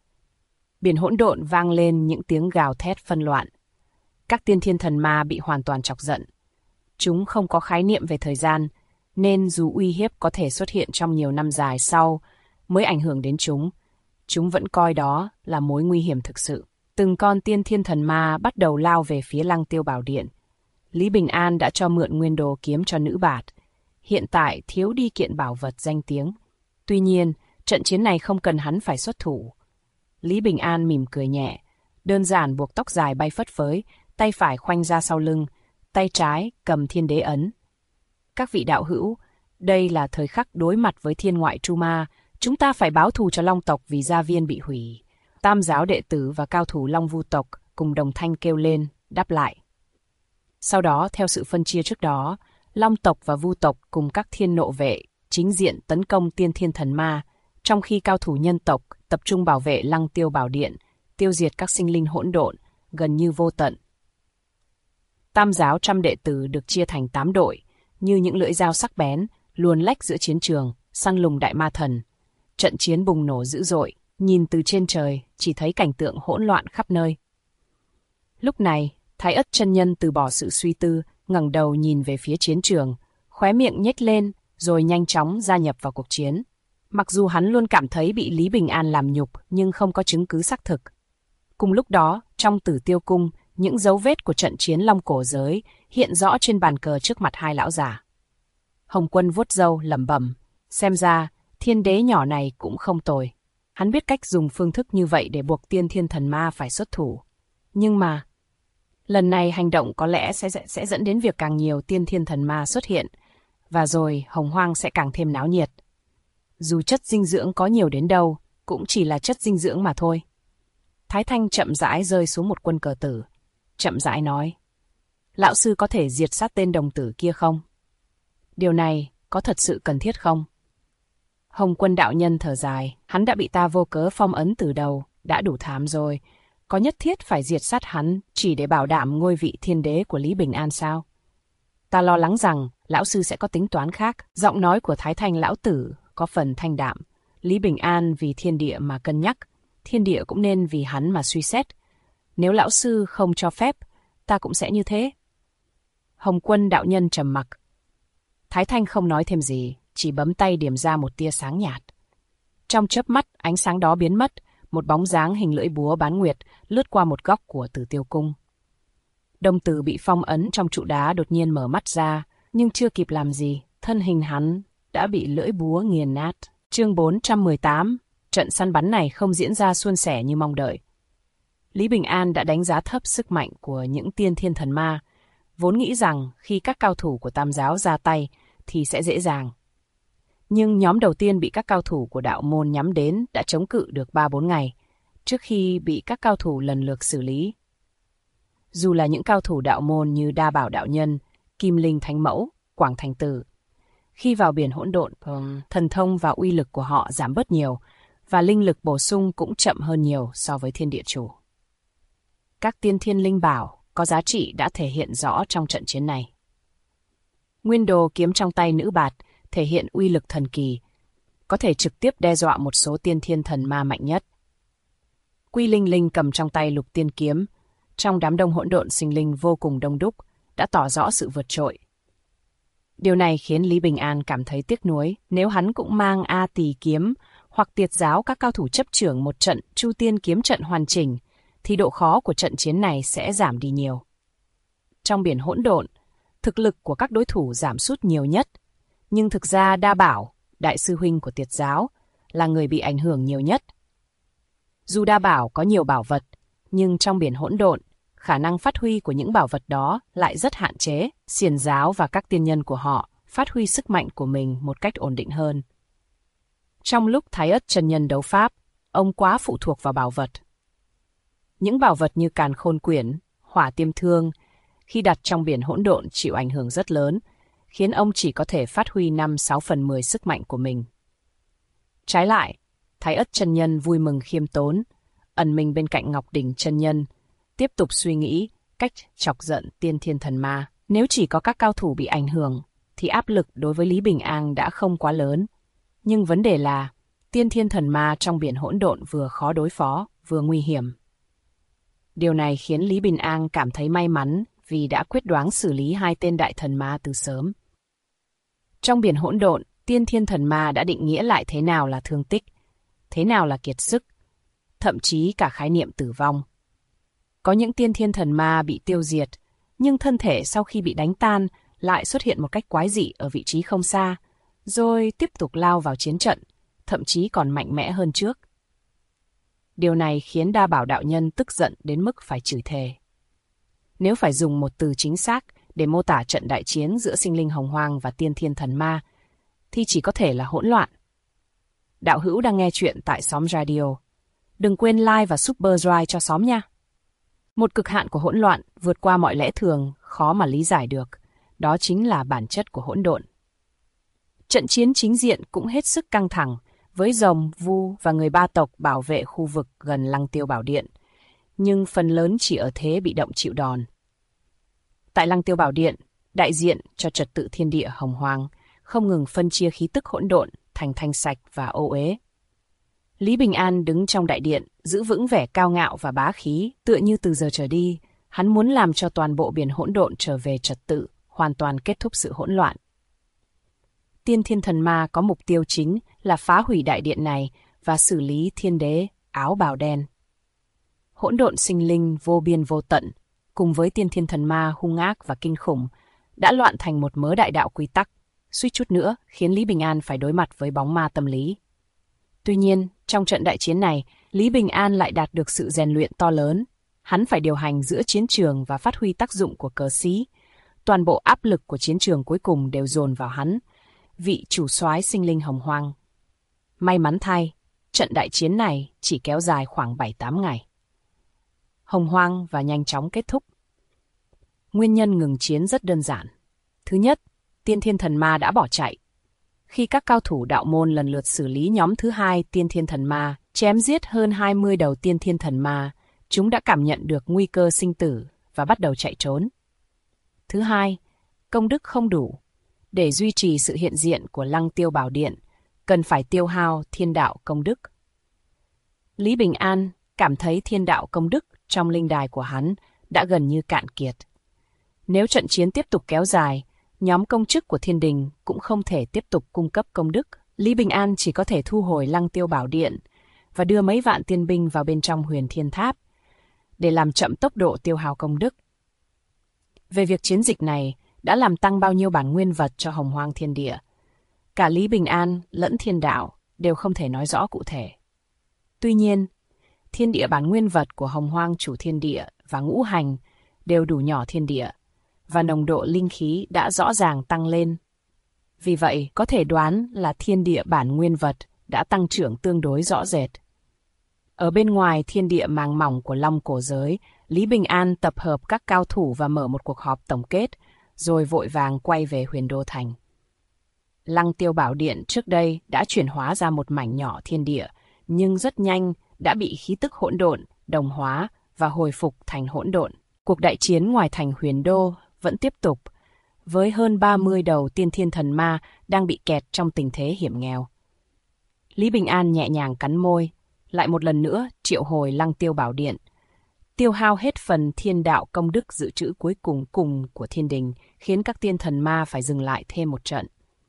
Biển hỗn độn vang lên những tiếng gào thét phân loạn. Các tiên thiên thần ma bị hoàn toàn chọc giận. Chúng không có khái niệm về thời gian, nên dù uy hiếp có thể xuất hiện trong nhiều năm dài sau mới ảnh hưởng đến chúng vẫn coi đó là mối nguy hiểm thực sự. Từng con tiên thiên thần ma bắt đầu lao về phía Lăng Tiêu Bảo Điện. Lý Bình An đã cho mượn nguyên đồ kiếm cho nữ bạt. Hiện tại thiếu đi kiện bảo vật danh tiếng. Tuy nhiên, trận chiến này không cần hắn phải xuất thủ. Lý Bình An mỉm cười nhẹ, đơn giản buộc tóc dài bay phất phới, tay phải khoanh ra sau lưng, tay trái cầm thiên đế ấn. Các vị đạo hữu, đây là thời khắc đối mặt với thiên ngoại tru ma, chúng ta phải báo thù cho Long tộc vì gia viên bị hủy. Tam giáo đệ tử và cao thủ Long Vu tộc cùng đồng thanh kêu lên, đáp lại. Sau đó, theo sự phân chia trước đó, Long tộc và Vu tộc cùng các thiên nộ vệ chính diện tấn công tiên thiên thần ma, trong khi cao thủ nhân tộc tập trung bảo vệ Lăng Tiêu Bảo Điện, tiêu diệt các sinh linh hỗn độn, gần như vô tận. Tam giáo trăm đệ tử được chia thành 8 đội, như những lưỡi dao sắc bén, luồn lách giữa chiến trường, săn lùng đại ma thần. Trận chiến bùng nổ dữ dội, nhìn từ trên trời, chỉ thấy cảnh tượng hỗn loạn khắp nơi. Lúc này, Thái Ất chân nhân từ bỏ sự suy tư, ngẩng đầu nhìn về phía chiến trường, khóe miệng nhếch lên, rồi nhanh chóng gia nhập vào cuộc chiến. Mặc dù hắn luôn cảm thấy bị Lý Bình An làm nhục, nhưng không có chứng cứ xác thực. Cùng lúc đó, trong Tử Tiêu Cung, những dấu vết của trận chiến Long Cổ Giới hiện rõ trên bàn cờ trước mặt hai lão già. Hồng Quân vuốt râu lẩm bẩm, xem ra thiên đế nhỏ này cũng không tồi. Hắn biết cách dùng phương thức như vậy để buộc tiên thiên thần ma phải xuất thủ. Nhưng mà, lần này hành động có lẽ sẽ dẫn đến việc càng nhiều tiên thiên thần ma xuất hiện, và rồi Hồng Hoang sẽ càng thêm náo nhiệt. Dù chất dinh dưỡng có nhiều đến đâu, cũng chỉ là chất dinh dưỡng mà thôi. Thái Thanh chậm rãi rơi xuống một quân cờ tử, chậm rãi nói, lão sư có thể diệt sát tên đồng tử kia không? Điều này có thật sự cần thiết không? Hồng Quân đạo nhân thở dài, hắn đã bị ta vô cớ phong ấn từ đầu, đã đủ thảm rồi. Có nhất thiết phải diệt sát hắn chỉ để bảo đảm ngôi vị thiên đế của Lý Bình An sao? Ta lo lắng rằng lão sư sẽ có tính toán khác. Giọng nói của Thái Thanh lão tử có phần thanh đạm. Lý Bình An vì thiên địa mà cân nhắc, thiên địa cũng nên vì hắn mà suy xét. Nếu lão sư không cho phép, ta cũng sẽ như thế. Hồng Quân đạo nhân trầm mặc. Thái Thanh không nói thêm gì, chỉ bấm tay điểm ra một tia sáng nhạt. Trong chớp mắt, ánh sáng đó biến mất, một bóng dáng hình lưỡi búa bán nguyệt lướt qua một góc của Tử Tiêu Cung. Đồng tử bị phong ấn trong trụ đá đột nhiên mở mắt ra, nhưng chưa kịp làm gì, thân hình hắn đã bị lưỡi búa nghiền nát. Chương 418, trận săn bắn này không diễn ra suôn sẻ như mong đợi. Lý Bình An đã đánh giá thấp sức mạnh của những tiên thiên thần ma, vốn nghĩ rằng khi các cao thủ của Tam giáo ra tay thì sẽ dễ dàng. Nhưng nhóm đầu tiên bị các cao thủ của đạo môn nhắm đến đã chống cự được 3-4 ngày, trước khi bị các cao thủ lần lượt xử lý. Dù là những cao thủ đạo môn như Đa Bảo Đạo Nhân, Kim Linh Thánh Mẫu, Quảng Thành Tử, khi vào biển hỗn độn, thần thông và uy lực của họ giảm bớt nhiều, và linh lực bổ sung cũng chậm hơn nhiều so với thiên địa chủ. Các tiên thiên linh bảo có giá trị đã thể hiện rõ trong trận chiến này. Nguyên đồ kiếm trong tay nữ bạt thể hiện uy lực thần kỳ, có thể trực tiếp đe dọa một số tiên thiên thần ma mạnh nhất. Quy Linh Linh cầm trong tay lục tiên kiếm, trong đám đông hỗn độn sinh linh vô cùng đông đúc, đã tỏ rõ sự vượt trội. Điều này khiến Lý Bình An cảm thấy tiếc nuối, nếu hắn cũng mang A Tỳ kiếm hoặc Tiệt giáo các cao thủ chấp chưởng một trận Chu Tiên kiếm trận hoàn chỉnh, thì độ khó của trận chiến này sẽ giảm đi nhiều. Trong biển hỗn độn, thực lực của các đối thủ giảm sút nhiều nhất, nhưng thực ra Đa Bảo, đại sư huynh của Tiệt giáo, là người bị ảnh hưởng nhiều nhất. Dù Đa Bảo có nhiều bảo vật, nhưng trong biển hỗn độn, khả năng phát huy của những bảo vật đó lại rất hạn chế. Xiển giáo và các tiên nhân của họ phát huy sức mạnh của mình một cách ổn định hơn. Trong lúc Thái Ất chân nhân đấu pháp, ông quá phụ thuộc vào bảo vật. Những bảo vật như Càn Khôn Quyển, Hỏa Tiêm Thương, khi đặt trong biển hỗn độn chịu ảnh hưởng rất lớn, khiến ông chỉ có thể phát huy 5/6/10 sức mạnh của mình. Trái lại, Thái Ất chân nhân vui mừng khiêm tốn, ẩn mình bên cạnh Ngọc Đỉnh chân nhân, tiếp tục suy nghĩ cách chọc giận tiên thiên thần ma. Nếu chỉ có các cao thủ bị ảnh hưởng, thì áp lực đối với Lý Bình An đã không quá lớn. Nhưng vấn đề là, tiên thiên thần ma trong biển hỗn độn vừa khó đối phó, vừa nguy hiểm. Điều này khiến Lý Bình An cảm thấy may mắn vì đã quyết đoán xử lý hai tên đại thần ma từ sớm. Trong biển hỗn độn, tiên thiên thần ma đã định nghĩa lại thế nào là thương tích, thế nào là kiệt sức, thậm chí cả khái niệm tử vong. Có những tiên thiên thần ma bị tiêu diệt, nhưng thân thể sau khi bị đánh tan lại xuất hiện một cách quái dị ở vị trí không xa, rồi tiếp tục lao vào chiến trận, thậm chí còn mạnh mẽ hơn trước. Điều này khiến Đa Bảo Đạo Nhân tức giận đến mức phải chửi thề. Nếu phải dùng một từ chính xác để mô tả trận đại chiến giữa sinh linh hồng hoang và tiên thiên thần ma, thì chỉ có thể là hỗn loạn. Đạo hữu đang nghe chuyện tại Xóm Radio. Đừng quên like và Super Drive cho xóm nha. Một cực hạn của hỗn loạn vượt qua mọi lẽ thường, khó mà lý giải được. Đó chính là bản chất của hỗn độn. Trận chiến chính diện cũng hết sức căng thẳng, với Rồng, Vu và người Ba tộc bảo vệ khu vực gần Lăng Tiêu Bảo Điện, nhưng phần lớn chỉ ở thế bị động chịu đòn. Tại Lăng Tiêu Bảo Điện, đại diện cho trật tự thiên địa hồng hoang, không ngừng phân chia khí tức hỗn độn thành thanh sạch và ô uế. Lý Bình An đứng trong đại điện, giữ vững vẻ cao ngạo và bá khí, tựa như từ giờ trở đi, hắn muốn làm cho toàn bộ biển hỗn độn trở về trật tự, hoàn toàn kết thúc sự hỗn loạn. Tiên thiên thần ma có mục tiêu chính là phá hủy đại điện này và xử lý thiên đế áo bào đen. Hỗn độn sinh linh vô biên vô tận, cùng với tiên thiên thần ma hung ác và kinh khủng, đã loạn thành một mớ đại đạo quy tắc, suýt chút nữa khiến Lý Bình An phải đối mặt với bóng ma tâm lý. Tuy nhiên, trong trận đại chiến này, Lý Bình An lại đạt được sự rèn luyện to lớn. Hắn phải điều hành giữa chiến trường và phát huy tác dụng của cờ sĩ. Toàn bộ áp lực của chiến trường cuối cùng đều dồn vào hắn, vị chủ soái sinh linh hồng hoang. May mắn thay, trận đại chiến này chỉ kéo dài khoảng 7-8 ngày. Hồng hoang và nhanh chóng kết thúc. Nguyên nhân ngừng chiến rất đơn giản. Thứ nhất, tiên thiên thần ma đã bỏ chạy. Khi các cao thủ đạo môn lần lượt xử lý nhóm thứ hai tiên thiên thần ma, chém giết hơn 20 đầu tiên thiên thần ma, chúng đã cảm nhận được nguy cơ sinh tử và bắt đầu chạy trốn. Thứ hai, công đức không đủ. Để duy trì sự hiện diện của Lăng Tiêu Bảo Điện, cần phải tiêu hao thiên đạo công đức. Lý Bình An cảm thấy thiên đạo công đức trong linh đài của hắn đã gần như cạn kiệt. Nếu trận chiến tiếp tục kéo dài, nhóm công chức của thiên đình cũng không thể tiếp tục cung cấp công đức. Lý Bình An chỉ có thể thu hồi Lăng Tiêu Bảo Điện và đưa mấy vạn tiên binh vào bên trong Huyền Thiên Tháp để làm chậm tốc độ tiêu hao công đức. Về việc chiến dịch này đã làm tăng bao nhiêu bản nguyên vật cho hồng hoang thiên địa, cả Lý Bình An lẫn thiên đạo đều không thể nói rõ cụ thể. Tuy nhiên, thiên địa bản nguyên vật của Hồng Hoang chủ thiên địa và ngũ hành đều đủ nhỏ thiên địa, và nồng độ linh khí đã rõ ràng tăng lên. Vì vậy, có thể đoán là thiên địa bản nguyên vật đã tăng trưởng tương đối rõ rệt. Ở bên ngoài thiên địa màng mỏng của Long Cổ Giới, Lý Bình An tập hợp các cao thủ và mở một cuộc họp tổng kết, rồi vội vàng quay về Huyền Đô Thành. Lăng Tiêu Bảo Điện trước đây đã chuyển hóa ra một mảnh nhỏ thiên địa, nhưng rất nhanh đã bị khí tức hỗn độn, đồng hóa và hồi phục thành hỗn độn. Cuộc đại chiến ngoài thành Huyền Đô vẫn tiếp tục, với hơn 30 đầu tiên thiên thần ma đang bị kẹt trong tình thế hiểm nghèo. Lý Bình An nhẹ nhàng cắn môi, lại một lần nữa triệu hồi Lăng Tiêu Bảo Điện, tiêu hao hết phần thiên đạo công đức dự trữ cuối cùng của thiên đình, khiến các tiên thần ma phải dừng lại thêm một trận.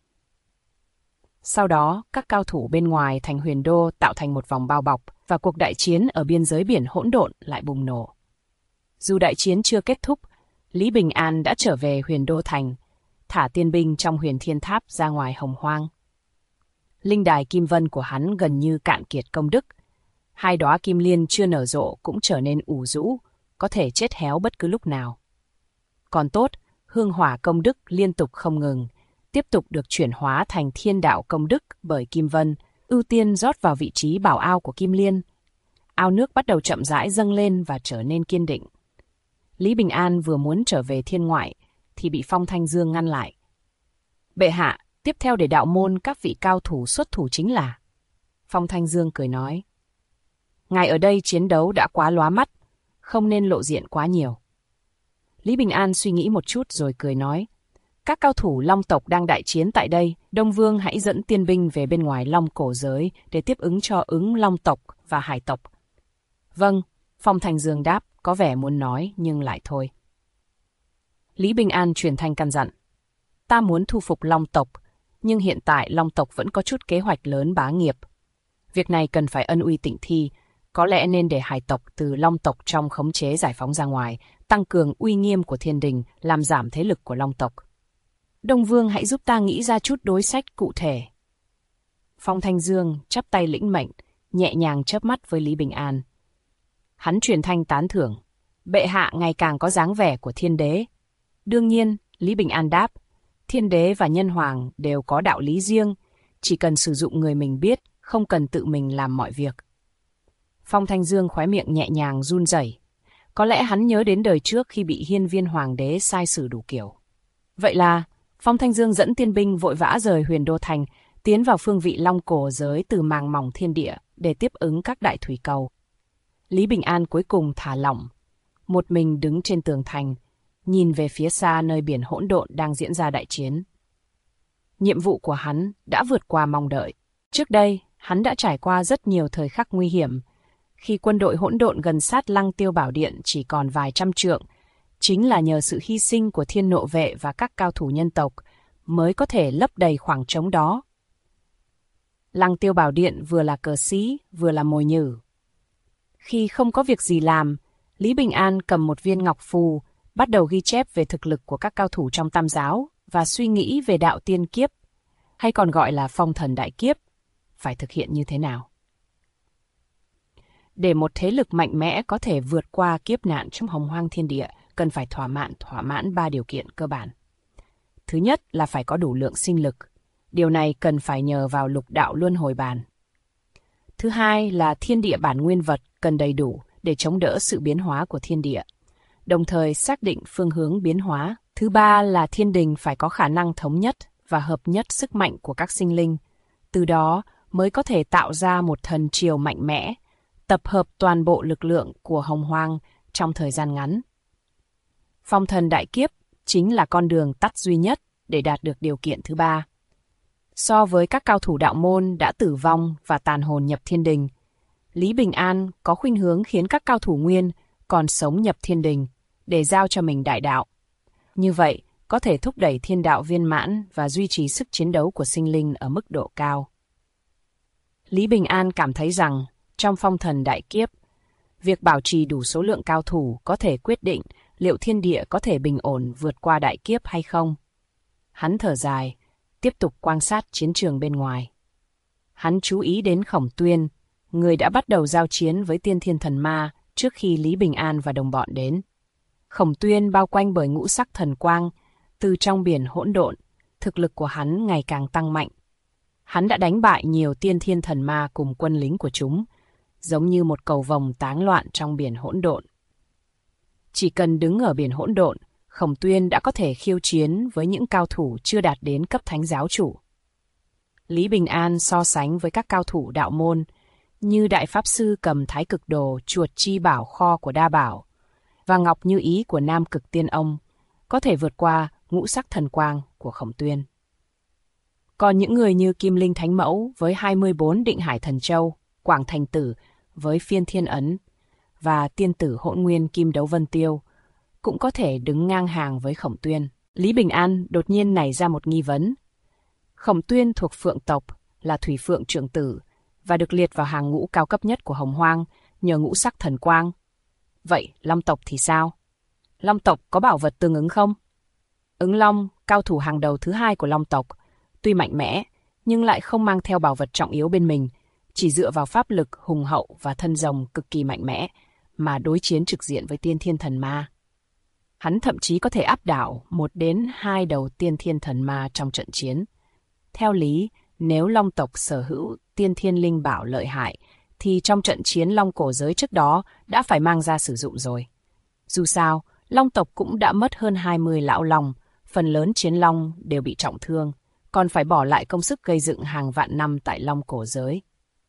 Sau đó, các cao thủ bên ngoài thành Huyền Đô tạo thành một vòng bao bọc, và cuộc đại chiến ở biên giới biển hỗn độn lại bùng nổ. Dù đại chiến chưa kết thúc, Lý Bình An đã trở về Huyền Đô Thành, thả tiên binh trong Huyền Thiên Tháp ra ngoài Hồng Hoang. Linh đài kim vân của hắn gần như cạn kiệt công đức. 2 đóa kim liên chưa nở rộ cũng trở nên ủ rũ, có thể chết héo bất cứ lúc nào. Còn tốt, hương hỏa công đức liên tục không ngừng, tiếp tục được chuyển hóa thành thiên đạo công đức bởi kim vân, ưu tiên rót vào vị trí bảo ao của kim liên. Ao nước bắt đầu chậm rãi dâng lên và trở nên kiên định. Lý Bình An vừa muốn trở về thiên ngoại, thì bị Phong Thanh Dương ngăn lại. Bệ hạ, tiếp theo để đạo môn các vị cao thủ xuất thủ chính là... Phong Thanh Dương cười nói. Ngài ở đây chiến đấu đã quá lóa mắt, không nên lộ diện quá nhiều. Lý Bình An suy nghĩ một chút rồi cười nói. Các cao thủ Long tộc đang đại chiến tại đây, Đông Vương hãy dẫn tiên binh về bên ngoài Long Cổ Giới để tiếp ứng cho ứng Long tộc và Hải tộc. Vâng, Phong Thanh Dương đáp, có vẻ muốn nói nhưng lại thôi. Lý Bình An truyền thanh căn dặn. Ta muốn thu phục Long tộc, nhưng hiện tại Long tộc vẫn có chút kế hoạch lớn bá nghiệp. Việc này cần phải ân uy Tịnh Thi, có lẽ nên để Hải tộc từ Long tộc trong khống chế giải phóng ra ngoài, tăng cường uy nghiêm của thiên đình, làm giảm thế lực của Long tộc. Đông Vương hãy giúp ta nghĩ ra chút đối sách cụ thể. Phong Thanh Dương chắp tay lĩnh mệnh, nhẹ nhàng chớp mắt với Lý Bình An. Hắn truyền thanh tán thưởng. Bệ hạ ngày càng có dáng vẻ của thiên đế. Đương nhiên, Lý Bình An đáp, thiên đế và nhân hoàng đều có đạo lý riêng, chỉ cần sử dụng người mình biết, không cần tự mình làm mọi việc. Phong Thanh Dương khóe miệng nhẹ nhàng run rẩy. Có lẽ hắn nhớ đến đời trước khi bị hiên viên hoàng đế sai xử đủ kiểu. Vậy là, Phong Thanh Dương dẫn tiên binh vội vã rời Huyền Đô Thành, tiến vào phương vị Long Cổ Giới từ màng mỏng thiên địa để tiếp ứng các đại thủy cầu. Lý Bình An cuối cùng thả lỏng, một mình đứng trên tường thành, nhìn về phía xa nơi biển hỗn độn đang diễn ra đại chiến. Nhiệm vụ của hắn đã vượt qua mong đợi. Trước đây, hắn đã trải qua rất nhiều thời khắc nguy hiểm. Khi quân đội hỗn độn gần sát Lăng Tiêu Bảo Điện chỉ còn vài trăm trượng, chính là nhờ sự hy sinh của Thiên Nộ Vệ và các cao thủ nhân tộc mới có thể lấp đầy khoảng trống đó. Lăng Tiêu Bảo Điện vừa là cờ sĩ, vừa là mồi nhử. Khi không có việc gì làm, Lý Bình An cầm một viên ngọc phù, bắt đầu ghi chép về thực lực của các cao thủ trong Tam Giáo và suy nghĩ về đạo tiên kiếp, hay còn gọi là phong thần đại kiếp, phải thực hiện như thế nào. Để một thế lực mạnh mẽ có thể vượt qua kiếp nạn trong hồng hoang thiên địa, cần phải thỏa mãn 3 điều kiện cơ bản. Thứ nhất là phải có đủ lượng sinh lực. Điều này cần phải nhờ vào lục đạo luân hồi bàn. Thứ hai là thiên địa bản nguyên vật cần đầy đủ để chống đỡ sự biến hóa của thiên địa, đồng thời xác định phương hướng biến hóa. Thứ ba là thiên đình phải có khả năng thống nhất và hợp nhất sức mạnh của các sinh linh. Từ đó mới có thể tạo ra một thần triều mạnh mẽ, tập hợp toàn bộ lực lượng của hồng hoang trong thời gian ngắn. Phong thần đại kiếp chính là con đường tắt duy nhất để đạt được điều kiện thứ ba. So với các cao thủ đạo môn đã tử vong và tàn hồn nhập thiên đình, Lý Bình An có khuynh hướng khiến các cao thủ nguyên còn sống nhập thiên đình để giao cho mình đại đạo. Như vậy, có thể thúc đẩy thiên đạo viên mãn và duy trì sức chiến đấu của sinh linh ở mức độ cao. Lý Bình An cảm thấy rằng, trong phong thần đại kiếp, việc bảo trì đủ số lượng cao thủ có thể quyết định liệu thiên địa có thể bình ổn vượt qua đại kiếp hay không. Hắn thở dài, tiếp tục quan sát chiến trường bên ngoài. Hắn chú ý đến Khổng Tuyên, người đã bắt đầu giao chiến với Tiên Thiên Thần Ma trước khi Lý Bình An và đồng bọn đến. Khổng Tuyên bao quanh bởi ngũ sắc thần quang, từ trong biển hỗn độn, thực lực của hắn ngày càng tăng mạnh. Hắn đã đánh bại nhiều Tiên Thiên Thần Ma cùng quân lính của chúng, giống như một cầu vồng táng loạn trong biển hỗn độn. Chỉ cần đứng ở biển hỗn độn, Khổng Tuyên đã có thể khiêu chiến với những cao thủ chưa đạt đến cấp thánh giáo chủ. Lý Bình An so sánh với các cao thủ đạo môn, như Đại Pháp Sư cầm Thái Cực Đồ, Chuột Chi Bảo Kho của Đa Bảo, và Ngọc Như Ý của Nam Cực Tiên Ông, có thể vượt qua ngũ sắc thần quang của Khổng Tuyên. Còn những người như Kim Linh Thánh Mẫu với 24 Định Hải Thần Châu, Quảng Thành Tử với Phiên Thiên Ấn, và Tiên Tử Hỗn Nguyên Kim Đấu Vân Tiêu, cũng có thể đứng ngang hàng với Khổng Tuyên. Lý Bình An đột nhiên nảy ra một nghi vấn. Khổng Tuyên thuộc Phượng tộc, là Thủy Phượng trưởng tử, và được liệt vào hàng ngũ cao cấp nhất của Hồng Hoang nhờ ngũ sắc thần quang. Vậy Long tộc thì sao? Long tộc có bảo vật tương ứng không? Ứng Long, cao thủ hàng đầu thứ hai của Long tộc, tuy mạnh mẽ, nhưng lại không mang theo bảo vật trọng yếu bên mình, chỉ dựa vào pháp lực hùng hậu và thân rồng cực kỳ mạnh mẽ, mà đối chiến trực diện với Tiên Thiên Thần Ma. Hắn thậm chí có thể áp đảo 1 đến 2 đầu Tiên Thiên Thần Ma trong trận chiến. Theo lý, nếu Long tộc sở hữu Tiên Thiên Linh Bảo lợi hại, thì trong trận chiến Long cổ giới trước đó đã phải mang ra sử dụng rồi. Dù sao, Long tộc cũng đã mất hơn 20 lão Long, phần lớn chiến Long đều bị trọng thương, còn phải bỏ lại công sức gây dựng hàng vạn năm tại Long cổ giới.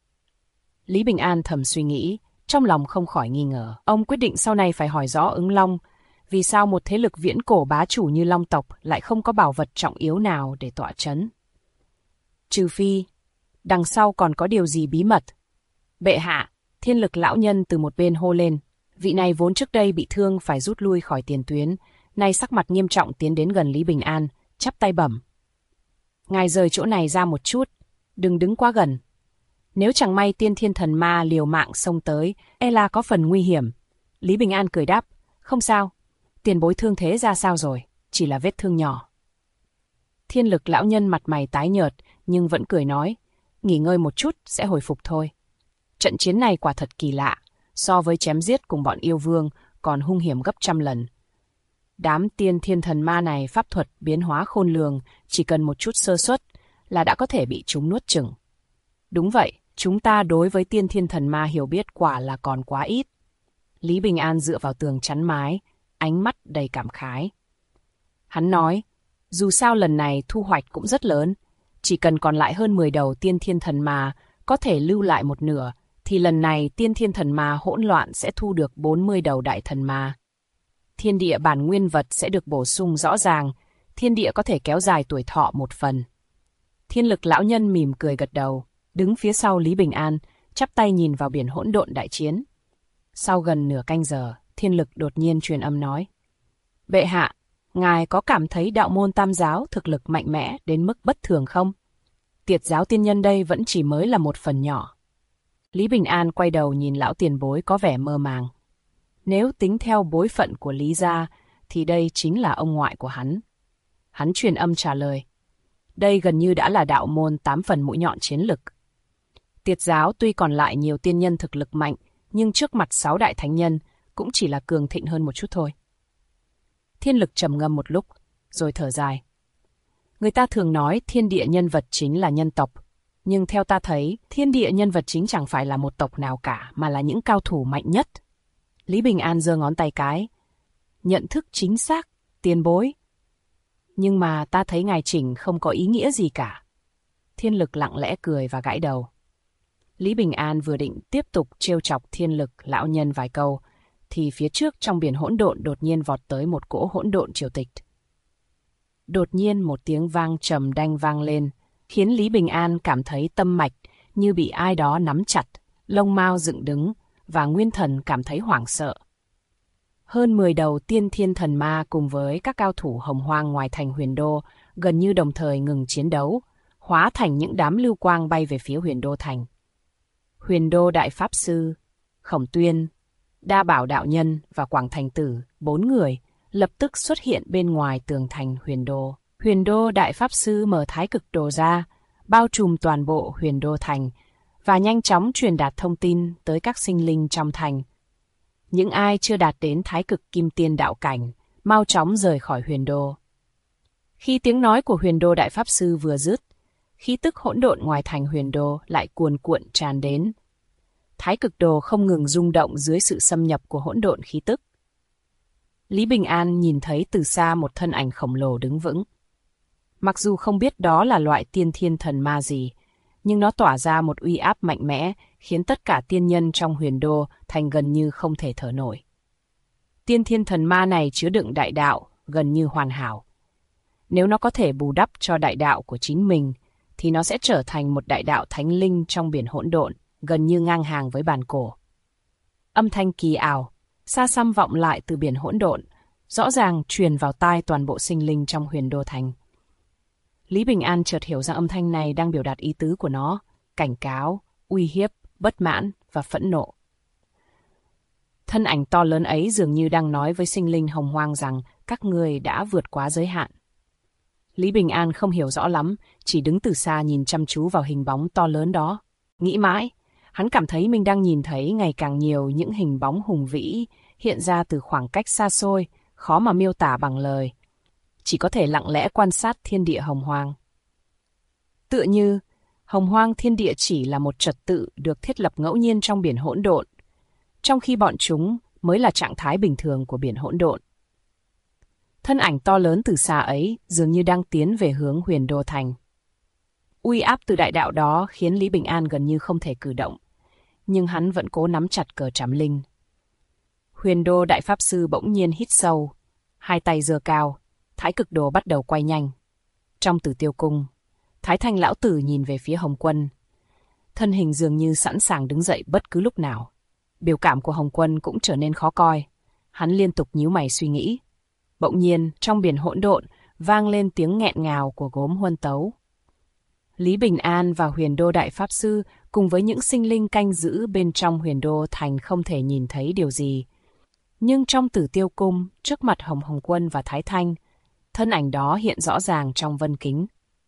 Lý Bình An thầm suy nghĩ, trong lòng không khỏi nghi ngờ. Ông quyết định sau này phải hỏi rõ Ứng Long, vì sao một thế lực viễn cổ bá chủ như Long tộc lại không có bảo vật trọng yếu nào để tọa trấn. Trừ phi, đằng sau còn có điều gì bí mật. Bệ hạ, Thiên Lực lão nhân từ một bên hô lên. Vị này vốn trước đây bị thương phải rút lui khỏi tiền tuyến, nay sắc mặt nghiêm trọng tiến đến gần Lý Bình An, chắp tay bẩm. Ngài rời chỗ này ra một chút, đừng đứng quá gần. Nếu chẳng may Tiên Thiên Thần Ma liều mạng xông tới, e là có phần nguy hiểm. Lý Bình An cười đáp, không sao, tiền bối thương thế ra sao rồi, chỉ là vết thương nhỏ. Thiên Lực lão nhân mặt mày tái nhợt, nhưng vẫn cười nói, nghỉ ngơi một chút sẽ hồi phục thôi. Trận chiến này quả thật kỳ lạ, so với chém giết cùng bọn yêu vương còn hung hiểm gấp trăm lần. Đám Tiên Thiên Thần Ma này pháp thuật biến hóa khôn lường, chỉ cần một chút sơ suất là đã có thể bị chúng nuốt chửng. Đúng vậy, chúng ta đối với Tiên Thiên Thần Ma hiểu biết quả là còn quá ít. Lý Bình An dựa vào tường chắn mái, ánh mắt đầy cảm khái. Hắn nói, dù sao lần này thu hoạch cũng rất lớn, chỉ cần còn lại hơn 10 đầu Tiên Thiên Thần Ma có thể lưu lại một nửa, thì lần này Tiên Thiên Thần Ma hỗn loạn sẽ thu được 40 đầu Đại Thần Ma. Thiên địa bản nguyên vật sẽ được bổ sung rõ ràng, thiên địa có thể kéo dài tuổi thọ một phần. Thiên Lực lão nhân mỉm cười gật đầu, đứng phía sau Lý Bình An, chắp tay nhìn vào biển hỗn độn đại chiến. Sau gần nửa canh giờ, Thiên Lực đột nhiên truyền âm nói. Bệ hạ, ngài có cảm thấy đạo môn Tam giáo thực lực mạnh mẽ đến mức bất thường không? Tiệt giáo tiên nhân đây vẫn chỉ mới là một phần nhỏ. Lý Bình An quay đầu nhìn lão tiền bối có vẻ mơ màng. Nếu tính theo bối phận của Lý gia, thì đây chính là ông ngoại của hắn. Hắn truyền âm trả lời. Đây gần như đã là đạo môn 8 phần mũi nhọn chiến lực. Tiệt giáo tuy còn lại nhiều tiên nhân thực lực mạnh, nhưng trước mặt 6 đại thánh nhân cũng chỉ là cường thịnh hơn một chút thôi. Thiên Lực trầm ngâm một lúc, rồi thở dài. Người ta thường nói thiên địa nhân vật chính là nhân tộc, nhưng theo ta thấy, thiên địa nhân vật chính chẳng phải là một tộc nào cả, mà là những cao thủ mạnh nhất. Lý Bình An giơ ngón tay cái. Nhận thức chính xác, tiền bối. Nhưng mà ta thấy ngài chỉnh không có ý nghĩa gì cả. Thiên Lực lặng lẽ cười và gãi đầu. Lý Bình An vừa định tiếp tục trêu chọc Thiên Lực lão nhân vài câu, thì phía trước trong biển hỗn độn đột nhiên vọt tới một cỗ hỗn độn triều tịch. Đột nhiên một tiếng vang trầm đanh vang lên, khiến Lý Bình An cảm thấy tâm mạch như bị ai đó nắm chặt, lông mao dựng đứng, và nguyên thần cảm thấy hoảng sợ. Hơn 10 đầu Tiên Thiên Thần Ma cùng với các cao thủ hồng hoang ngoài thành Huyền Đô gần như đồng thời ngừng chiến đấu, hóa thành những đám lưu quang bay về phía Huyền Đô thành. Huyền Đô Đại Pháp Sư, Khổng Tuyên, Đa Bảo Đạo Nhân và Quảng Thành Tử, 4 người, lập tức xuất hiện bên ngoài tường thành Huyền Đô. Huyền Đô Đại Pháp Sư mở Thái Cực Đồ ra, bao trùm toàn bộ Huyền Đô Thành và nhanh chóng truyền đạt thông tin tới các sinh linh trong thành. Những ai chưa đạt đến Thái Cực Kim Tiên đạo cảnh, mau chóng rời khỏi Huyền Đô. Khi tiếng nói của Huyền Đô Đại Pháp Sư vừa dứt, khí tức hỗn độn ngoài thành Huyền Đô lại cuồn cuộn tràn đến. Thái Cực Đồ không ngừng rung động dưới sự xâm nhập của hỗn độn khí tức. Lý Bình An nhìn thấy từ xa một thân ảnh khổng lồ đứng vững. Mặc dù không biết đó là loại tiên thiên thần ma gì, nhưng nó tỏa ra một uy áp mạnh mẽ, khiến tất cả tiên nhân trong Huyền Đô thành gần như không thể thở nổi. Tiên thiên thần ma này chứa đựng đại đạo, gần như hoàn hảo. Nếu nó có thể bù đắp cho đại đạo của chính mình, thì nó sẽ trở thành một đại đạo thánh linh trong biển hỗn độn, gần như ngang hàng với bàn cổ. Âm thanh kỳ ảo, xa xăm vọng lại từ biển hỗn độn, rõ ràng truyền vào tai toàn bộ sinh linh trong Huyền Đô Thành. Lý Bình An chợt hiểu ra âm thanh này đang biểu đạt ý tứ của nó, cảnh cáo, uy hiếp, bất mãn và phẫn nộ. Thân ảnh to lớn ấy dường như đang nói với sinh linh hồng hoang rằng các người đã vượt quá giới hạn. Lý Bình An không hiểu rõ lắm, chỉ đứng từ xa nhìn chăm chú vào hình bóng to lớn đó. Nghĩ mãi, hắn cảm thấy mình đang nhìn thấy ngày càng nhiều những hình bóng hùng vĩ hiện ra từ khoảng cách xa xôi, khó mà miêu tả bằng lời. Chỉ có thể lặng lẽ quan sát thiên địa hồng hoang. Tựa như, hồng hoang thiên địa chỉ là một trật tự được thiết lập ngẫu nhiên trong biển hỗn độn, trong khi bọn chúng mới là trạng thái bình thường của biển hỗn độn. Thân ảnh to lớn từ xa ấy dường như đang tiến về hướng Huyền Đô Thành. Uy áp từ đại đạo đó khiến Lý Bình An gần như không thể cử động, nhưng hắn vẫn cố nắm chặt cờ trảm linh. Huyền Đô Đại Pháp Sư bỗng nhiên hít sâu, hai tay giơ cao, Thái Cực Đồ bắt đầu quay nhanh. Trong Tử Tiêu Cung, Thái Thanh lão tử nhìn về phía Hồng Quân. Thân hình dường như sẵn sàng đứng dậy bất cứ lúc nào. Biểu cảm của Hồng Quân cũng trở nên khó coi. Hắn liên tục nhíu mày suy nghĩ. Bỗng nhiên, trong biển hỗn độn, vang lên tiếng nghẹn ngào của gốm huân tấu. Lý Bình An và Huyền Đô Đại Pháp Sư cùng với những sinh linh canh giữ bên trong Huyền Đô Thành không thể nhìn thấy điều gì. Nhưng trong Tử Tiêu Cung, trước mặt Hồng Quân và Thái Thanh, thân ảnh đó hiện rõ ràng trong vân kính.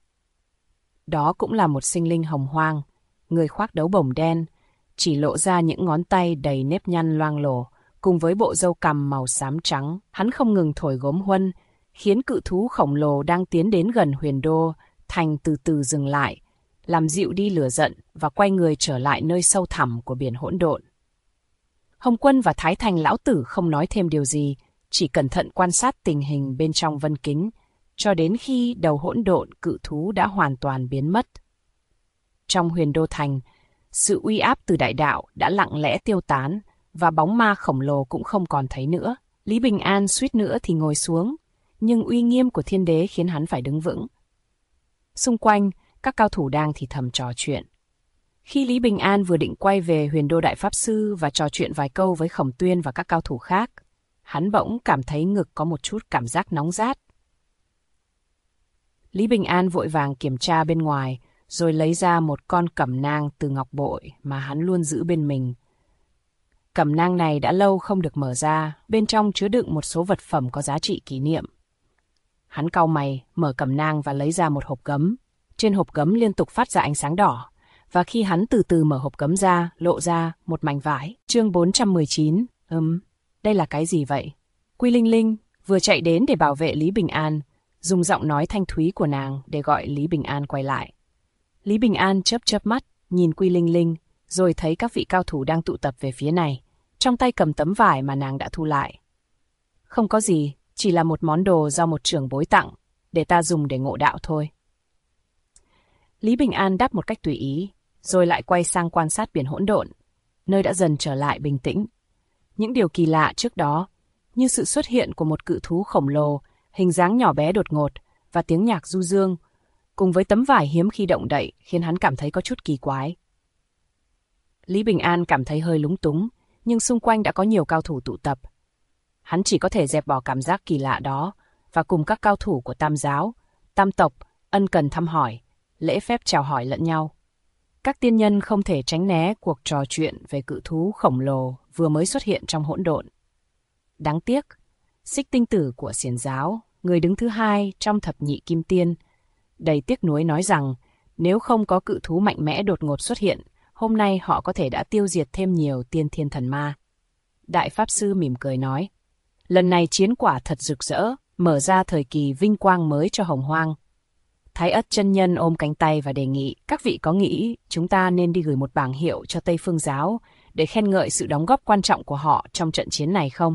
Đó cũng là một sinh linh hồng hoang, người khoác đấu bổng đen, chỉ lộ ra những ngón tay đầy nếp nhăn loang lổ, cùng với bộ râu cằm màu xám trắng. Hắn không ngừng thổi gốm huân, khiến cự thú khổng lồ đang tiến đến gần Huyền Đô Thành từ từ dừng lại, làm dịu đi lửa giận và quay người trở lại nơi sâu thẳm của biển hỗn độn. Hồng Quân và Thái Thanh lão tử không nói thêm điều gì, chỉ cẩn thận quan sát tình hình bên trong vân kính, cho đến khi đầu hỗn độn cự thú đã hoàn toàn biến mất. Trong Huyền Đô Thành, sự uy áp từ đại đạo đã lặng lẽ tiêu tán, và bóng ma khổng lồ cũng không còn thấy nữa. Lý Bình An suýt nữa thì ngồi xuống, nhưng uy nghiêm của thiên đế khiến hắn phải đứng vững. Xung quanh, các cao thủ đang thì thầm trò chuyện. Khi Lý Bình An vừa định quay về Huyền Đô Đại Pháp Sư và trò chuyện vài câu với Khổng Tuyên và các cao thủ khác, hắn bỗng cảm thấy ngực có một chút cảm giác nóng rát. Lý Bình An vội vàng kiểm tra bên ngoài, rồi lấy ra một con cẩm nang từ ngọc bội mà hắn luôn giữ bên mình. Cẩm nang này đã lâu không được mở ra, bên trong chứa đựng một số vật phẩm có giá trị kỷ niệm. Hắn cau mày, mở cẩm nang và lấy ra một hộp gấm. Trên hộp gấm liên tục phát ra ánh sáng đỏ, và khi hắn từ từ mở hộp gấm ra, lộ ra một mảnh vải. Chương 419, đây là cái gì vậy? Quy Linh Linh vừa chạy đến để bảo vệ Lý Bình An, dùng giọng nói thanh thúy của nàng để gọi Lý Bình An quay lại. Lý Bình An chớp chớp mắt, nhìn Quy Linh Linh, rồi thấy các vị cao thủ đang tụ tập về phía này, trong tay cầm tấm vải mà nàng đã thu lại. Không có gì, chỉ là một món đồ do một trưởng bối tặng, để ta dùng để ngộ đạo thôi. Lý Bình An đáp một cách tùy ý, rồi lại quay sang quan sát biển hỗn độn, nơi đã dần trở lại bình tĩnh. Những điều kỳ lạ trước đó, như sự xuất hiện của một cự thú khổng lồ, hình dáng nhỏ bé đột ngột, và tiếng nhạc du dương, cùng với tấm vải hiếm khi động đậy, khiến hắn cảm thấy có chút kỳ quái. Lý Bình An cảm thấy hơi lúng túng, nhưng xung quanh đã có nhiều cao thủ tụ tập. Hắn chỉ có thể dẹp bỏ cảm giác kỳ lạ đó, và cùng các cao thủ của Tam giáo, Tam tộc, ân cần thăm hỏi, lễ phép chào hỏi lẫn nhau. Các tiên nhân không thể tránh né cuộc trò chuyện về cự thú khổng lồ vừa mới xuất hiện trong hỗn độn. Đáng tiếc, Xích Tinh Tử của Xiển giáo, người đứng thứ hai trong thập nhị kim tiên, đầy tiếc nuối nói rằng Nếu không có cự thú mạnh mẽ đột ngột xuất hiện, hôm nay họ có thể đã tiêu diệt thêm nhiều tiên thiên thần ma. Đại Pháp Sư mỉm cười nói, lần này chiến quả thật rực rỡ, mở ra thời kỳ vinh quang mới cho Hồng Hoang. Thái Ất chân nhân ôm cánh tay và đề nghị, các vị có nghĩ chúng ta nên đi gửi một bảng hiệu cho Tây Phương Giáo để khen ngợi sự đóng góp quan trọng của họ trong trận chiến này không?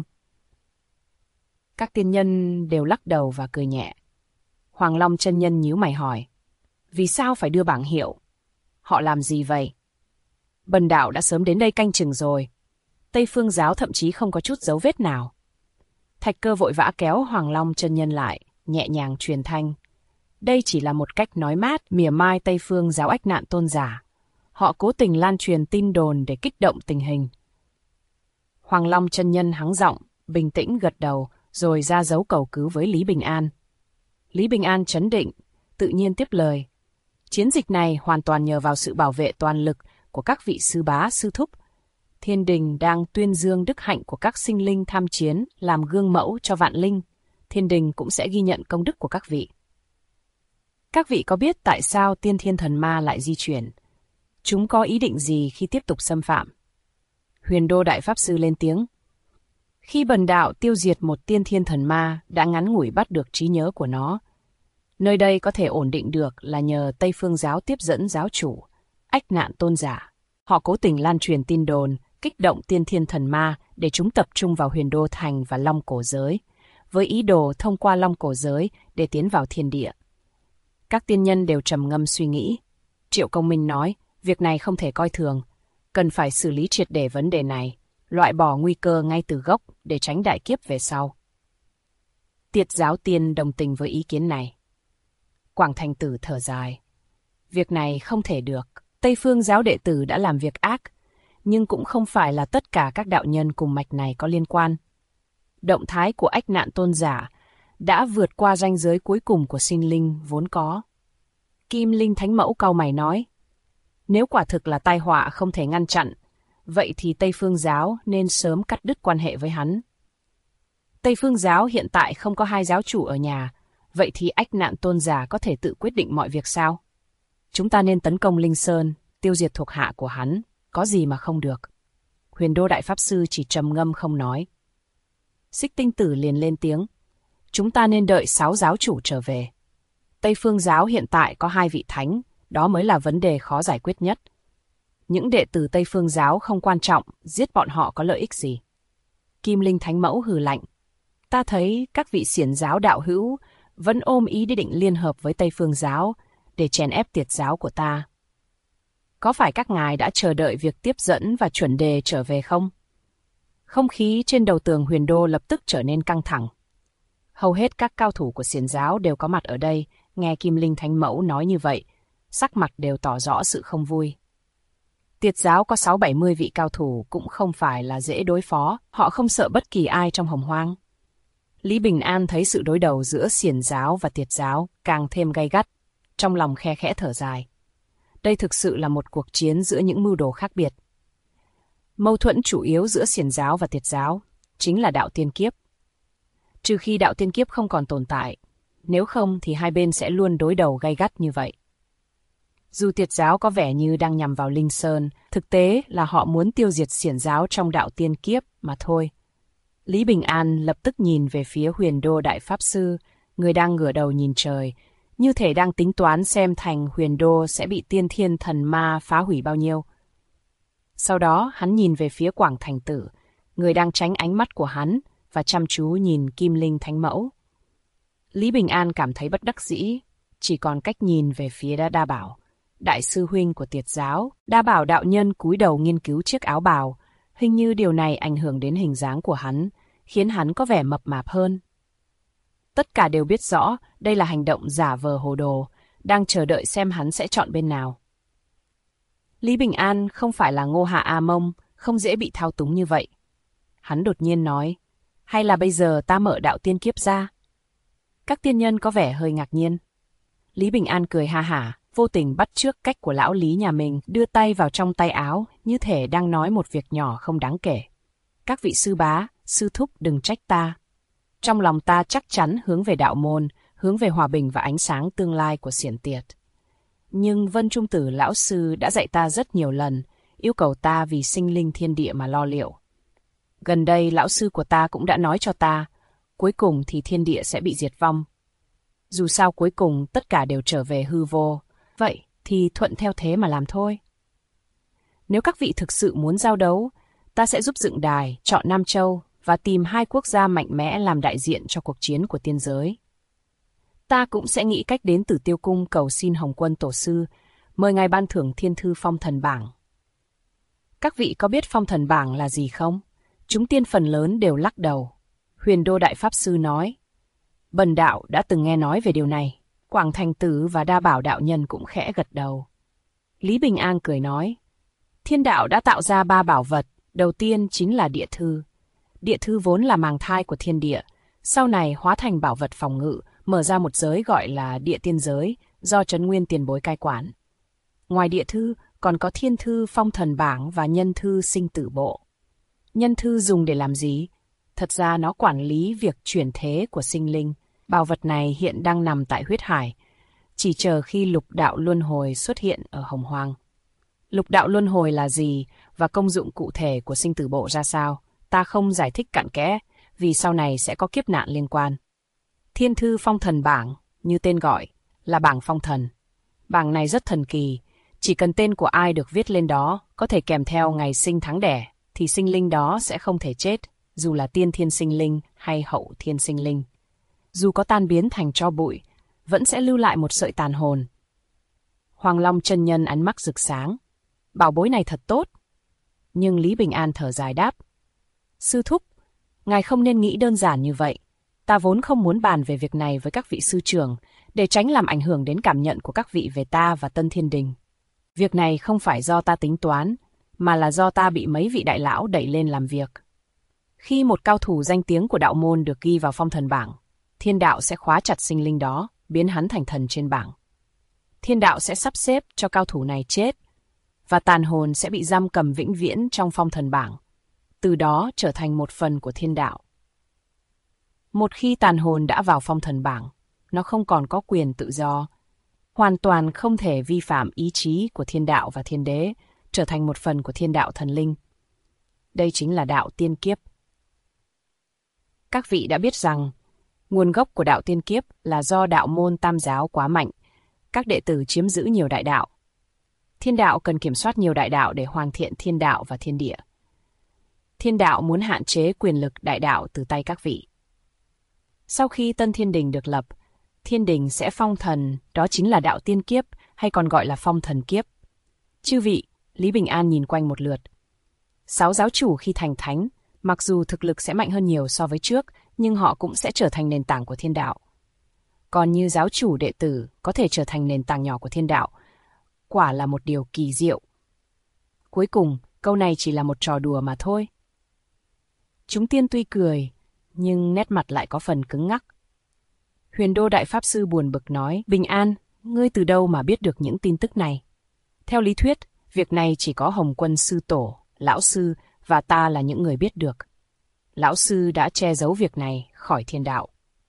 Các tiên nhân đều lắc đầu và cười nhẹ. Hoàng Long chân nhân nhíu mày hỏi, vì sao phải đưa bảng hiệu? Họ làm gì vậy? Bần đạo đã sớm đến đây canh chừng rồi. Tây Phương Giáo thậm chí không có chút dấu vết nào. Thạch Cơ vội vã kéo Hoàng Long chân nhân lại, nhẹ nhàng truyền thanh. Đây chỉ là một cách nói mát, mỉa mai Tây Phương Giáo ách nạn tôn giả. Họ cố tình lan truyền tin đồn để kích động tình hình. Hoàng Long chân nhân hắng giọng, bình tĩnh gật đầu, rồi ra dấu cầu cứu với Lý Bình An. Lý Bình An trấn định, tự nhiên tiếp lời. Chiến dịch này hoàn toàn nhờ vào sự bảo vệ toàn lực của các vị sư bá sư thúc. Thiên đình đang tuyên dương đức hạnh của các sinh linh tham chiến, làm gương mẫu cho vạn linh. Thiên đình cũng sẽ ghi nhận công đức của các vị. Các vị có biết tại sao tiên thiên thần ma lại di chuyển? Chúng có ý định gì khi tiếp tục xâm phạm? Huyền Đô Đại Pháp Sư lên tiếng. Khi bần đạo tiêu diệt một tiên thiên thần ma đã ngắn ngủi bắt được trí nhớ của nó. Nơi đây có thể ổn định được là nhờ Tây Phương Giáo tiếp dẫn giáo chủ, ách nạn tôn giả. Họ cố tình lan truyền tin đồn, kích động tiên thiên thần ma để chúng tập trung vào Huyền Đô Thành và Long Cổ Giới, với ý đồ thông qua Long Cổ Giới để tiến vào thiên địa. Các tiên nhân đều trầm ngâm suy nghĩ. Triệu Công Minh nói, việc này không thể coi thường, cần phải xử lý triệt để vấn đề này, loại bỏ nguy cơ ngay từ gốc để tránh đại kiếp về sau. Tiệt Giáo Tiên đồng tình với ý kiến này. Quảng Thành Tử thở dài. Việc này không thể được. Tây Phương Giáo đệ tử đã làm việc ác, nhưng cũng không phải là tất cả các đạo nhân cùng mạch này có liên quan. Động thái của ách nạn tôn giả đã vượt qua ranh giới cuối cùng của sinh linh vốn có. Kim Linh Thánh Mẫu cau mày nói, nếu quả thực là tai họa không thể ngăn chặn, vậy thì Tây Phương Giáo nên sớm cắt đứt quan hệ với hắn. Tây Phương Giáo hiện tại không có hai giáo chủ ở nhà, vậy thì ách nạn tôn giả có thể tự quyết định mọi việc sao? Chúng ta nên tấn công Linh Sơn, tiêu diệt thuộc hạ của hắn, có gì mà không được. Huyền Đô Đại Pháp Sư chỉ trầm ngâm không nói. Xích Tinh Tử liền lên tiếng. Chúng ta nên đợi 6 giáo chủ trở về. Tây Phương Giáo hiện tại có 2 vị thánh, đó mới là vấn đề khó giải quyết nhất. Những đệ tử Tây Phương Giáo không quan trọng, giết bọn họ có lợi ích gì? Kim Linh Thánh Mẫu hừ lạnh. Ta thấy các vị xiển giáo đạo hữu vẫn ôm ý định liên hợp với Tây Phương Giáo để chèn ép Tiệt Giáo của ta. Có phải các ngài đã chờ đợi việc tiếp dẫn và chuẩn đề trở về không? Không khí trên đầu tường Huyền Đô lập tức trở nên căng thẳng. Hầu hết các cao thủ của xiển giáo đều có mặt ở đây, nghe Kim Linh Thánh Mẫu nói như vậy, sắc mặt đều tỏ rõ sự không vui. Tiệt Giáo có 60-70 vị cao thủ cũng không phải là dễ đối phó, họ không sợ bất kỳ ai trong Hồng Hoang. Lý Bình An thấy sự đối đầu giữa xiển giáo và Tiệt Giáo càng thêm gay gắt, trong lòng khe khẽ thở dài. Đây thực sự là một cuộc chiến giữa những mưu đồ khác biệt. Mâu thuẫn chủ yếu giữa xiển giáo và Tiệt Giáo chính là đạo tiên kiếp. Trừ khi đạo tiên kiếp không còn tồn tại, nếu không thì hai bên sẽ luôn đối đầu gay gắt như vậy. Dù Tiệt Giáo có vẻ như đang nhằm vào Linh Sơn, thực tế là họ muốn tiêu diệt xiển giáo trong đạo tiên kiếp mà thôi. Lý Bình An lập tức nhìn về phía Huyền Đô Đại Pháp Sư, người đang ngửa đầu nhìn trời, như thể đang tính toán xem thành Huyền Đô sẽ bị tiên thiên thần ma phá hủy bao nhiêu. Sau đó hắn nhìn về phía Quảng Thành Tử, người đang tránh ánh mắt của hắn và chăm chú nhìn Kim Linh Thánh Mẫu. Lý Bình An cảm thấy bất đắc dĩ, chỉ còn cách nhìn về phía Đa Bảo, đại sư huynh của Tiệt Giáo. Đa Bảo đạo nhân cúi đầu nghiên cứu chiếc áo bào, hình như điều này ảnh hưởng đến hình dáng của hắn, khiến hắn có vẻ mập mạp hơn. Tất cả đều biết rõ đây là hành động giả vờ hồ đồ, đang chờ đợi xem hắn sẽ chọn bên nào. Lý Bình An không phải là Ngô Hạ A Mông, không dễ bị thao túng như vậy. Hắn đột nhiên nói, hay là bây giờ ta mở đạo tiên kiếp ra? Các tiên nhân có vẻ hơi ngạc nhiên. Lý Bình An cười ha hả, vô tình bắt chước cách của lão Lý nhà mình, đưa tay vào trong tay áo, như thể đang nói một việc nhỏ không đáng kể. Các vị sư bá, sư thúc đừng trách ta. Trong lòng ta chắc chắn hướng về đạo môn, hướng về hòa bình và ánh sáng tương lai của xiển Tiệt. Nhưng Vân Trung Tử lão sư đã dạy ta rất nhiều lần, yêu cầu ta vì sinh linh thiên địa mà lo liệu. Gần đây lão sư của ta cũng đã nói cho ta, cuối cùng thì thiên địa sẽ bị diệt vong. Dù sao cuối cùng tất cả đều trở về hư vô, vậy thì thuận theo thế mà làm thôi. Nếu các vị thực sự muốn giao đấu, ta sẽ giúp dựng đài, chọn Nam Châu và tìm 2 quốc gia mạnh mẽ làm đại diện cho cuộc chiến của tiên giới. Ta cũng sẽ nghĩ cách đến Tử Tiêu Cung cầu xin Hồng Quân Tổ sư, mời ngài ban thưởng thiên thư phong thần bảng. Các vị có biết phong thần bảng là gì không? Chúng tiên phần lớn đều lắc đầu. Huyền Đô Đại Pháp Sư nói, bần đạo đã từng nghe nói về điều này. Quảng Thành Tử và Đa Bảo đạo nhân cũng khẽ gật đầu. Lý Bình An cười nói, thiên đạo đã tạo ra 3 bảo vật, đầu tiên chính là địa thư. Địa thư vốn là màng thai của thiên địa, sau này hóa thành bảo vật phòng ngự, mở ra một giới gọi là địa tiên giới, do Trấn Nguyên tiền bối cai quản. Ngoài địa thư, còn có thiên thư phong thần bảng và nhân thư sinh tử bộ. Nhân thư dùng để làm gì? Thật ra nó quản lý việc chuyển thế của sinh linh. Bảo vật này hiện đang nằm tại huyết hải, chỉ chờ khi lục đạo luân hồi xuất hiện ở Hồng Hoang. Lục đạo luân hồi là gì và công dụng cụ thể của sinh tử bộ ra sao? Ta không giải thích cặn kẽ, vì sau này sẽ có kiếp nạn liên quan. Thiên thư phong thần bảng, như tên gọi, là bảng phong thần. Bảng này rất thần kỳ, chỉ cần tên của ai được viết lên đó, có thể kèm theo ngày sinh tháng đẻ, thì sinh linh đó sẽ không thể chết, dù là tiên thiên sinh linh hay hậu thiên sinh linh. Dù có tan biến thành tro bụi, vẫn sẽ lưu lại một sợi tàn hồn. Hoàng Long chân nhân ánh mắt rực sáng. Bảo bối này thật tốt. Nhưng Lý Bình An thở dài đáp, sư thúc, ngài không nên nghĩ đơn giản như vậy. Ta vốn không muốn bàn về việc này với các vị sư trưởng, để tránh làm ảnh hưởng đến cảm nhận của các vị về ta và Tân Thiên Đình. Việc này không phải do ta tính toán, mà là do ta bị mấy vị đại lão đẩy lên làm việc. Khi một cao thủ danh tiếng của đạo môn được ghi vào phong thần bảng, thiên đạo sẽ khóa chặt sinh linh đó, biến hắn thành thần trên bảng. Thiên đạo sẽ sắp xếp cho cao thủ này chết, và tàn hồn sẽ bị giam cầm vĩnh viễn trong phong thần bảng, từ đó trở thành một phần của thiên đạo. Một khi tàn hồn đã vào phong thần bảng, nó không còn có quyền tự do, hoàn toàn không thể vi phạm ý chí của thiên đạo và thiên đế, trở thành một phần của thiên đạo thần linh. Đây chính là đạo tiên kiếp. Các vị đã biết rằng, nguồn gốc của đạo tiên kiếp là do đạo môn Tam giáo quá mạnh, các đệ tử chiếm giữ nhiều đại đạo. Thiên đạo cần kiểm soát nhiều đại đạo để hoàn thiện thiên đạo và thiên địa. Thiên đạo muốn hạn chế quyền lực đại đạo từ tay các vị. Sau khi Tân Thiên Đình được lập, Thiên Đình sẽ phong thần, đó chính là đạo tiên kiếp, hay còn gọi là phong thần kiếp. Chư vị, Lý Bình An nhìn quanh một lượt. 6 giáo chủ khi thành thánh, mặc dù thực lực sẽ mạnh hơn nhiều so với trước, nhưng họ cũng sẽ trở thành nền tảng của thiên đạo. Còn như giáo chủ đệ tử có thể trở thành nền tảng nhỏ của thiên đạo, quả là một điều kỳ diệu. Cuối cùng, câu này chỉ là một trò đùa mà thôi. Chúng tiên tuy cười, nhưng nét mặt lại có phần cứng ngắc. Huyền Đô Đại Pháp Sư buồn bực nói, Bình An, ngươi từ đâu mà biết được những tin tức này? Theo lý thuyết, việc này chỉ có Hồng Quân Sư Tổ, Lão Sư và ta là những người biết được. Lão Sư đã che giấu việc này khỏi thiên đạo.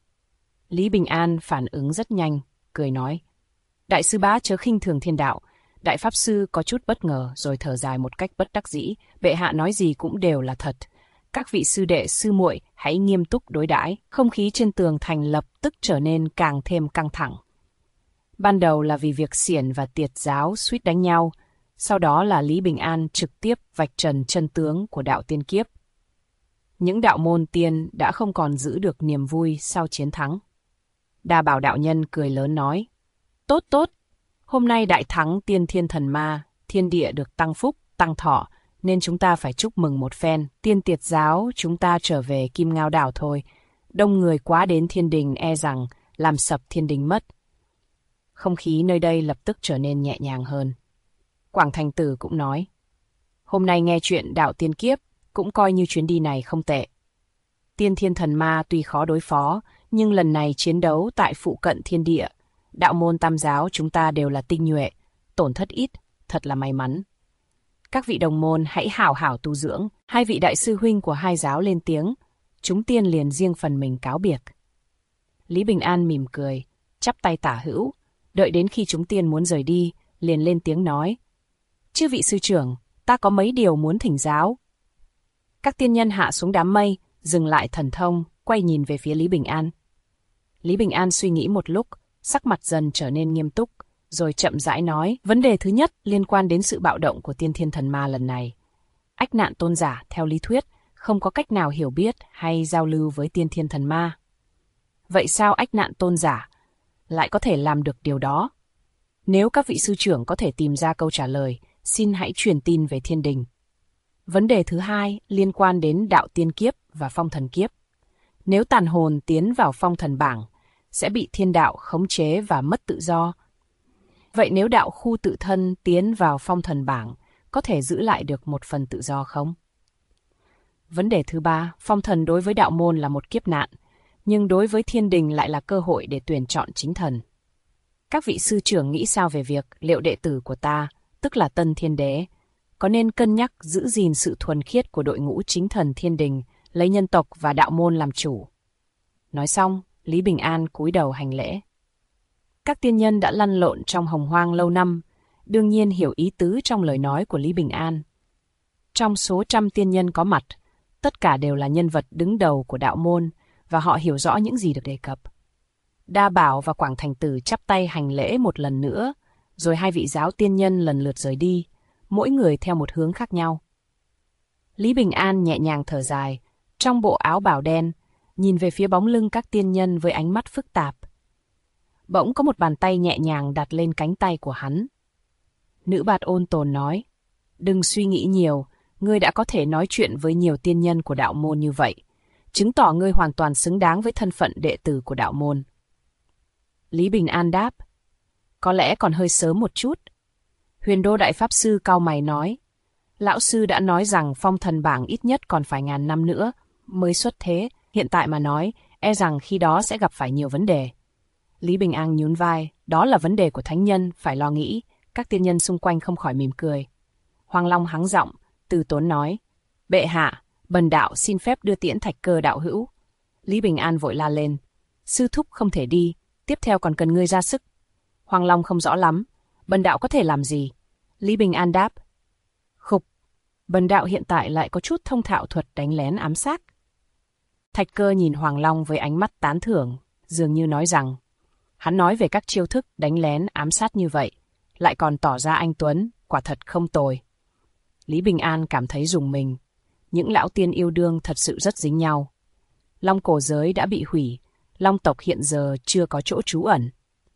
Lý Bình An phản ứng rất nhanh, cười nói, Đại sư bá chớ khinh thường thiên đạo. Đại Pháp Sư có chút bất ngờ rồi thở dài một cách bất đắc dĩ, bệ hạ nói gì cũng đều là thật. Các vị sư đệ sư muội hãy nghiêm túc đối đãi. Không khí trên tường thành lập tức trở nên càng thêm căng thẳng. Ban đầu là vì việc Xiển và Tiệt giáo suýt đánh nhau, sau đó là Lý Bình An trực tiếp vạch trần chân tướng của đạo tiên kiếp. Những đạo môn tiên đã không còn giữ được niềm vui sau chiến thắng. Đa Bảo đạo nhân cười lớn nói, tốt tốt, hôm nay đại thắng tiên thiên thần ma, thiên địa được tăng phúc, tăng thọ, nên chúng ta phải chúc mừng một phen. Tiên Tiệt giáo chúng ta trở về Kim Ngao đảo thôi, đông người quá đến Thiên Đình e rằng làm sập Thiên Đình mất. Không khí nơi đây lập tức trở nên nhẹ nhàng hơn. Quảng Thành Tử cũng nói, hôm nay nghe chuyện đạo tiên kiếp, cũng coi như chuyến đi này không tệ. Tiên thiên thần ma tuy khó đối phó, nhưng lần này chiến đấu tại phụ cận thiên địa, đạo môn Tam giáo chúng ta đều là tinh nhuệ, tổn thất ít, thật là may mắn. Các vị đồng môn hãy hảo hảo tu dưỡng. Hai vị đại sư huynh của hai giáo lên tiếng, chúng tiên liền riêng phần mình cáo biệt. Lý Bình An mỉm cười, chắp tay tả hữu, Đợi đến khi chúng tiên muốn rời đi, liền lên tiếng nói. Chư vị sư trưởng, ta có mấy điều muốn thỉnh giáo. Các tiên nhân hạ xuống đám mây, dừng lại thần thông, quay nhìn về phía Lý Bình An. Lý Bình An suy nghĩ một lúc, sắc mặt dần trở nên nghiêm túc, rồi chậm rãi nói, vấn đề thứ nhất liên quan đến sự bạo động của tiên thiên thần ma lần này. Ách Nạn tôn giả, theo lý thuyết, không có cách nào hiểu biết hay giao lưu với tiên thiên thần ma. Vậy sao Ách Nạn tôn giả lại có thể làm được điều đó? Nếu các vị sư trưởng có thể tìm ra câu trả lời, xin hãy truyền tin về thiên đình. Vấn đề thứ hai liên quan đến đạo tiên kiếp và phong thần kiếp. Nếu tàn hồn tiến vào phong thần bảng, sẽ bị thiên đạo khống chế và mất tự do. Vậy nếu đạo khu tự thân tiến vào phong thần bảng, có thể giữ lại được một phần tự do không? Vấn đề thứ ba, phong thần đối với đạo môn là một kiếp nạn, nhưng đối với thiên đình lại là cơ hội để tuyển chọn chính thần. Các vị sư trưởng nghĩ sao về việc liệu đệ tử của ta, tức là Tân Thiên Đế, có nên cân nhắc giữ gìn sự thuần khiết của đội ngũ chính thần thiên đình, lấy nhân tộc và đạo môn làm chủ? Nói xong, Lý Bình An cúi đầu hành lễ. Các tiên nhân đã lăn lộn trong hồng hoang lâu năm, đương nhiên hiểu ý tứ trong lời nói của Lý Bình An. Trong số 100 tiên nhân có mặt, tất cả đều là nhân vật đứng đầu của đạo môn, và họ hiểu rõ những gì được đề cập. Đa Bảo và Quảng Thành Tử chắp tay hành lễ một lần nữa, rồi hai vị giáo tiên nhân lần lượt rời đi, mỗi người theo một hướng khác nhau. Lý Bình An nhẹ nhàng thở dài, trong bộ áo bào đen, nhìn về phía bóng lưng các tiên nhân với ánh mắt phức tạp. Bỗng có một bàn tay nhẹ nhàng đặt lên cánh tay của hắn. Nữ Bạt ôn tồn nói, đừng suy nghĩ nhiều, ngươi đã có thể nói chuyện với nhiều tiên nhân của đạo môn như vậy, chứng tỏ ngươi hoàn toàn xứng đáng với thân phận đệ tử của đạo môn. Lý Bình An đáp, có lẽ còn hơi sớm một chút. Huyền Đô Đại Pháp Sư cau mày nói, lão sư đã nói rằng phong thần bảng ít nhất còn phải 1000 năm nữa mới xuất thế, hiện tại mà nói, e rằng khi đó sẽ gặp phải nhiều vấn đề. Lý Bình An nhún vai, đó là vấn đề của thánh nhân, phải lo nghĩ. Các tiên nhân xung quanh không khỏi mỉm cười. Hoàng Long hắng giọng, từ tốn nói, bệ hạ, bần đạo xin phép đưa tiễn Thạch Cơ đạo hữu. Lý Bình An vội la lên, sư thúc không thể đi, tiếp theo còn cần ngươi ra sức. Hoàng Long không rõ lắm, bần đạo có thể làm gì? Lý Bình An đáp, khục, bần đạo hiện tại lại có chút thông thạo thuật đánh lén ám sát. Thạch Cơ nhìn Hoàng Long với ánh mắt tán thưởng, dường như nói rằng, hắn nói về các chiêu thức đánh lén ám sát như vậy, lại còn tỏ ra anh tuấn, quả thật không tồi. Lý Bình An cảm thấy rùng mình, những lão tiên yêu đương thật sự rất dính nhau. Long cổ giới đã bị hủy, Long tộc hiện giờ chưa có chỗ trú ẩn.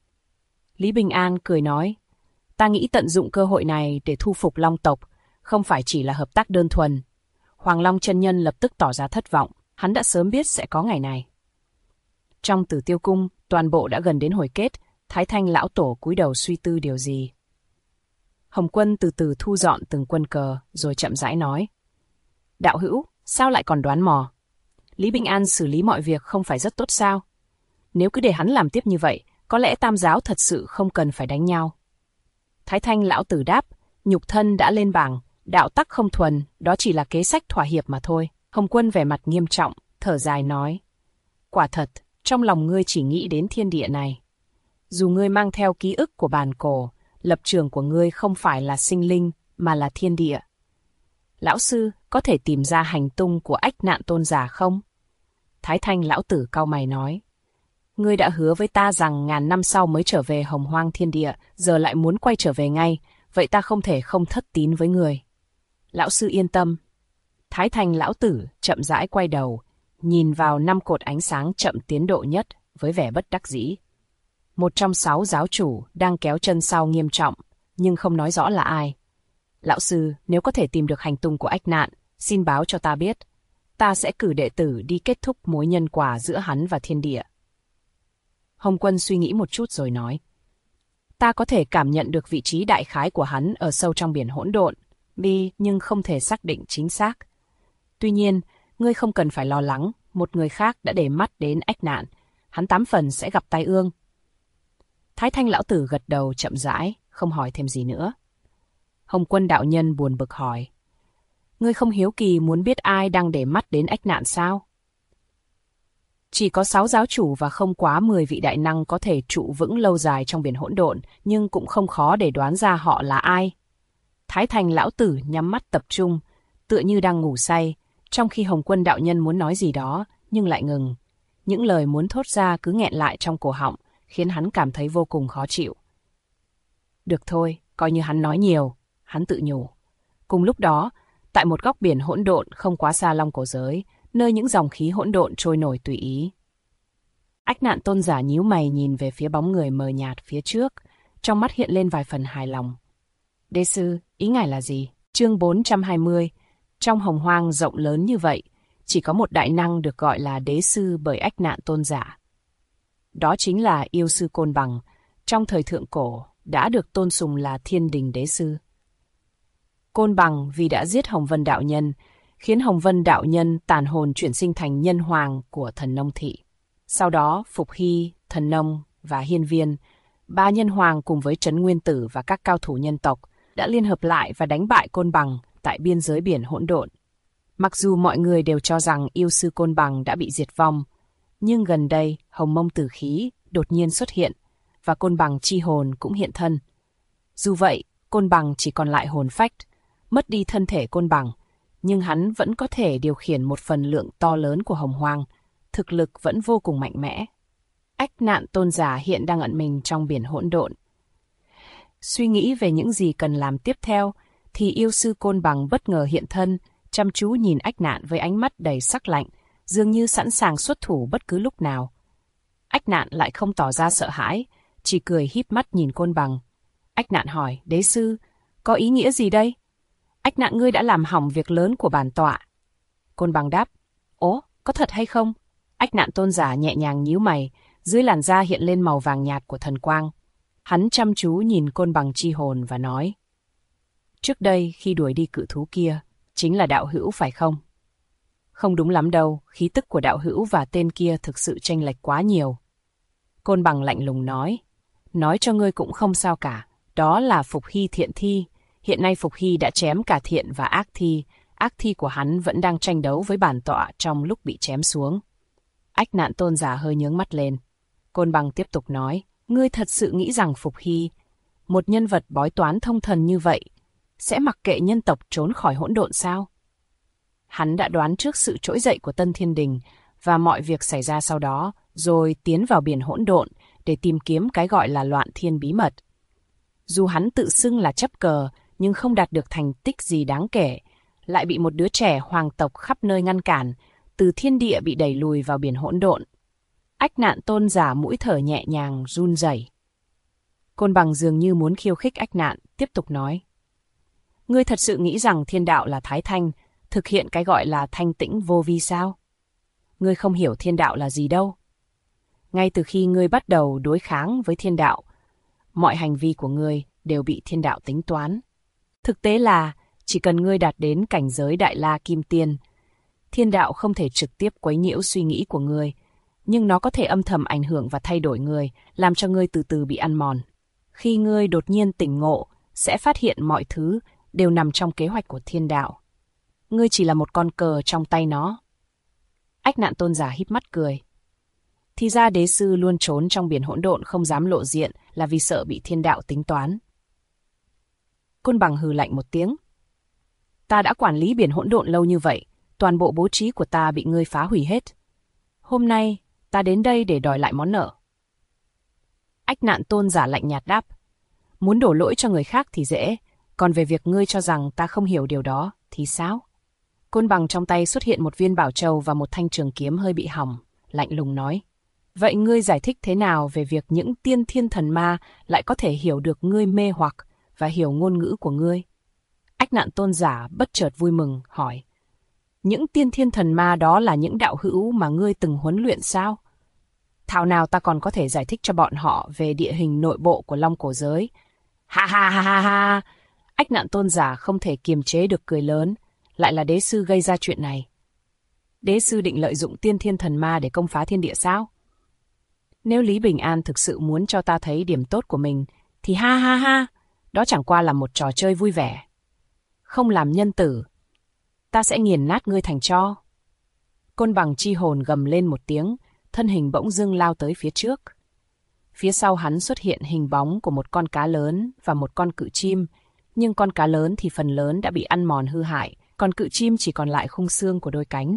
Lý Bình An cười nói, ta nghĩ tận dụng cơ hội này để thu phục Long tộc, không phải chỉ là hợp tác đơn thuần. Hoàng Long chân nhân lập tức tỏ ra thất vọng, hắn đã sớm biết sẽ có ngày này. Trong Tử Tiêu Cung, toàn bộ đã gần đến hồi kết, Thái Thanh lão tổ cúi đầu suy tư điều gì. Hồng Quân từ từ thu dọn từng quân cờ, rồi chậm rãi nói. Đạo hữu, sao lại còn đoán mò? Lý Bình An xử lý mọi việc không phải rất tốt sao? Nếu cứ để hắn làm tiếp như vậy, có lẽ tam giáo thật sự không cần phải đánh nhau. Thái Thanh lão tử đáp, nhục thân đã lên bảng, đạo tắc không thuần, đó chỉ là kế sách thỏa hiệp mà thôi. Hồng Quân vẻ mặt nghiêm trọng, thở dài nói. Quả thật, trong lòng ngươi chỉ nghĩ đến thiên địa này. Dù ngươi mang theo ký ức của bản cổ, lập trường của ngươi không phải là sinh linh, mà là thiên địa. Lão sư, có thể tìm ra hành tung của Ách Nạn tôn giả không? Thái Thanh lão tử cau mày nói. Ngươi đã hứa với ta rằng 1000 năm sau mới trở về hồng hoang thiên địa, giờ lại muốn quay trở về ngay, vậy ta không thể không thất tín với người. Lão sư yên tâm. Thái Thanh lão tử chậm rãi quay đầu, nhìn vào 5 cột ánh sáng chậm tiến độ nhất với vẻ bất đắc dĩ. Một trong 6 giáo chủ đang kéo chân sau nghiêm trọng, nhưng không nói rõ là ai. Lão sư, nếu có thể tìm được hành tung của Ách Nạn, xin báo cho ta biết. Ta sẽ cử đệ tử đi kết thúc mối nhân quả giữa hắn và thiên địa. Hồng Quân suy nghĩ một chút rồi nói. Ta có thể cảm nhận được vị trí đại khái của hắn ở sâu trong biển hỗn độn, nhưng không thể xác định chính xác. Tuy nhiên, ngươi không cần phải lo lắng, một người khác đã để mắt đến Ách Nạn, hắn 8 phần sẽ gặp tai ương. Thái Thanh lão tử gật đầu chậm rãi, không hỏi thêm gì nữa. Hồng Quân đạo nhân buồn bực hỏi. Ngươi không hiếu kỳ muốn biết ai đang để mắt đến Ách Nạn sao? Chỉ có 6 giáo chủ và không quá 10 vị đại năng có thể trụ vững lâu dài trong biển hỗn độn, nhưng cũng không khó để đoán ra họ là ai. Thái Thành lão tử nhắm mắt tập trung, tựa như đang ngủ say, trong khi Hồng Quân đạo nhân muốn nói gì đó, nhưng lại ngừng. Những lời muốn thốt ra cứ nghẹn lại trong cổ họng, khiến hắn cảm thấy vô cùng khó chịu. Được thôi, coi như hắn nói nhiều, hắn tự nhủ. Cùng lúc đó, tại một góc biển hỗn độn không quá xa Long Cổ Giới, nơi những dòng khí hỗn độn trôi nổi tùy ý. Ách Nạn Tôn giả nhíu mày nhìn về phía bóng người mờ nhạt phía trước, trong mắt hiện lên vài phần hài lòng. Đế sư, ý ngài là gì? Chương 420. Trong hồng hoang rộng lớn như vậy, chỉ có một đại năng được gọi là đế sư bởi Ách Nạn Tôn giả. Đó chính là yêu sư Côn Bằng, trong thời thượng cổ đã được tôn sùng là Thiên Đình Đế sư. Côn Bằng vì đã giết Hồng Vân đạo nhân, khiến Hồng Vân đạo nhân tàn hồn chuyển sinh thành nhân hoàng của thần nông thị. Sau đó, Phục Hy, thần nông và Hiên Viên, ba nhân hoàng cùng với Trấn Nguyên Tử và các cao thủ nhân tộc đã liên hợp lại và đánh bại Côn Bằng tại biên giới biển hỗn độn. Mặc dù mọi người đều cho rằng yêu sư Côn Bằng đã bị diệt vong, nhưng gần đây Hồng Mông Tử Khí đột nhiên xuất hiện và Côn Bằng chi hồn cũng hiện thân. Dù vậy, Côn Bằng chỉ còn lại hồn phách, mất đi thân thể Côn Bằng, nhưng hắn vẫn có thể điều khiển một phần lượng to lớn của hồng hoang, thực lực vẫn vô cùng mạnh mẽ. Ách Nạn Tôn giả hiện đang ẩn mình trong biển hỗn độn. Suy nghĩ về những gì cần làm tiếp theo, thì yêu sư Côn Bằng bất ngờ hiện thân, chăm chú nhìn Ách Nạn với ánh mắt đầy sắc lạnh, dường như sẵn sàng xuất thủ bất cứ lúc nào. Ách Nạn lại không tỏ ra sợ hãi, chỉ cười híp mắt nhìn Côn Bằng. Ách Nạn hỏi, đế sư, có ý nghĩa gì đây? Ách Nạn, ngươi đã làm hỏng việc lớn của bản tọa. Côn Bằng đáp, ố, có thật hay không? Ách Nạn Tôn giả nhẹ nhàng nhíu mày, dưới làn da hiện lên màu vàng nhạt của thần quang. Hắn chăm chú nhìn Côn Bằng chi hồn và nói, trước đây khi đuổi đi cự thú kia, chính là đạo hữu phải không? Không đúng lắm đâu, khí tức của đạo hữu và tên kia thực sự chênh lệch quá nhiều. Côn Bằng lạnh lùng nói cho ngươi cũng không sao cả, đó là Phục Hy thiện thi. Hiện nay Phục Hy đã chém cả thiện và ác thi của hắn vẫn đang tranh đấu với bản tọa trong lúc bị chém xuống. Ách Nạn Tôn giả hơi nhướng mắt lên. Côn Bằng tiếp tục nói, ngươi thật sự nghĩ rằng Phục Hy, một nhân vật bói toán thông thần như vậy, sẽ mặc kệ nhân tộc trốn khỏi hỗn độn sao? Hắn đã đoán trước sự trỗi dậy của Tân Thiên Đình và mọi việc xảy ra sau đó, rồi tiến vào biển hỗn độn để tìm kiếm cái gọi là loạn thiên bí mật. Dù hắn tự xưng là chấp cờ, nhưng không đạt được thành tích gì đáng kể, lại bị một đứa trẻ hoàng tộc khắp nơi ngăn cản, từ thiên địa bị đẩy lùi vào biển hỗn độn. Ách Nạn Tôn giả mũi thở nhẹ nhàng run rẩy. Côn Bằng dường như muốn khiêu khích Ách Nạn, tiếp tục nói. Ngươi thật sự nghĩ rằng thiên đạo là Thái Thanh, thực hiện cái gọi là thanh tĩnh vô vi sao? Ngươi không hiểu thiên đạo là gì đâu. Ngay từ khi ngươi bắt đầu đối kháng với thiên đạo, mọi hành vi của ngươi đều bị thiên đạo tính toán. Thực tế là, chỉ cần ngươi đạt đến cảnh giới Đại La Kim Tiên, thiên đạo không thể trực tiếp quấy nhiễu suy nghĩ của ngươi, nhưng nó có thể âm thầm ảnh hưởng và thay đổi ngươi, làm cho ngươi từ từ bị ăn mòn. Khi ngươi đột nhiên tỉnh ngộ, sẽ phát hiện mọi thứ đều nằm trong kế hoạch của thiên đạo. Ngươi chỉ là một con cờ trong tay nó. Ách Nạn Tôn giả híp mắt cười. Thì ra đế sư luôn trốn trong biển hỗn độn không dám lộ diện là vì sợ bị thiên đạo tính toán. Côn Bằng hừ lạnh một tiếng. Ta đã quản lý biển hỗn độn lâu như vậy, toàn bộ bố trí của ta bị ngươi phá hủy hết. Hôm nay, ta đến đây để đòi lại món nợ. Ách Nạn Tôn giả lạnh nhạt đáp. Muốn đổ lỗi cho người khác thì dễ, còn về việc ngươi cho rằng ta không hiểu điều đó, thì sao? Côn Bằng trong tay xuất hiện một viên bảo châu và một thanh trường kiếm hơi bị hỏng, lạnh lùng nói. Vậy ngươi giải thích thế nào về việc những tiên thiên thần ma lại có thể hiểu được ngươi mê hoặc và hiểu ngôn ngữ của ngươi? Ách Nạn Tôn giả bất chợt vui mừng, hỏi. Những tiên thiên thần ma đó là những đạo hữu mà ngươi từng huấn luyện sao? Thảo nào ta còn có thể giải thích cho bọn họ về địa hình nội bộ của Long Cổ Giới. Ha ha ha ha ha! Ách Nạn Tôn giả không thể kiềm chế được cười lớn, lại là đế sư gây ra chuyện này. Đế sư định lợi dụng tiên thiên thần ma để công phá thiên địa sao? Nếu Lý Bình An thực sự muốn cho ta thấy điểm tốt của mình, thì ha ha ha, đó chẳng qua là một trò chơi vui vẻ. Không làm nhân tử, ta sẽ nghiền nát ngươi thành tro. Côn Bằng chi hồn gầm lên một tiếng, thân hình bỗng dưng lao tới phía trước. Phía sau hắn xuất hiện hình bóng của một con cá lớn và một con cự chim, nhưng con cá lớn thì phần lớn đã bị ăn mòn hư hại, còn cự chim chỉ còn lại khung xương của đôi cánh.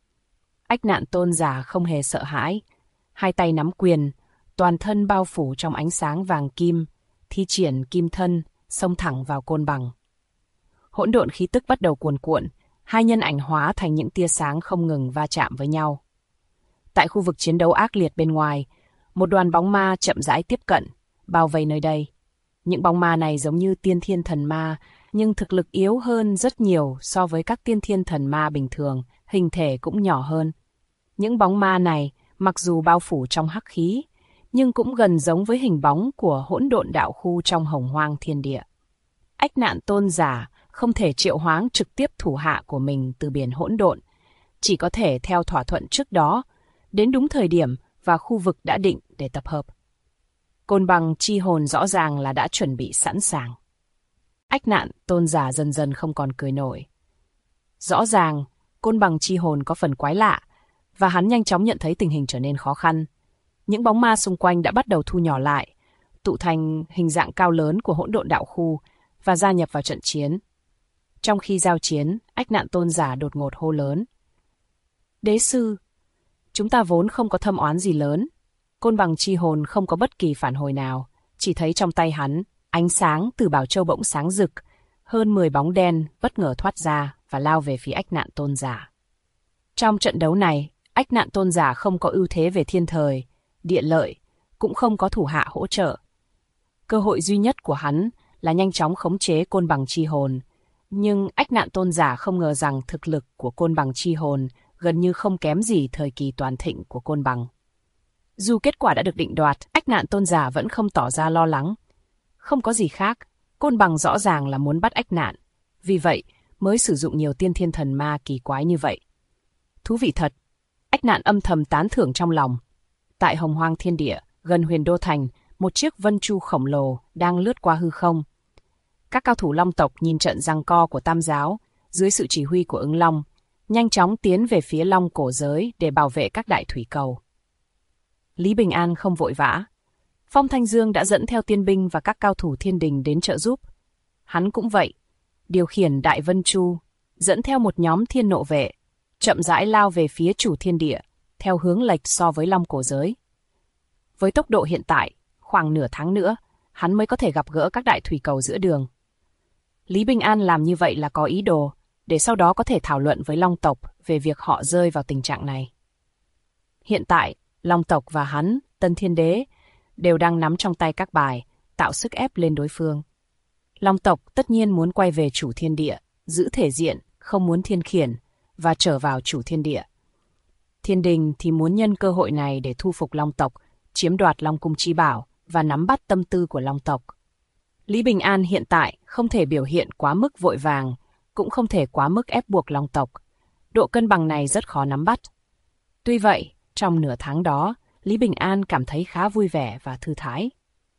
Ách Nạn Tôn Giả không hề sợ hãi, hai tay nắm quyền, toàn thân bao phủ trong ánh sáng vàng kim, thi triển kim thân, xông thẳng vào Côn Bằng. Hỗn độn khí tức bắt đầu cuồn cuộn, hai nhân ảnh hóa thành những tia sáng không ngừng va chạm với nhau. Tại khu vực chiến đấu ác liệt bên ngoài, một đoàn bóng ma chậm rãi tiếp cận, bao vây nơi đây. Những bóng ma này giống như tiên thiên thần ma, nhưng thực lực yếu hơn rất nhiều so với các tiên thiên thần ma bình thường, hình thể cũng nhỏ hơn. Những bóng ma này, mặc dù bao phủ trong hắc khí, nhưng cũng gần giống với hình bóng của hỗn độn đạo khu trong Hồng Hoang Thiên Địa. Ách Nạn Tôn Giả không thể triệu hoán trực tiếp thủ hạ của mình từ biển hỗn độn, chỉ có thể theo thỏa thuận trước đó, đến đúng thời điểm và khu vực đã định để tập hợp. Côn Bằng chi hồn rõ ràng là đã chuẩn bị sẵn sàng. Ách Nạn Tôn Giả dần dần không còn cười nổi. Rõ ràng, Côn Bằng chi hồn có phần quái lạ, và hắn nhanh chóng nhận thấy tình hình trở nên khó khăn. Những bóng ma xung quanh đã bắt đầu thu nhỏ lại, tụ thành hình dạng cao lớn của hỗn độn đạo khu và gia nhập vào trận chiến. Trong khi giao chiến, Ách Nạn Tôn Giả đột ngột hô lớn: "Đế sư, chúng ta vốn không có thâm oán gì lớn." Côn Bằng chi hồn không có bất kỳ phản hồi nào, chỉ thấy trong tay hắn, ánh sáng từ bảo châu bỗng sáng rực, hơn 10 bóng đen bất ngờ thoát ra và lao về phía Ách Nạn Tôn Giả. Trong trận đấu này, Ách Nạn Tôn Giả không có ưu thế về thiên thời, địa lợi, cũng không có thủ hạ hỗ trợ. Cơ hội duy nhất của hắn là nhanh chóng khống chế Côn Bằng chi hồn, nhưng Ách Nạn Tôn Giả không ngờ rằng thực lực của Côn Bằng chi hồn gần như không kém gì thời kỳ toàn thịnh của Côn Bằng. Dù kết quả đã được định đoạt, Ách Nạn Tôn Giả vẫn không tỏ ra lo lắng. Không có gì khác, Côn Bằng rõ ràng là muốn bắt Ách Nạn, vì vậy mới sử dụng nhiều tiên thiên thần ma kỳ quái như vậy. Thú vị thật, Ách Nạn âm thầm tán thưởng trong lòng. Tại Hồng Hoang Thiên Địa, gần Huyền Đô Thành, một chiếc vân chu khổng lồ đang lướt qua hư không. Các cao thủ Long tộc nhìn trận giằng co của Tam giáo, dưới sự chỉ huy của Ứng Long, nhanh chóng tiến về phía Long cổ giới để bảo vệ các đại thủy cầu. Lý Bình An không vội vã. Phong Thanh Dương đã dẫn theo tiên binh và các cao thủ thiên đình đến trợ giúp. Hắn cũng vậy, điều khiển đại vân chu, dẫn theo một nhóm thiên nộ vệ, chậm rãi lao về phía chủ thiên địa, theo hướng lệch so với Long cổ giới. Với tốc độ hiện tại, khoảng nửa tháng nữa, hắn mới có thể gặp gỡ các đại thủy cầu giữa đường. Lý Bình An làm như vậy là có ý đồ, để sau đó có thể thảo luận với Long tộc về việc họ rơi vào tình trạng này. Hiện tại, Long tộc và hắn, Tân Thiên Đế, đều đang nắm trong tay các bài, tạo sức ép lên đối phương. Long tộc tất nhiên muốn quay về chủ thiên địa, giữ thể diện, không muốn thiên khiển, và trở vào chủ thiên địa. Thiên đình thì muốn nhân cơ hội này để thu phục Long tộc, chiếm đoạt Long cung chi bảo và nắm bắt tâm tư của Long tộc. Lý Bình An hiện tại không thể biểu hiện quá mức vội vàng, cũng không thể quá mức ép buộc Long tộc. Độ cân bằng này rất khó nắm bắt. Tuy vậy, trong nửa tháng đó, Lý Bình An cảm thấy khá vui vẻ và thư thái.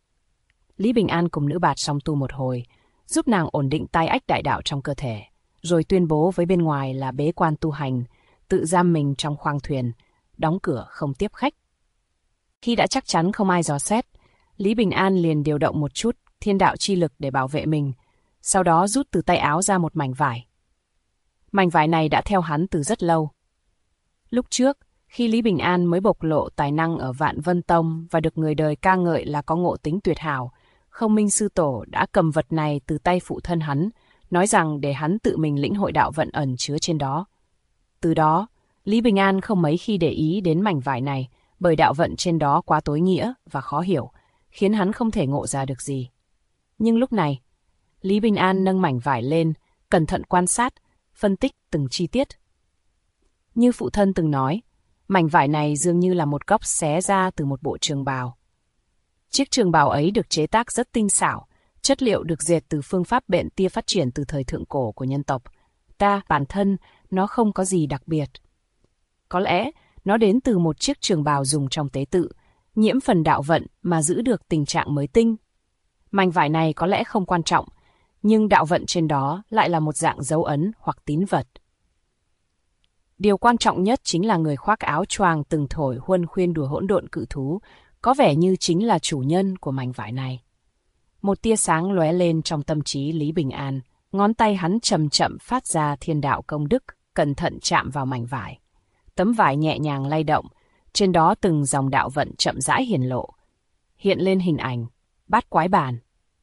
Lý Bình An cùng nữ bạt song tu một hồi, giúp nàng ổn định tai ách đại đạo trong cơ thể, rồi tuyên bố với bên ngoài là bế quan tu hành, tự giam mình trong khoang thuyền, đóng cửa không tiếp khách. Khi đã chắc chắn không ai dò xét, Lý Bình An liền điều động một chút thiên đạo chi lực để bảo vệ mình, sau đó rút từ tay áo ra một mảnh vải. Mảnh vải này đã theo hắn từ rất lâu. Lúc trước, khi Lý Bình An mới bộc lộ tài năng ở Vạn Vân Tông và được người đời ca ngợi là có ngộ tính tuyệt hảo, Không Minh Sư Tổ đã cầm vật này từ tay phụ thân hắn, nói rằng để hắn tự mình lĩnh hội đạo vận ẩn chứa trên đó. Từ đó, Lý Bình An không mấy khi để ý đến mảnh vải này, bởi đạo vận trên đó quá tối nghĩa và khó hiểu, khiến hắn không thể ngộ ra được gì. Nhưng lúc này, Lý Bình An nâng mảnh vải lên, cẩn thận quan sát, phân tích từng chi tiết. Như phụ thân từng nói, mảnh vải này dường như là một góc xé ra từ một bộ trường bào. Chiếc trường bào ấy được chế tác rất tinh xảo, chất liệu được dệt từ phương pháp bện tia phát triển từ thời thượng cổ của nhân tộc. Bản thân, nó không có gì đặc biệt. Có lẽ, nó đến từ một chiếc trường bào dùng trong tế tự, nhiễm phần đạo vận mà giữ được tình trạng mới tinh. Mảnh vải này có lẽ không quan trọng, nhưng đạo vận trên đó lại là một dạng dấu ấn hoặc tín vật. Điều quan trọng nhất chính là người khoác áo choàng từng thổi huân khuyên đùa hỗn độn cự thú, có vẻ như chính là chủ nhân của mảnh vải này. Một tia sáng lóe lên trong tâm trí Lý Bình An, ngón tay hắn chậm chậm phát ra thiên đạo công đức, cẩn thận chạm vào mảnh vải. Tấm vải nhẹ nhàng lay động, trên đó từng dòng đạo vận chậm rãi hiển lộ. Hiện lên hình ảnh, bát quái bàn.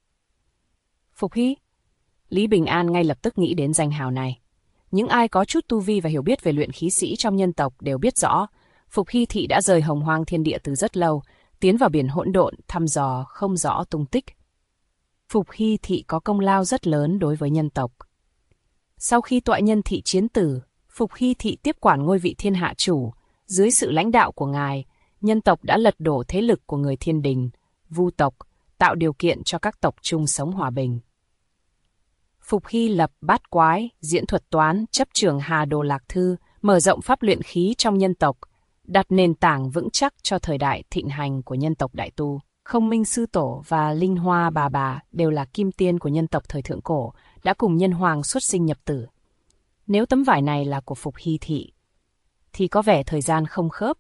Phục Hy. Lý Bình An ngay lập tức nghĩ đến danh hào này. Những ai có chút tu vi và hiểu biết về luyện khí sĩ trong nhân tộc đều biết rõ, Phục Hy thị đã rời Hồng Hoang thiên địa từ rất lâu, tiến vào biển hỗn độn thăm dò không rõ tung tích. Phục Hy thị có công lao rất lớn đối với nhân tộc. Sau khi Toại Nhân thị chiến tử, Phục Hy thị tiếp quản ngôi vị thiên hạ chủ. Dưới sự lãnh đạo của ngài, nhân tộc đã lật đổ thế lực của người thiên đình, vu tộc, tạo điều kiện cho các tộc chung sống hòa bình. Phục Hy lập bát quái, diễn thuật toán, chấp trường Hà Đồ Lạc Thư, mở rộng pháp luyện khí trong nhân tộc, đặt nền tảng vững chắc cho thời đại thịnh hành của nhân tộc đại tu. Không Minh Sư Tổ và Linh Hoa Bà đều là kim tiên của nhân tộc thời thượng cổ, đã cùng nhân hoàng xuất sinh nhập tử. Nếu tấm vải này là của Phục Hy thị, thì có vẻ thời gian không khớp.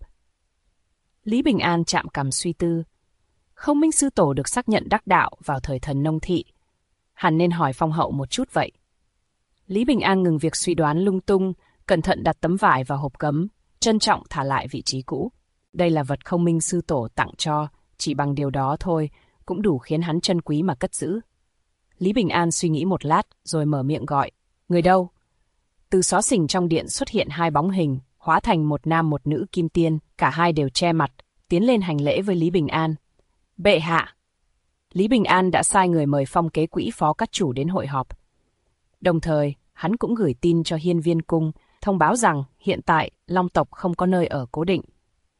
Lý Bình An chạm cằm suy tư. Không Minh Sư Tổ được xác nhận đắc đạo vào thời thần nông thị. Hẳn nên hỏi phong hậu một chút vậy. Lý Bình An ngừng việc suy đoán lung tung, cẩn thận đặt tấm vải vào hộp cấm, trân trọng thả lại vị trí cũ. Đây là vật Không Minh Sư Tổ tặng cho, chỉ bằng điều đó thôi cũng đủ khiến hắn trân quý mà cất giữ. Lý Bình An suy nghĩ một lát rồi mở miệng gọi. Người đâu? Từ xó xỉnh trong điện xuất hiện hai bóng hình, hóa thành một nam một nữ kim tiên, cả hai đều che mặt, tiến lên hành lễ với Lý Bình An. Bệ hạ! Lý Bình An đã sai người mời Phong Kế Quỹ phó các chủ đến hội họp. Đồng thời, hắn cũng gửi tin cho Hiên Viên Cung, thông báo rằng hiện tại Long tộc không có nơi ở cố định.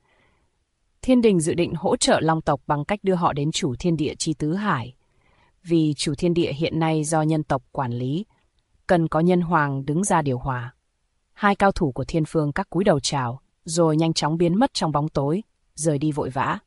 Thiên đình dự định hỗ trợ Long tộc bằng cách đưa họ đến chủ thiên địa chi tứ hải. Vì chủ thiên địa hiện nay do nhân tộc quản lý, cần có nhân hoàng đứng ra điều hòa. Hai cao thủ của thiên phương các cúi đầu chào, rồi nhanh chóng biến mất trong bóng tối, rời đi vội vã.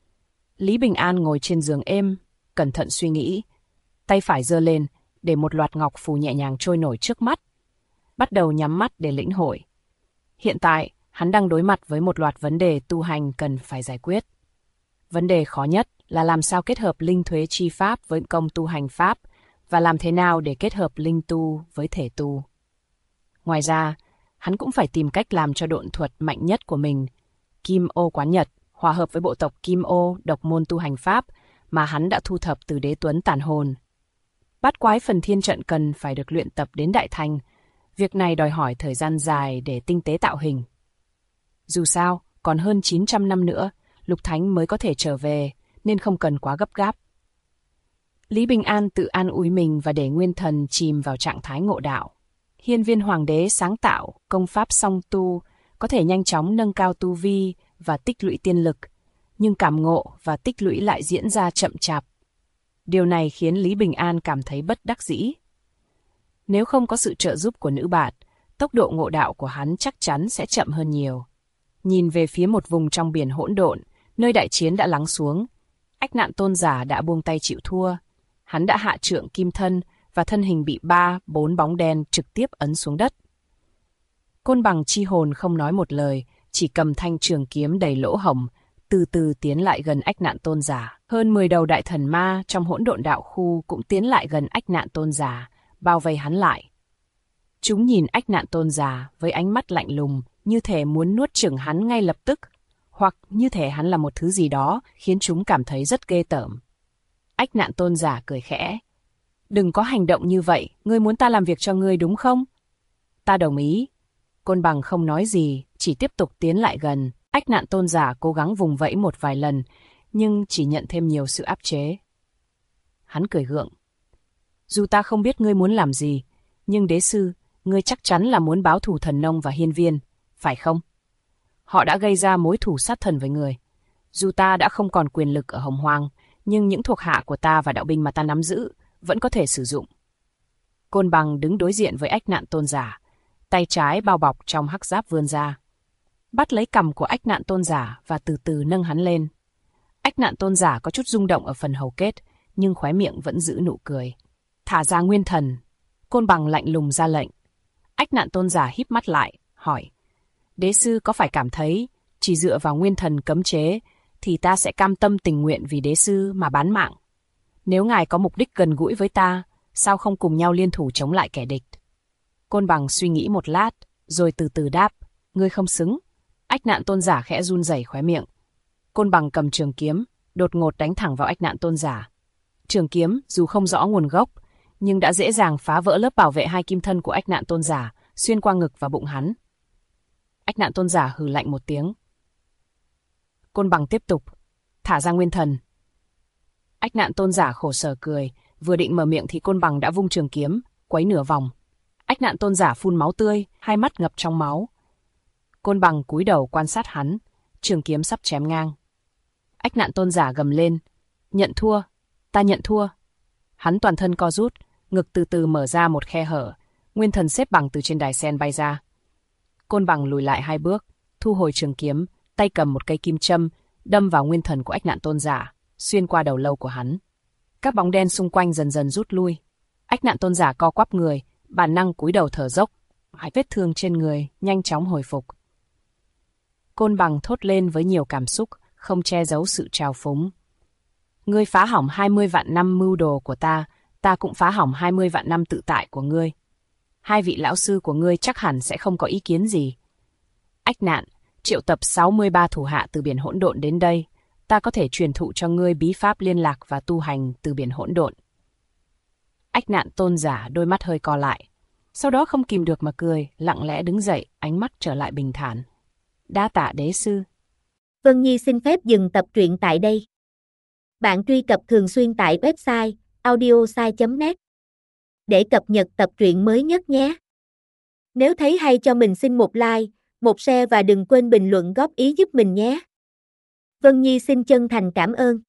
Lý Bình An ngồi trên giường êm, cẩn thận suy nghĩ, tay phải giơ lên để một loạt ngọc phù nhẹ nhàng trôi nổi trước mắt, bắt đầu nhắm mắt để lĩnh hội. Hiện tại, hắn đang đối mặt với một loạt vấn đề tu hành cần phải giải quyết. Vấn đề khó nhất là làm sao kết hợp linh thuế chi pháp với công tu hành pháp, và làm thế nào để kết hợp linh tu với thể tu. Ngoài ra, hắn cũng phải tìm cách làm cho độn thuật mạnh nhất của mình, Kim Ô Quán Nhật, hòa hợp với bộ tộc Kim Ô độc môn tu hành pháp mà hắn đã thu thập từ Đế Tuấn Tàn Hồn. Bát quái phần thiên trận cần phải được luyện tập đến đại thành. Việc này đòi hỏi thời gian dài để tinh tế tạo hình. Dù sao, còn hơn 900 năm nữa, Lục Thánh mới có thể trở về, nên không cần quá gấp gáp. Lý Bình An tự an ủi mình và để nguyên thần chìm vào trạng thái ngộ đạo. Hiên Viên Hoàng đế sáng tạo công pháp song tu, có thể nhanh chóng nâng cao tu vi và tích lũy tiên lực, nhưng cảm ngộ và tích lũy lại diễn ra chậm chạp. Điều này khiến Lý Bình An cảm thấy bất đắc dĩ. Nếu không có sự trợ giúp của nữ bạt, tốc độ ngộ đạo của hắn chắc chắn sẽ chậm hơn nhiều. Nhìn về phía một vùng trong biển hỗn độn, nơi đại chiến đã lắng xuống, Ách Nạn Tôn Giả đã buông tay chịu thua. Hắn đã hạ trượng kim thân và thân hình bị 3-4 bóng đen trực tiếp ấn xuống đất. Côn Bằng chi hồn không nói một lời, chỉ cầm thanh trường kiếm đầy lỗ hổng, từ từ tiến lại gần Ách Nạn Tôn Giả. Hơn 10 đầu đại thần ma trong hỗn độn đạo khu cũng tiến lại gần Ách Nạn Tôn Giả, bao vây hắn lại. Chúng nhìn Ách Nạn Tôn Giả với ánh mắt lạnh lùng, như thể muốn nuốt chửng hắn ngay lập tức, hoặc như thể hắn là một thứ gì đó khiến chúng cảm thấy rất ghê tởm. Ách Nạn Tôn Giả cười khẽ. Đừng có hành động như vậy, ngươi muốn ta làm việc cho ngươi đúng không? Ta đồng ý. Côn Bằng không nói gì, chỉ tiếp tục tiến lại gần. Ách Nạn Tôn Giả cố gắng vùng vẫy một vài lần, nhưng chỉ nhận thêm nhiều sự áp chế. Hắn cười gượng. Dù ta không biết ngươi muốn làm gì, nhưng đế sư, ngươi chắc chắn là muốn báo thù Thần Nông và Hiên Viên, phải không? Họ đã gây ra mối thù sát thần với người. Dù ta đã không còn quyền lực ở Hồng Hoang, nhưng những thuộc hạ của ta và đạo binh mà ta nắm giữ vẫn có thể sử dụng. Côn Bằng đứng đối diện với Ách Nạn Tôn Giả, tay trái bao bọc trong hắc giáp vươn ra. Bắt lấy cằm của Ách Nạn Tôn Giả và từ từ nâng hắn lên. Ách Nạn Tôn Giả có chút rung động ở phần hầu kết, nhưng khóe miệng vẫn giữ nụ cười. Thả ra nguyên thần. Côn Bằng lạnh lùng ra lệnh. Ách Nạn Tôn Giả híp mắt lại, hỏi. Đế sư có phải cảm thấy, chỉ dựa vào nguyên thần cấm chế, thì ta sẽ cam tâm tình nguyện vì đế sư mà bán mạng? Nếu ngài có mục đích gần gũi với ta, sao không cùng nhau liên thủ chống lại kẻ địch? Côn Bằng suy nghĩ một lát, rồi từ từ đáp, ngươi không xứng. Ách Nạn Tôn giả khẽ run rẩy khóe miệng. Côn Bằng cầm trường kiếm, đột ngột đánh thẳng vào Ách Nạn Tôn giả. Trường kiếm, dù không rõ nguồn gốc, nhưng đã dễ dàng phá vỡ lớp bảo vệ hai kim thân của Ách Nạn Tôn giả, xuyên qua ngực và bụng hắn. Ách Nạn Tôn giả hừ lạnh một tiếng. Côn Bằng tiếp tục, thả ra nguyên thần. Ách Nạn Tôn giả khổ sở cười, vừa định mở miệng thì Côn Bằng đã vung trường kiếm, quấy nửa vòng. Ách Nạn Tôn giả phun máu tươi, hai mắt ngập trong máu. Côn Bằng cúi đầu quan sát hắn, trường kiếm sắp chém ngang. Ách Nạn Tôn giả gầm lên, nhận thua, ta nhận thua. Hắn toàn thân co rút, ngực từ từ mở ra một khe hở, nguyên thần xếp bằng từ trên đài sen bay ra. Côn Bằng lùi lại 2 bước, thu hồi trường kiếm, tay cầm một cây kim châm, đâm vào nguyên thần của Ách Nạn Tôn giả, xuyên qua đầu lâu của hắn. Các bóng đen xung quanh dần dần rút lui. Ách Nạn Tôn giả co quắp người, bản năng cúi đầu thở dốc, hai vết thương trên người nhanh chóng hồi phục. Côn Bằng thốt lên với nhiều cảm xúc, không che giấu sự trào phúng. Ngươi phá hỏng 20 vạn năm mưu đồ của ta, ta cũng phá hỏng 20 vạn năm tự tại của ngươi. Hai vị lão sư của ngươi chắc hẳn sẽ không có ý kiến gì. Ách Nạn, triệu tập 63 thủ hạ từ biển hỗn độn đến đây, ta có thể truyền thụ cho ngươi bí pháp liên lạc và tu hành từ biển hỗn độn. Ách Nạn Tôn giả đôi mắt hơi co lại, sau đó không kìm được mà cười, lặng lẽ đứng dậy, ánh mắt trở lại bình thản. Đa tạ đế sư. Vân Nhi xin phép dừng tập truyện tại đây. Bạn truy cập thường xuyên tại website audiosai.net để cập nhật tập truyện mới nhất nhé. Nếu thấy hay cho mình xin một like, một share và đừng quên bình luận góp ý giúp mình nhé. Vân Nhi xin chân thành cảm ơn.